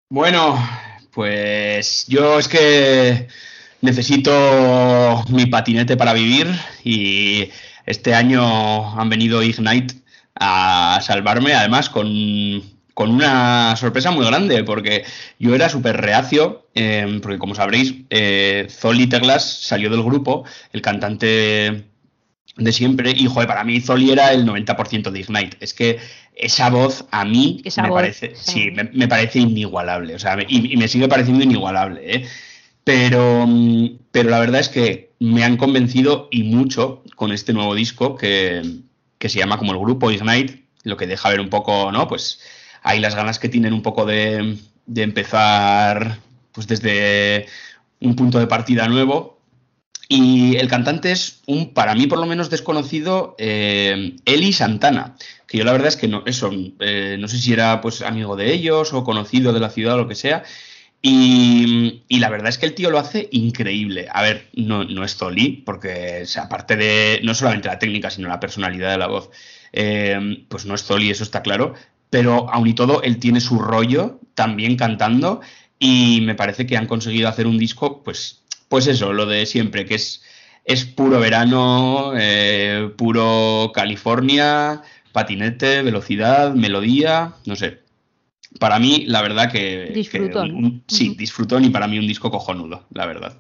Bueno, pues yo es que necesito mi patinete para vivir y este año han venido Ignite a salvarme, además con una sorpresa muy grande, porque yo era súper reacio, porque como sabréis, Zoli Teglas salió del grupo, el cantante de siempre, y joder, para mí Zoli era el 90% de Ignite. Es que esa voz a mí parece, sí, me parece inigualable, o sea, y me sigue pareciendo inigualable, ¿eh? Pero la verdad es que me han convencido y mucho con este nuevo disco que se llama como el grupo Ignite, lo que deja ver un poco, ¿no? Pues hay las ganas que tienen un poco de empezar pues desde un punto de partida nuevo. Y el cantante es para mí por lo menos desconocido, Eli Santana, que yo la verdad es que no sé si era pues amigo de ellos o conocido de la ciudad o lo que sea. Y la verdad es que el tío lo hace increíble. A ver, no es Zoli, porque o sea, aparte de no solamente la técnica, sino la personalidad de la voz, pues no es Zoli, eso está claro. Pero aun y todo, él tiene su rollo también cantando y me parece que han conseguido hacer un disco, pues eso, lo de siempre, que es puro verano, puro California, patinete, velocidad, melodía, no sé. Para mí, la verdad que... Disfrutón. Sí, disfrutón, y para mí un disco cojonudo, la verdad.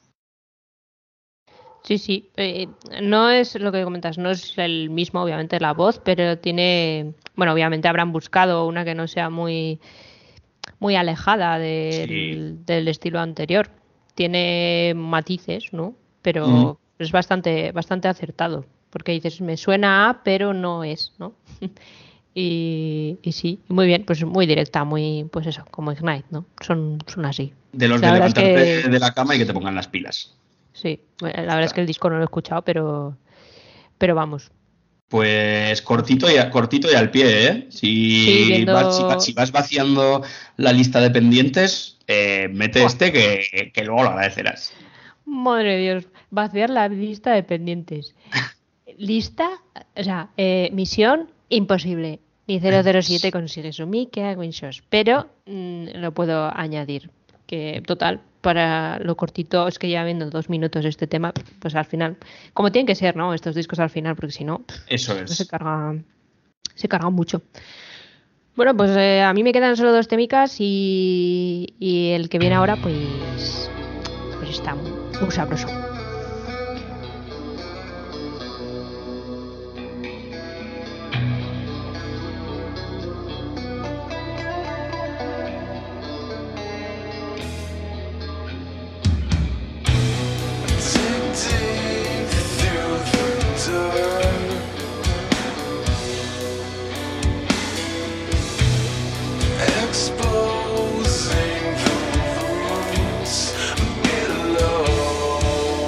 Sí. No es lo que comentas, no es el mismo, obviamente, la voz, pero tiene... Bueno, obviamente habrán buscado una que no sea muy alejada del estilo anterior. Tiene matices, ¿no? Pero es bastante acertado, porque dices, me suena a, pero no es, ¿no? Y sí, muy bien, pues muy directa, muy, pues eso, como Ignite, ¿no? Son así. De los de levantarte de la cama y que te pongan las pilas. Sí, la verdad es que el disco no lo he escuchado, pero vamos. Pues cortito y al pie, ¿eh? Si vas vaciando la lista de pendientes, mete que luego lo agradecerás. Madre de Dios, vaciar la lista de pendientes. Misión imposible. Ni 007 consigue eso. Me cago en sos. Pero lo puedo añadir. Que total, para lo cortito, es que ya viendo 2 minutos este tema, pues al final, como tienen que ser, ¿no? Estos discos al final, porque si no, eso es. Se carga mucho. Bueno, pues a mí me quedan solo 2 temicas y el que viene ahora, pues está muy sabroso. Exposing the wounds below.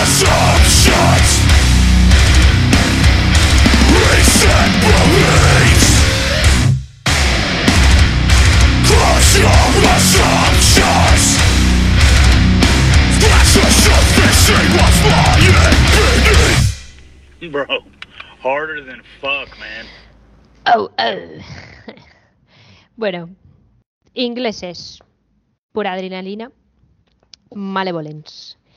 assumptions, recent beliefs. Crush your assumptions. Splash the surface in what's lying beneath. Bro, harder than fuck, man. Oh. Bueno, ingleses, pura adrenalina, Malevolence.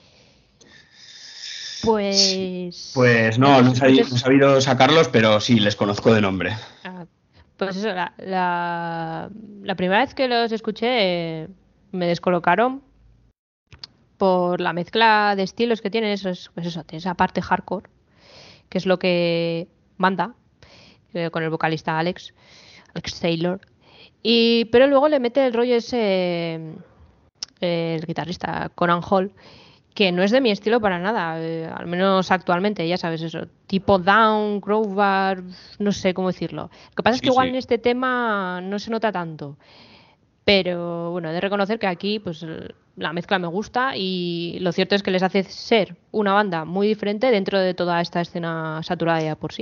Pues... Pues no he sabido sacarlos, pero sí, les conozco de nombre. Pues eso, la primera vez que los escuché me descolocaron por la mezcla de estilos que tienen, esa parte hardcore, que es lo que manda con el vocalista Alex Taylor. Pero luego le mete el rollo ese el guitarrista Conan Hall, que no es de mi estilo para nada, al menos actualmente, ya sabes eso, tipo Down, Crowbar, no sé cómo decirlo. Lo que pasa es que igual en este tema no se nota tanto, pero bueno, he de reconocer que aquí pues la mezcla me gusta y lo cierto es que les hace ser una banda muy diferente dentro de toda esta escena saturada ya por sí.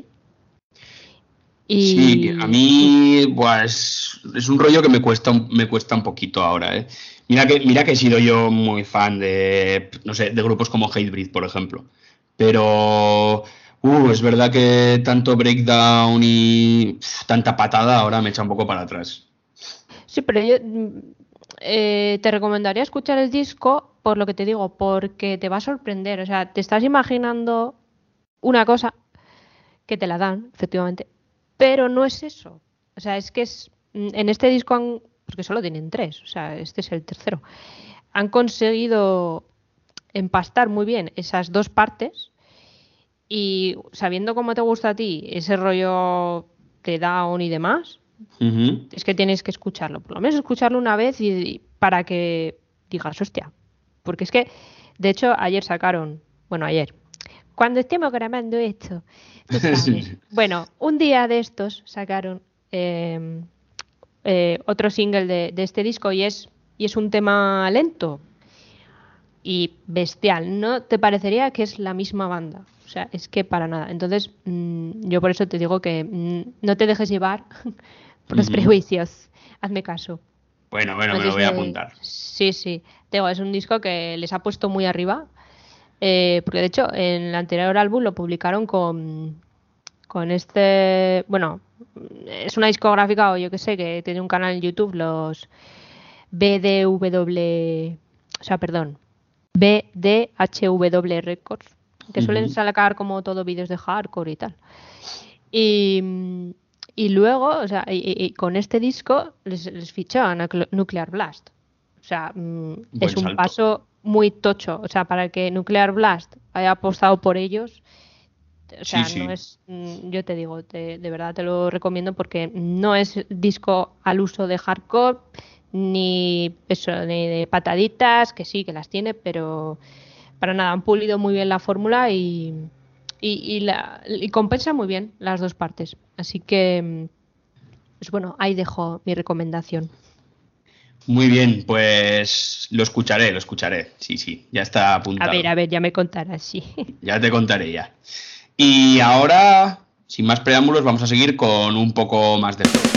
Sí, a mí pues es un rollo que me cuesta un poquito ahora, ¿eh? Mira que he sido yo muy fan de, no sé, de grupos como Hatebreed, por ejemplo. Pero es verdad que tanto breakdown y tanta patada ahora me echa un poco para atrás. Sí, pero yo te recomendaría escuchar el disco por lo que te digo, porque te va a sorprender. O sea, te estás imaginando una cosa que te la dan, efectivamente, pero no es eso. O sea, es que en este disco porque solo tienen 3, o sea, este es el tercero. Han conseguido empastar muy bien esas dos partes y sabiendo cómo te gusta a ti ese rollo de down y demás, es que tienes que escucharlo, por lo menos escucharlo una vez y para que digas, hostia. Porque es que, de hecho, ayer, cuando estemos grabando esto, sí. Bueno, un día de estos sacaron otro single de este disco y es un tema lento y bestial. No te parecería que es la misma banda, o sea, es que para nada. Entonces yo por eso te digo que no te dejes llevar por los prejuicios, hazme caso. Bueno, me lo voy a apuntar. Sí, te digo, es un disco que les ha puesto muy arriba, porque de hecho en el anterior álbum lo publicaron con este, bueno, es una discográfica o yo qué sé, que tiene un canal en YouTube, los BDHW Records, que suelen sacar como todo vídeos de hardcore y tal. Y luego, o sea, y con este disco les fichaban a Nuclear Blast. O sea, es un paso muy tocho. O sea, para que Nuclear Blast haya apostado por ellos, o sea, sí. No es, yo te digo, de verdad te lo recomiendo porque no es disco al uso de hardcore ni eso, ni de pataditas, que sí, que las tiene, pero para nada, han pulido muy bien la fórmula y compensa muy bien las dos partes. Así que, pues bueno, ahí dejo mi recomendación. Muy bien, pues lo escucharé, sí, ya está apuntado. A ver, ya me contarás, sí. Ya te contaré ya. Y ahora, sin más preámbulos, vamos a seguir con un poco más de flow.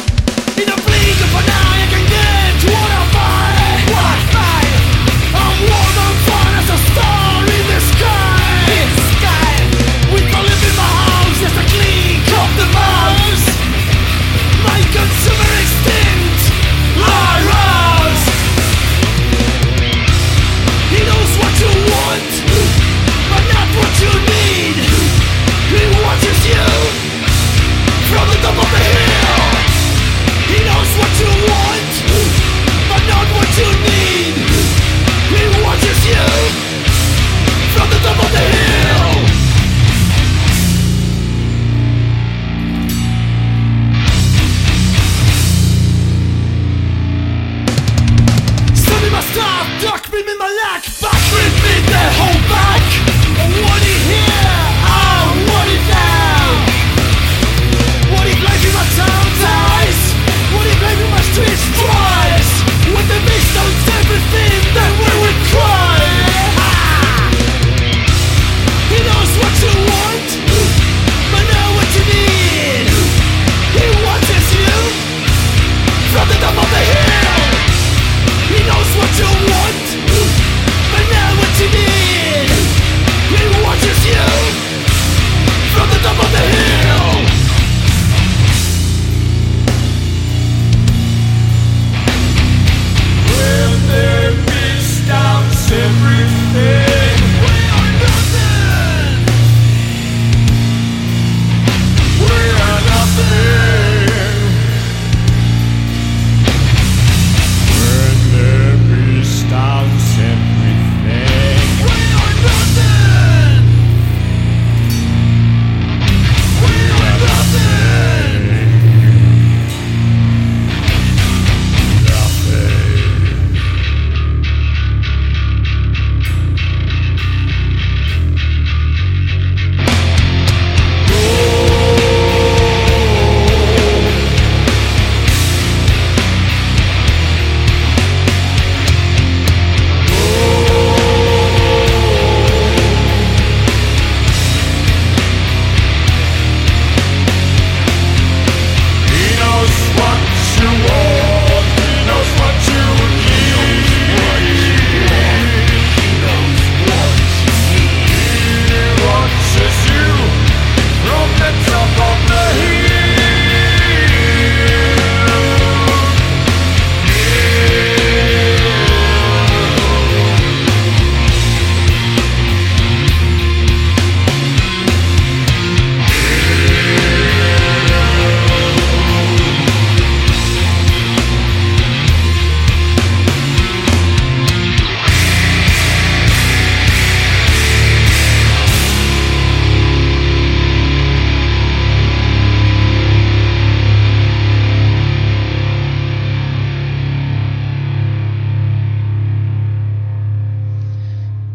From the top of the hill, he knows what you want, but not what you need. He watches you from the top of the hill. Send me my stuff, duck me in my leg, back with me the whole back. I want it here, I want it now. What if life in my town dies? What if life in my streets tries? When the beast owns everything, then we will cry.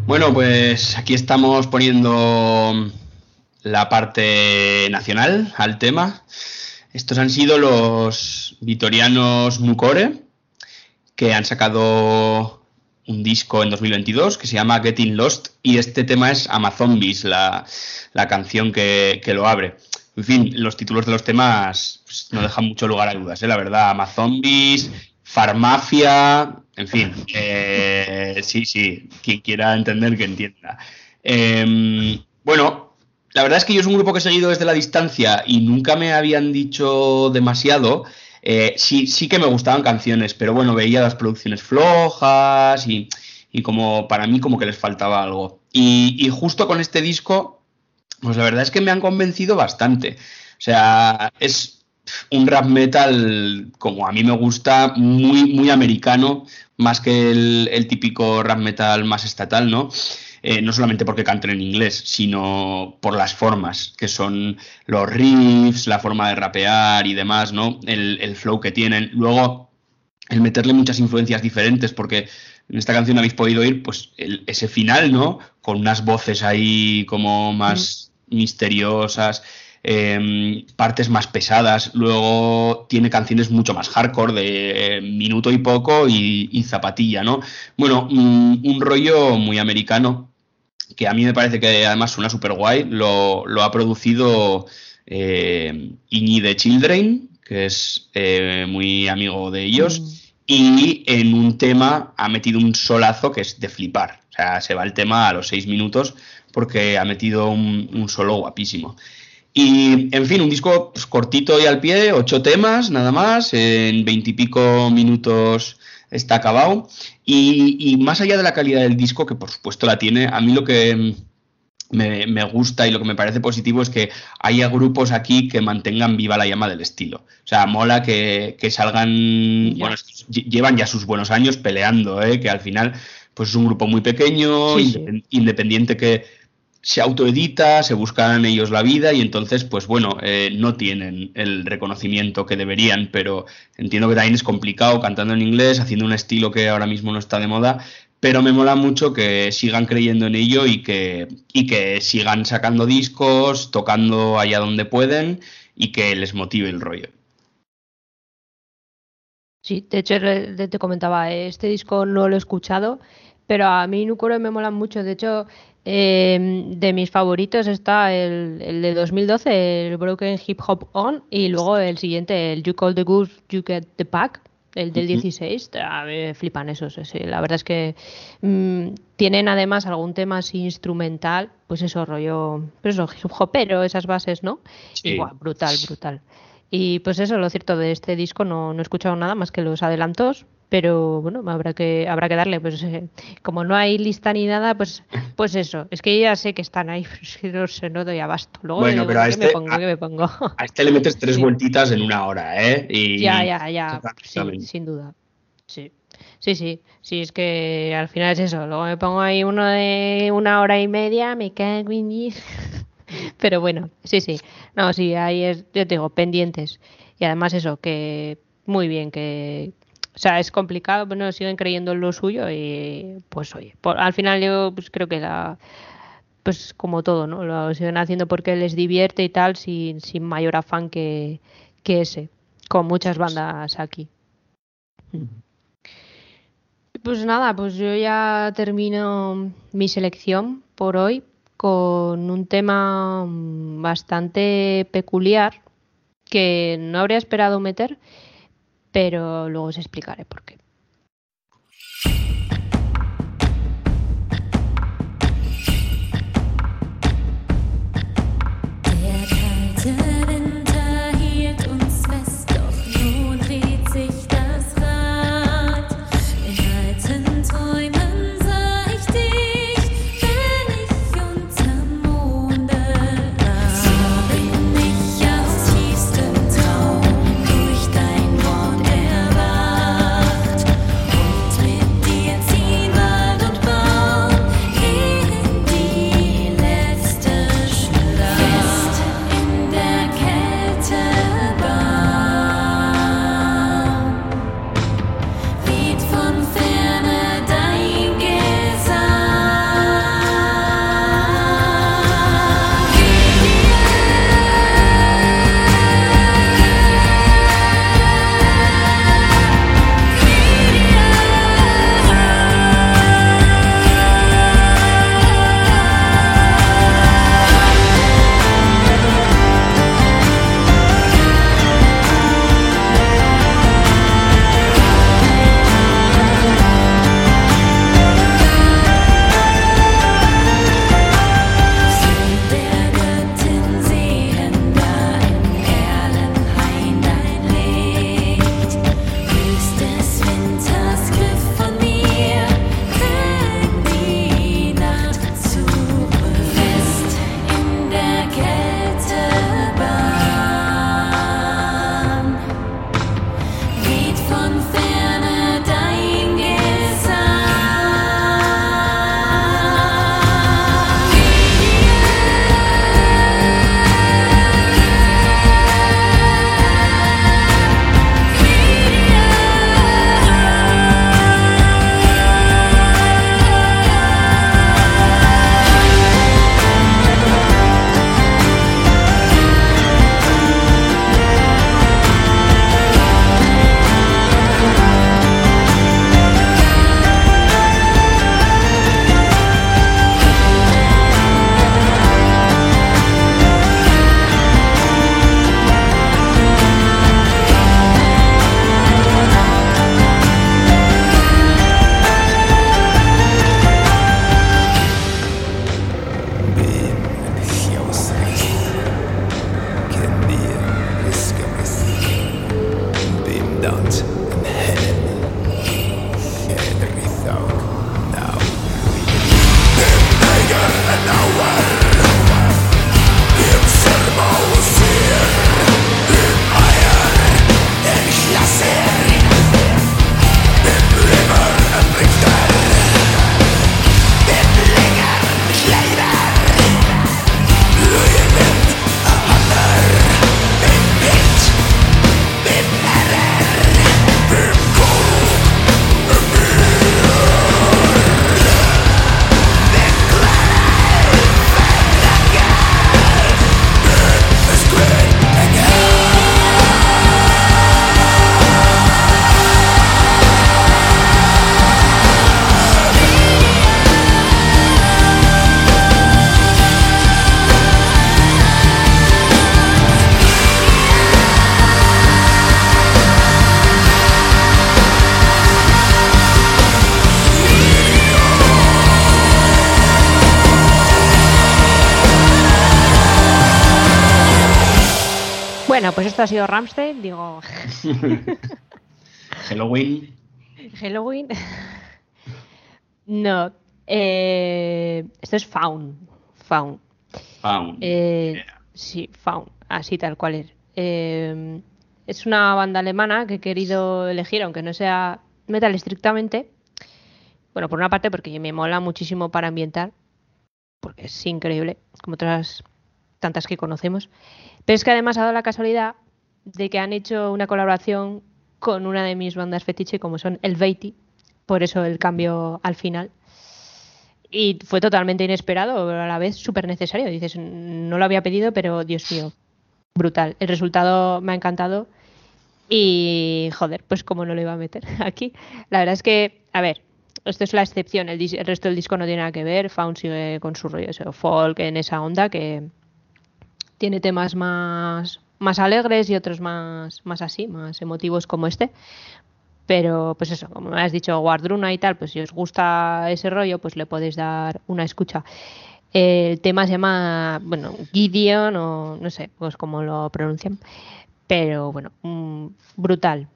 Bueno, pues aquí estamos poniendo la parte nacional al tema. Estos han sido los vitorianos Nucore, que han sacado un disco en 2022 que se llama Getting Lost, y este tema es Amazombies, la canción que lo abre. En fin, los títulos de los temas pues, no dejan mucho lugar a dudas, la verdad. Amazombies, Farmafia, en fin, sí, quien quiera entender que entienda. Bueno, la verdad es que yo es un grupo que he seguido desde la distancia y nunca me habían dicho demasiado. Sí que me gustaban canciones, pero bueno, veía las producciones flojas y como para mí como que les faltaba algo. Y justo con este disco, pues la verdad es que me han convencido bastante. O sea, es un rap metal como a mí me gusta, muy, muy americano, más que el típico rap metal más estatal, ¿no? No solamente porque canten en inglés, sino por las formas, que son los riffs, la forma de rapear y demás, ¿no? El flow que tienen. Luego, el meterle muchas influencias diferentes, porque en esta canción habéis podido oír pues, ese final, ¿no? Con unas voces ahí como más misteriosas, partes más pesadas. Luego tiene canciones mucho más hardcore, de minuto y poco y zapatilla, ¿no? Bueno, un rollo muy americano, que a mí me parece que además suena súper guay. Lo ha producido Iñi de Children, que es muy amigo de ellos, y en un tema ha metido un solazo que es de flipar. O sea, se va el tema a los 6 minutos porque ha metido un solo guapísimo. Y, en fin, un disco pues, cortito y al pie, 8 temas nada más, en 20 y pico minutos está acabado. Y más allá de la calidad del disco, que por supuesto la tiene, a mí lo que me gusta y lo que me parece positivo es que haya grupos aquí que mantengan viva la llama del estilo. O sea, mola que salgan, bueno, llevan ya sus buenos años peleando, que al final pues es un grupo muy pequeño, independiente, que se autoedita, se buscan ellos la vida y entonces, pues bueno, no tienen el reconocimiento que deberían, pero entiendo que también es complicado cantando en inglés, haciendo un estilo que ahora mismo no está de moda, pero me mola mucho que sigan creyendo en ello y que sigan sacando discos, tocando allá donde pueden y que les motive el rollo. Sí, de hecho te comentaba, este disco no lo he escuchado, pero a mí Nucore me mola mucho. De hecho, de mis favoritos está el de 2012, el Broken Hip Hop On, y luego el siguiente, el You Call the Goose, You Get the Pack, el del 16. Me flipan esos. Sí. La verdad es que tienen además algún tema así instrumental, pues eso, rollo, pues eso, hip hopero, esas bases, ¿no? Sí. Y guau, brutal. Y pues eso, lo cierto de este disco no he escuchado nada más que los adelantos, pero bueno, habrá que darle, pues como no hay lista ni nada, pues eso, es que ya sé que están ahí, pero es que no doy abasto. Luego bueno, pero ¿qué me pongo? A este le metes 3 vueltitas en una hora, Y ya, sí, sin duda. Sí, es que al final es eso, luego me pongo ahí uno de 1 hora y media, me cago en ir. Pero bueno, sí. No, sí, ahí es, yo te digo, pendientes. Y además eso, que muy bien, que... O sea, es complicado, pero no siguen creyendo en lo suyo y pues oye, al final yo pues creo que pues como todo, ¿no? Lo siguen haciendo porque les divierte y tal, sin mayor afán que ese, con muchas bandas aquí. Pues nada, pues yo ya termino mi selección por hoy con un tema bastante peculiar que no habría esperado meter, pero luego os explicaré por qué. Durch dein Wort erwacht und mit dir Bueno, pues esto ha sido Rammstein, digo... Halloween. Halloween. No. Esto es Faun. Faun. Sí, Faun. Así tal cual es. Es una banda alemana que he querido elegir, aunque no sea metal estrictamente. Bueno, por una parte porque me mola muchísimo para ambientar, porque es increíble, como otras tantas que conocemos. Pero es que además ha dado la casualidad de que han hecho una colaboración con una de mis bandas fetiche, como son Helveti, por eso el cambio al final. Y fue totalmente inesperado, pero a la vez súper necesario. Dices, no lo había pedido, pero Dios mío, brutal. El resultado me ha encantado y, joder, pues cómo no lo iba a meter aquí. La verdad es que, a ver, esto es la excepción, el resto del disco no tiene nada que ver. Faun sigue con su rollo folk en esa onda, que tiene temas más alegres y otros más así, más emotivos como este. Pero pues eso, como me has dicho, Wardruna y tal, pues si os gusta ese rollo, pues le podéis dar una escucha. El tema se llama, bueno, Gideon o no sé, pues cómo lo pronuncian. Pero bueno, brutal.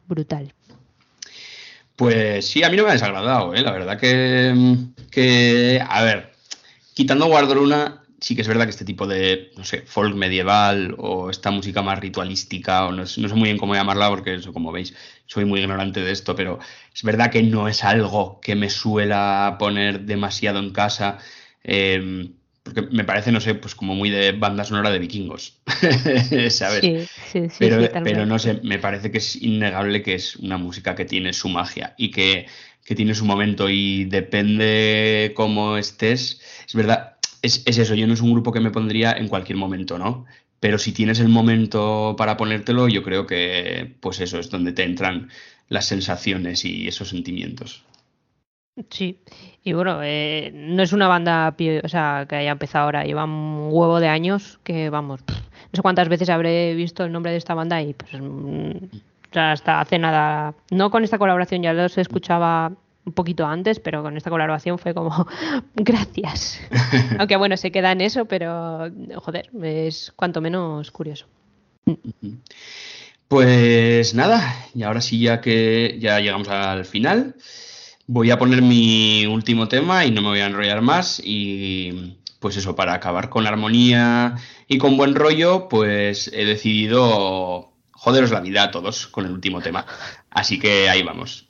Pues sí, a mí no me ha desagradado, ¿eh? La verdad que, a ver, quitando Wardruna, sí que es verdad que este tipo de, no sé, folk medieval o esta música más ritualística, o no sé muy bien cómo llamarla porque eso, como veis, soy muy ignorante de esto, pero es verdad que no es algo que me suela poner demasiado en casa, porque me parece, no sé, pues como muy de banda sonora de vikingos, ¿sabes? Sí, pero no sé, me parece que es innegable que es una música que tiene su magia y que tiene su momento y depende cómo estés, es verdad. Es eso, yo no es un grupo que me pondría en cualquier momento, ¿no? Pero si tienes el momento para ponértelo, yo creo que, pues eso, es donde te entran las sensaciones y esos sentimientos. Sí, y bueno, no es una banda que haya empezado ahora, lleva un huevo de años que, vamos, no sé cuántas veces habré visto el nombre de esta banda y pues hasta hace nada, no con esta colaboración, ya los escuchaba un poquito antes, pero con esta colaboración fue como gracias. Aunque bueno, se queda en eso, pero joder, es cuanto menos curioso. Pues nada, y ahora sí, ya que ya llegamos al final, voy a poner mi último tema y no me voy a enrollar más. Y pues eso, para acabar con armonía y con buen rollo, pues he decidido joderos la vida a todos con el último tema. Así que ahí vamos.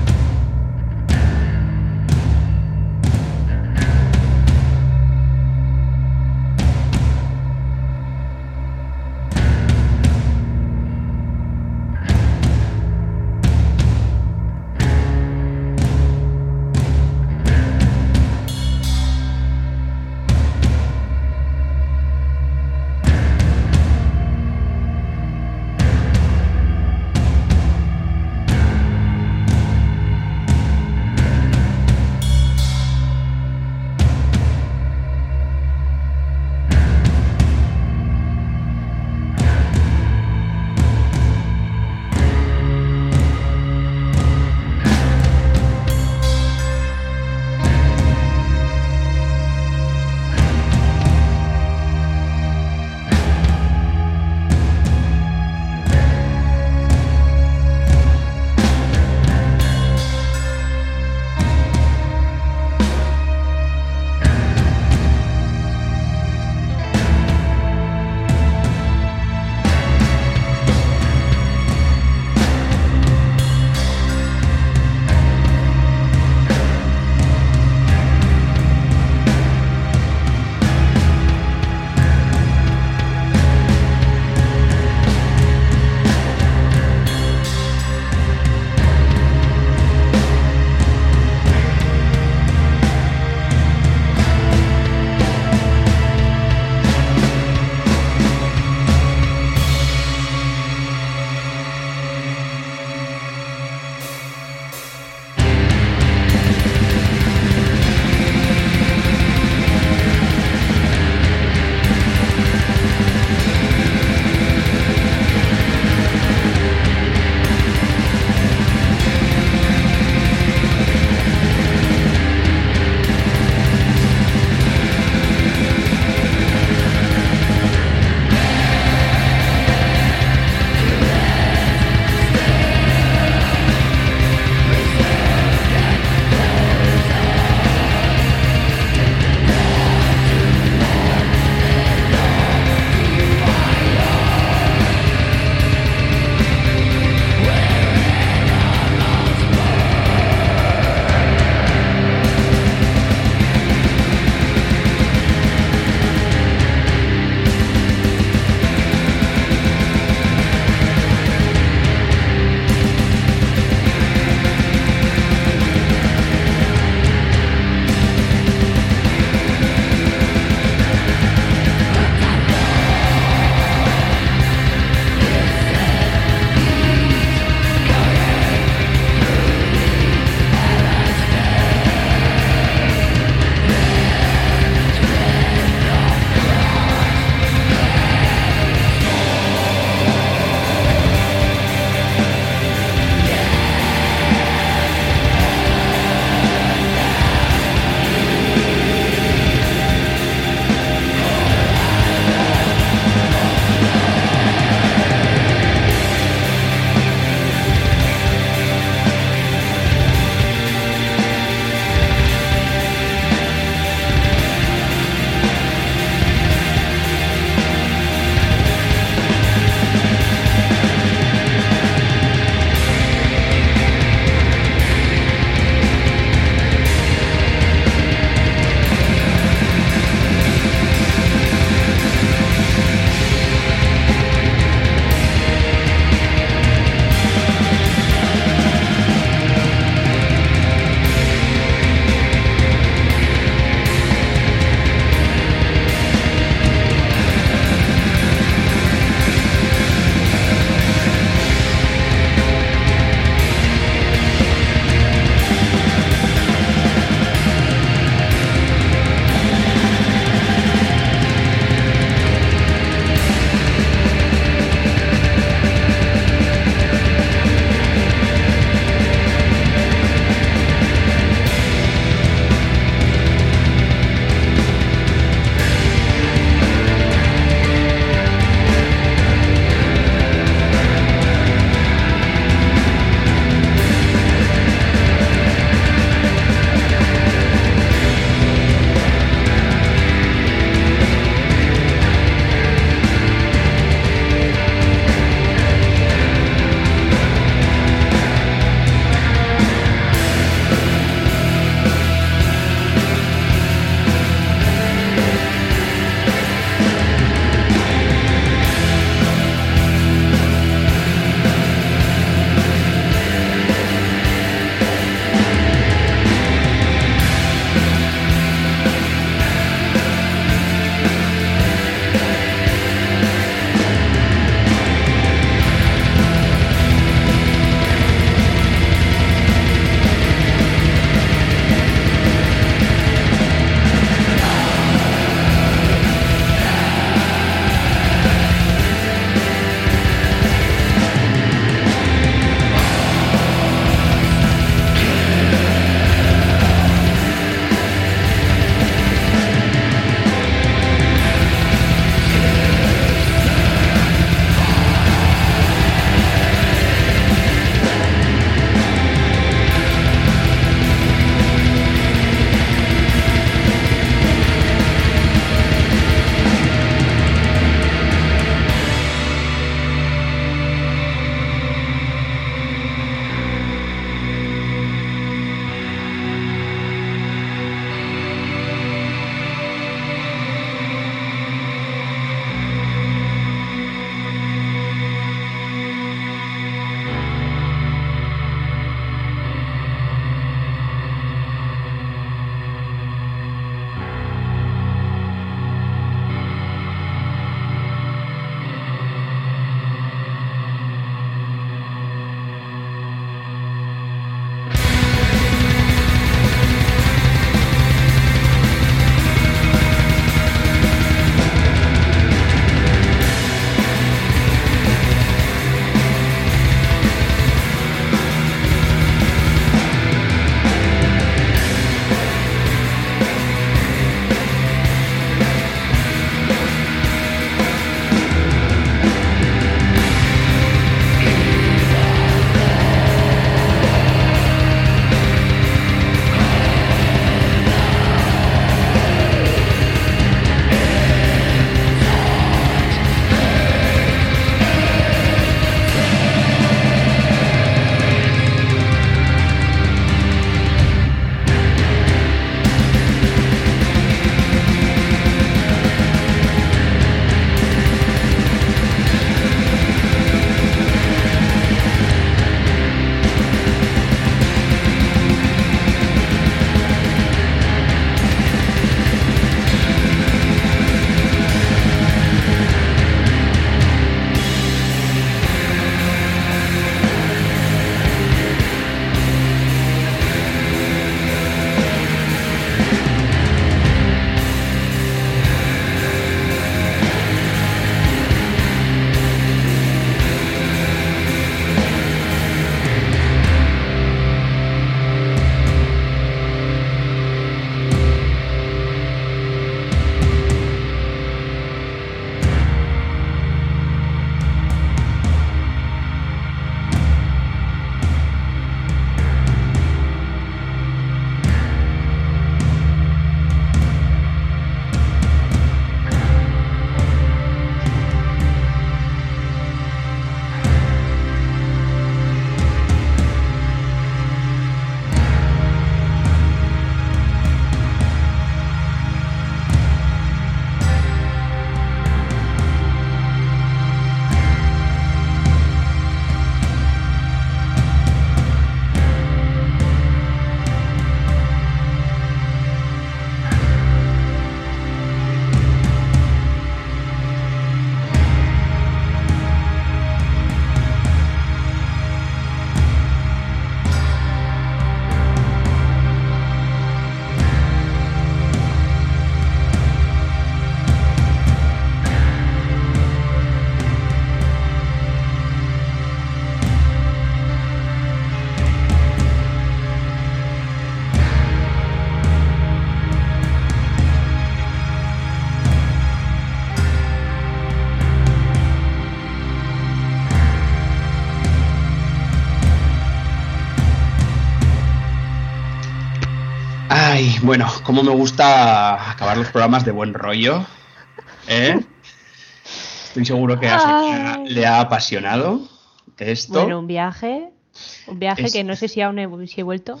Ay, bueno, cómo me gusta acabar los programas de buen rollo, ¿eh? Estoy seguro que a Sonia le ha apasionado esto. Bueno, un viaje que no sé si aún si he vuelto.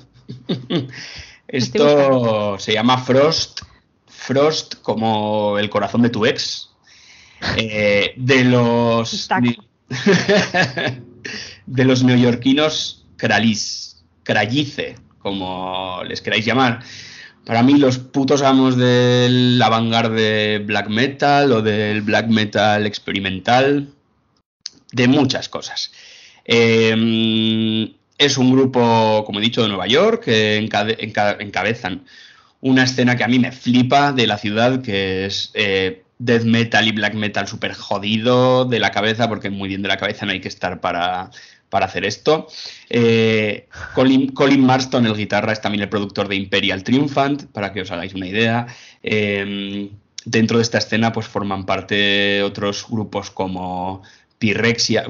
Esto se llama Frost como el corazón de tu ex. De los de los neoyorquinos Krallice, como les queráis llamar. Para mí los putos amos del avant-garde black metal o del black metal experimental, de muchas cosas. Es un grupo, como he dicho, de Nueva York que encabezan una escena que a mí me flipa de la ciudad, que es death metal y black metal súper jodido de la cabeza, porque muy bien de la cabeza no hay que estar para hacer esto. Colin Marston, el guitarra, es también el productor de Imperial Triumphant, para que os hagáis una idea. Dentro de esta escena pues forman parte otros grupos como Pyrexia,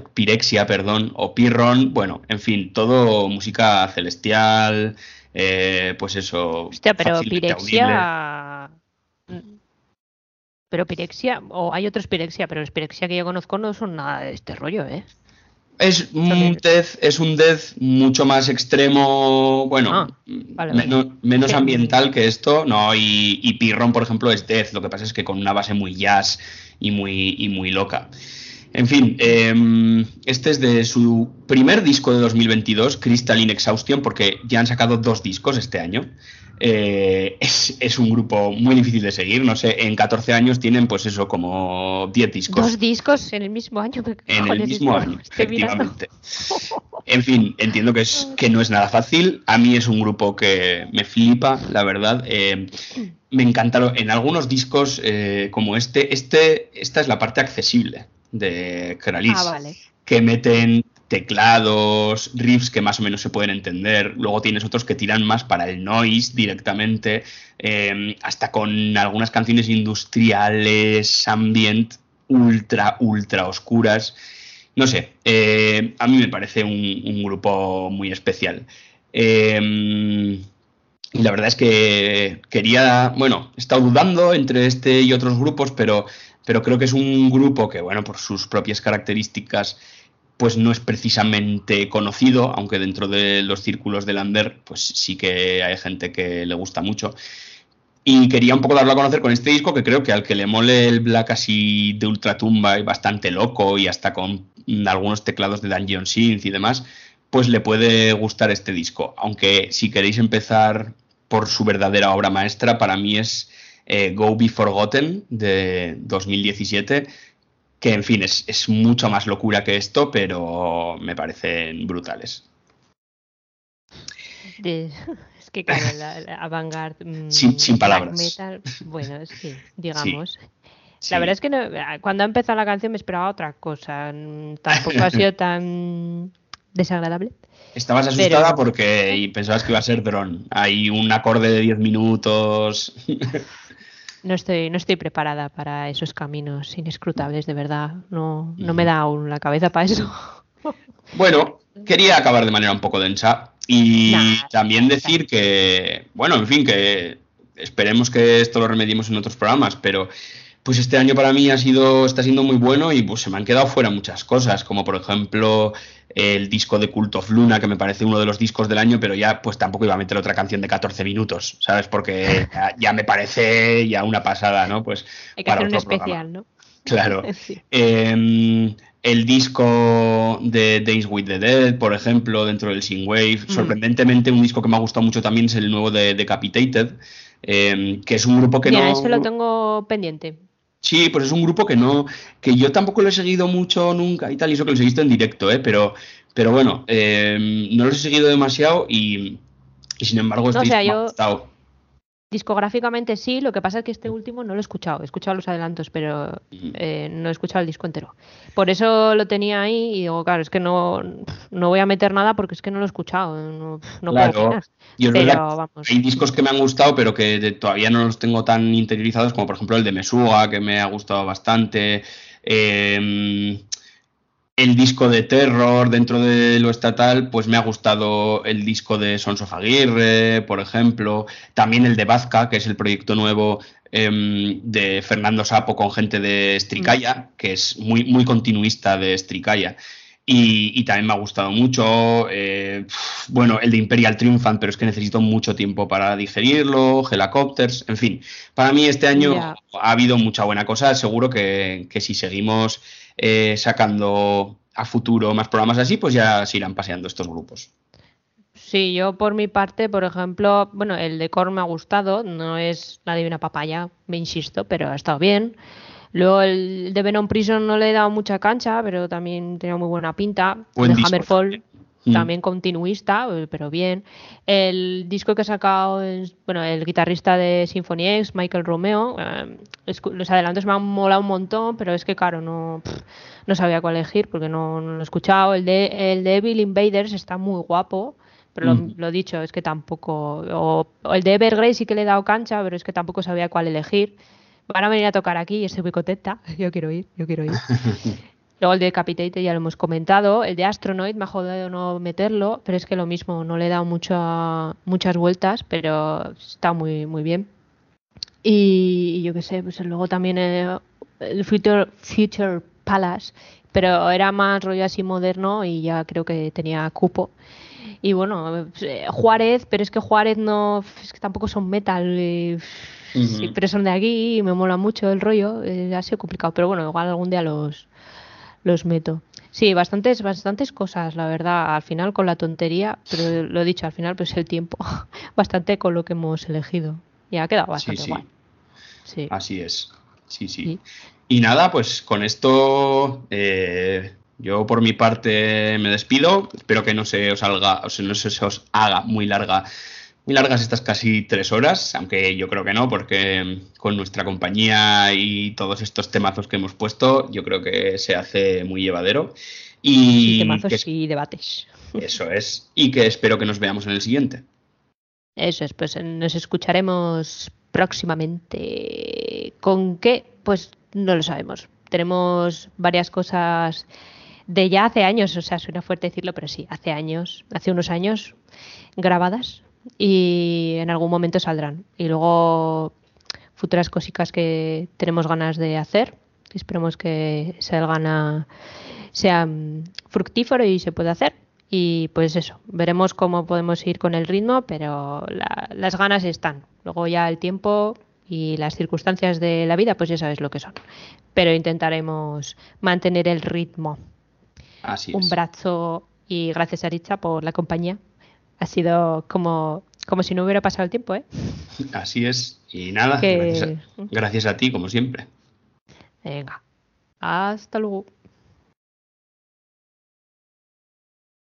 o Pyrrhon, bueno, en fin, todo música celestial, pues eso. Hostia, pero fácilmente Pyrexia... audible. Pero Pyrexia, o hay otros Pyrexia, pero los Pyrexia que yo conozco no son nada de este rollo, ¿eh? Es un death mucho más extremo, bueno, menos ambiental que esto, ¿no? Y Pyrrhon, por ejemplo, es death, lo que pasa es que con una base muy jazz y muy loca. En fin, este es de su primer disco de 2022, Crystalline Exhaustion, porque ya han sacado 2 discos este año. Es un grupo muy difícil de seguir, no sé, en 14 años tienen pues eso, como 10 discos. 2 discos en el mismo año. En el mismo año, efectivamente. En fin, entiendo que no es nada fácil. A mí es un grupo que me flipa, la verdad. Me encantaron en algunos discos como esta es la parte accesible de Krallice, vale. Que meten teclados, riffs que más o menos se pueden entender. Luego tienes otros que tiran más para el noise directamente, hasta con algunas canciones industriales, ambient, ultra oscuras. No sé, a mí me parece un grupo muy especial. Y la verdad es que he estado dudando entre este y otros grupos, pero creo que es un grupo que, bueno, por sus propias características, pues no es precisamente conocido, aunque dentro de los círculos del under, pues sí que hay gente que le gusta mucho. Y quería un poco darlo a conocer con este disco, que creo que al que le mole el black así de ultratumba y bastante loco y hasta con algunos teclados de Dungeon Synth y demás, pues le puede gustar este disco. Aunque si queréis empezar por su verdadera obra maestra, para mí es Go Be Forgotten de 2017, que en fin es mucho más locura que esto, pero me parecen brutales. Es que claro, la avant-garde sin palabras. metal, bueno, sí, digamos. Sí. La verdad es que cuando ha empezado la canción me esperaba otra cosa. Tampoco ha sido tan desagradable. Estabas asustada y pensabas que iba a ser Drone. Hay un acorde de 10 minutos. No estoy preparada para esos caminos inescrutables, de verdad. No me da aún la cabeza para eso. Bueno, quería acabar de manera un poco densa y también decir que, bueno, en fin, que esperemos que esto lo remediemos en otros programas, pero pues este año para mí está siendo muy bueno y pues se me han quedado fuera muchas cosas, como por ejemplo el disco de Cult of Luna, que me parece uno de los discos del año, pero ya pues tampoco iba a meter otra canción de 14 minutos, ¿sabes? Porque ya me parece ya una pasada, ¿no? Pues hay que hacer un especial, ¿no? Claro. Sí. El disco de Days with the Dead, por ejemplo, dentro del Synthwave. Sorprendentemente, un disco que me ha gustado mucho también es el nuevo de Decapitated, que es un grupo que Mira, eso lo tengo pendiente. Sí, pues es un grupo que yo tampoco lo he seguido mucho nunca y tal, y eso que lo he seguido en directo, pero bueno, no lo he seguido demasiado y sin embargo este disco me ha gustado. Discográficamente sí, lo que pasa es que este último no lo he escuchado los adelantos, pero no he escuchado el disco entero. Por eso lo tenía ahí y digo, claro, es que no voy a meter nada porque es que no lo he escuchado, no claro, puedo opinar. Pero vamos. Hay discos que me han gustado pero que todavía no los tengo tan interiorizados, como por ejemplo el de Mesuga, que me ha gustado bastante. el disco de Terror dentro de lo estatal, pues me ha gustado el disco de Sons of Aguirre, por ejemplo, también el de Vazca, que es el proyecto nuevo de Fernando Sapo con gente de Stricaya, que es muy, muy continuista de Stricaya. Y también me ha gustado mucho, bueno, el de Imperial Triumphant, pero es que necesito mucho tiempo para digerirlo, Helicopters, en fin. Para mí este año ha habido mucha buena cosa, seguro que si seguimos sacando a futuro más programas así, pues ya se irán paseando estos grupos. Sí, yo por mi parte, por ejemplo, bueno, el de Korn me ha gustado, no es la divina papaya, me insisto, pero ha estado bien. Luego el de Venom Prison no le he dado mucha cancha, pero también tenía muy buena pinta. Buen el de disco Hammerfall también. también continuista, pero bien. El disco que ha sacado, bueno, el guitarrista de Symphony X, Michael Romeo, los adelantos me han molado un montón, pero es que claro, no sabía cuál elegir porque no lo he escuchado. El de Evil Invaders está muy guapo, pero lo dicho, es que tampoco... O el de Evergrey sí que le he dado cancha, pero es que tampoco sabía cuál elegir. Van a venir a tocar aquí y estoy muy contenta. Yo quiero ir. Luego el de Decapitated ya lo hemos comentado. El de Astronoid me ha jodido no meterlo, pero es que lo mismo, no le he dado muchas vueltas, pero está muy, muy bien. Y yo qué sé, pues luego también el Future Palace, pero era más rollo así moderno y ya creo que tenía cupo. Y bueno, Juárez, pero es que Juárez no, es que tampoco son metal. Sí, pero son de aquí y me mola mucho el rollo, ha sido complicado, pero bueno, igual algún día los meto. Sí, bastantes cosas, la verdad, al final con la tontería, pero lo he dicho, al final pues el tiempo, bastante con lo que hemos elegido. Y ha quedado bastante guay. Sí. Así es, sí. Y nada, pues con esto yo por mi parte me despido, espero que no se os haga muy largas estas casi 3 horas, aunque yo creo que no, porque con nuestra compañía y todos estos temazos que hemos puesto, yo creo que se hace muy llevadero. Y temazos y debates. Eso es, y que espero que nos veamos en el siguiente. Eso es, pues nos escucharemos próximamente. ¿Con qué? Pues no lo sabemos. Tenemos varias cosas de ya hace años, o sea, suena fuerte decirlo, pero sí, hace unos años grabadas. Y en algún momento saldrán. Y luego futuras cositas que tenemos ganas de hacer. Esperemos que sea fructífero y se pueda hacer. Y pues eso, veremos cómo podemos ir con el ritmo, pero las ganas están. Luego ya el tiempo y las circunstancias de la vida, pues ya sabes lo que son. Pero intentaremos mantener el ritmo. Así es. Un brazo y gracias a Aritza por la compañía. Ha sido como si no hubiera pasado el tiempo, ¿eh? Así es. Y nada, gracias a ti, como siempre. Venga. Hasta luego.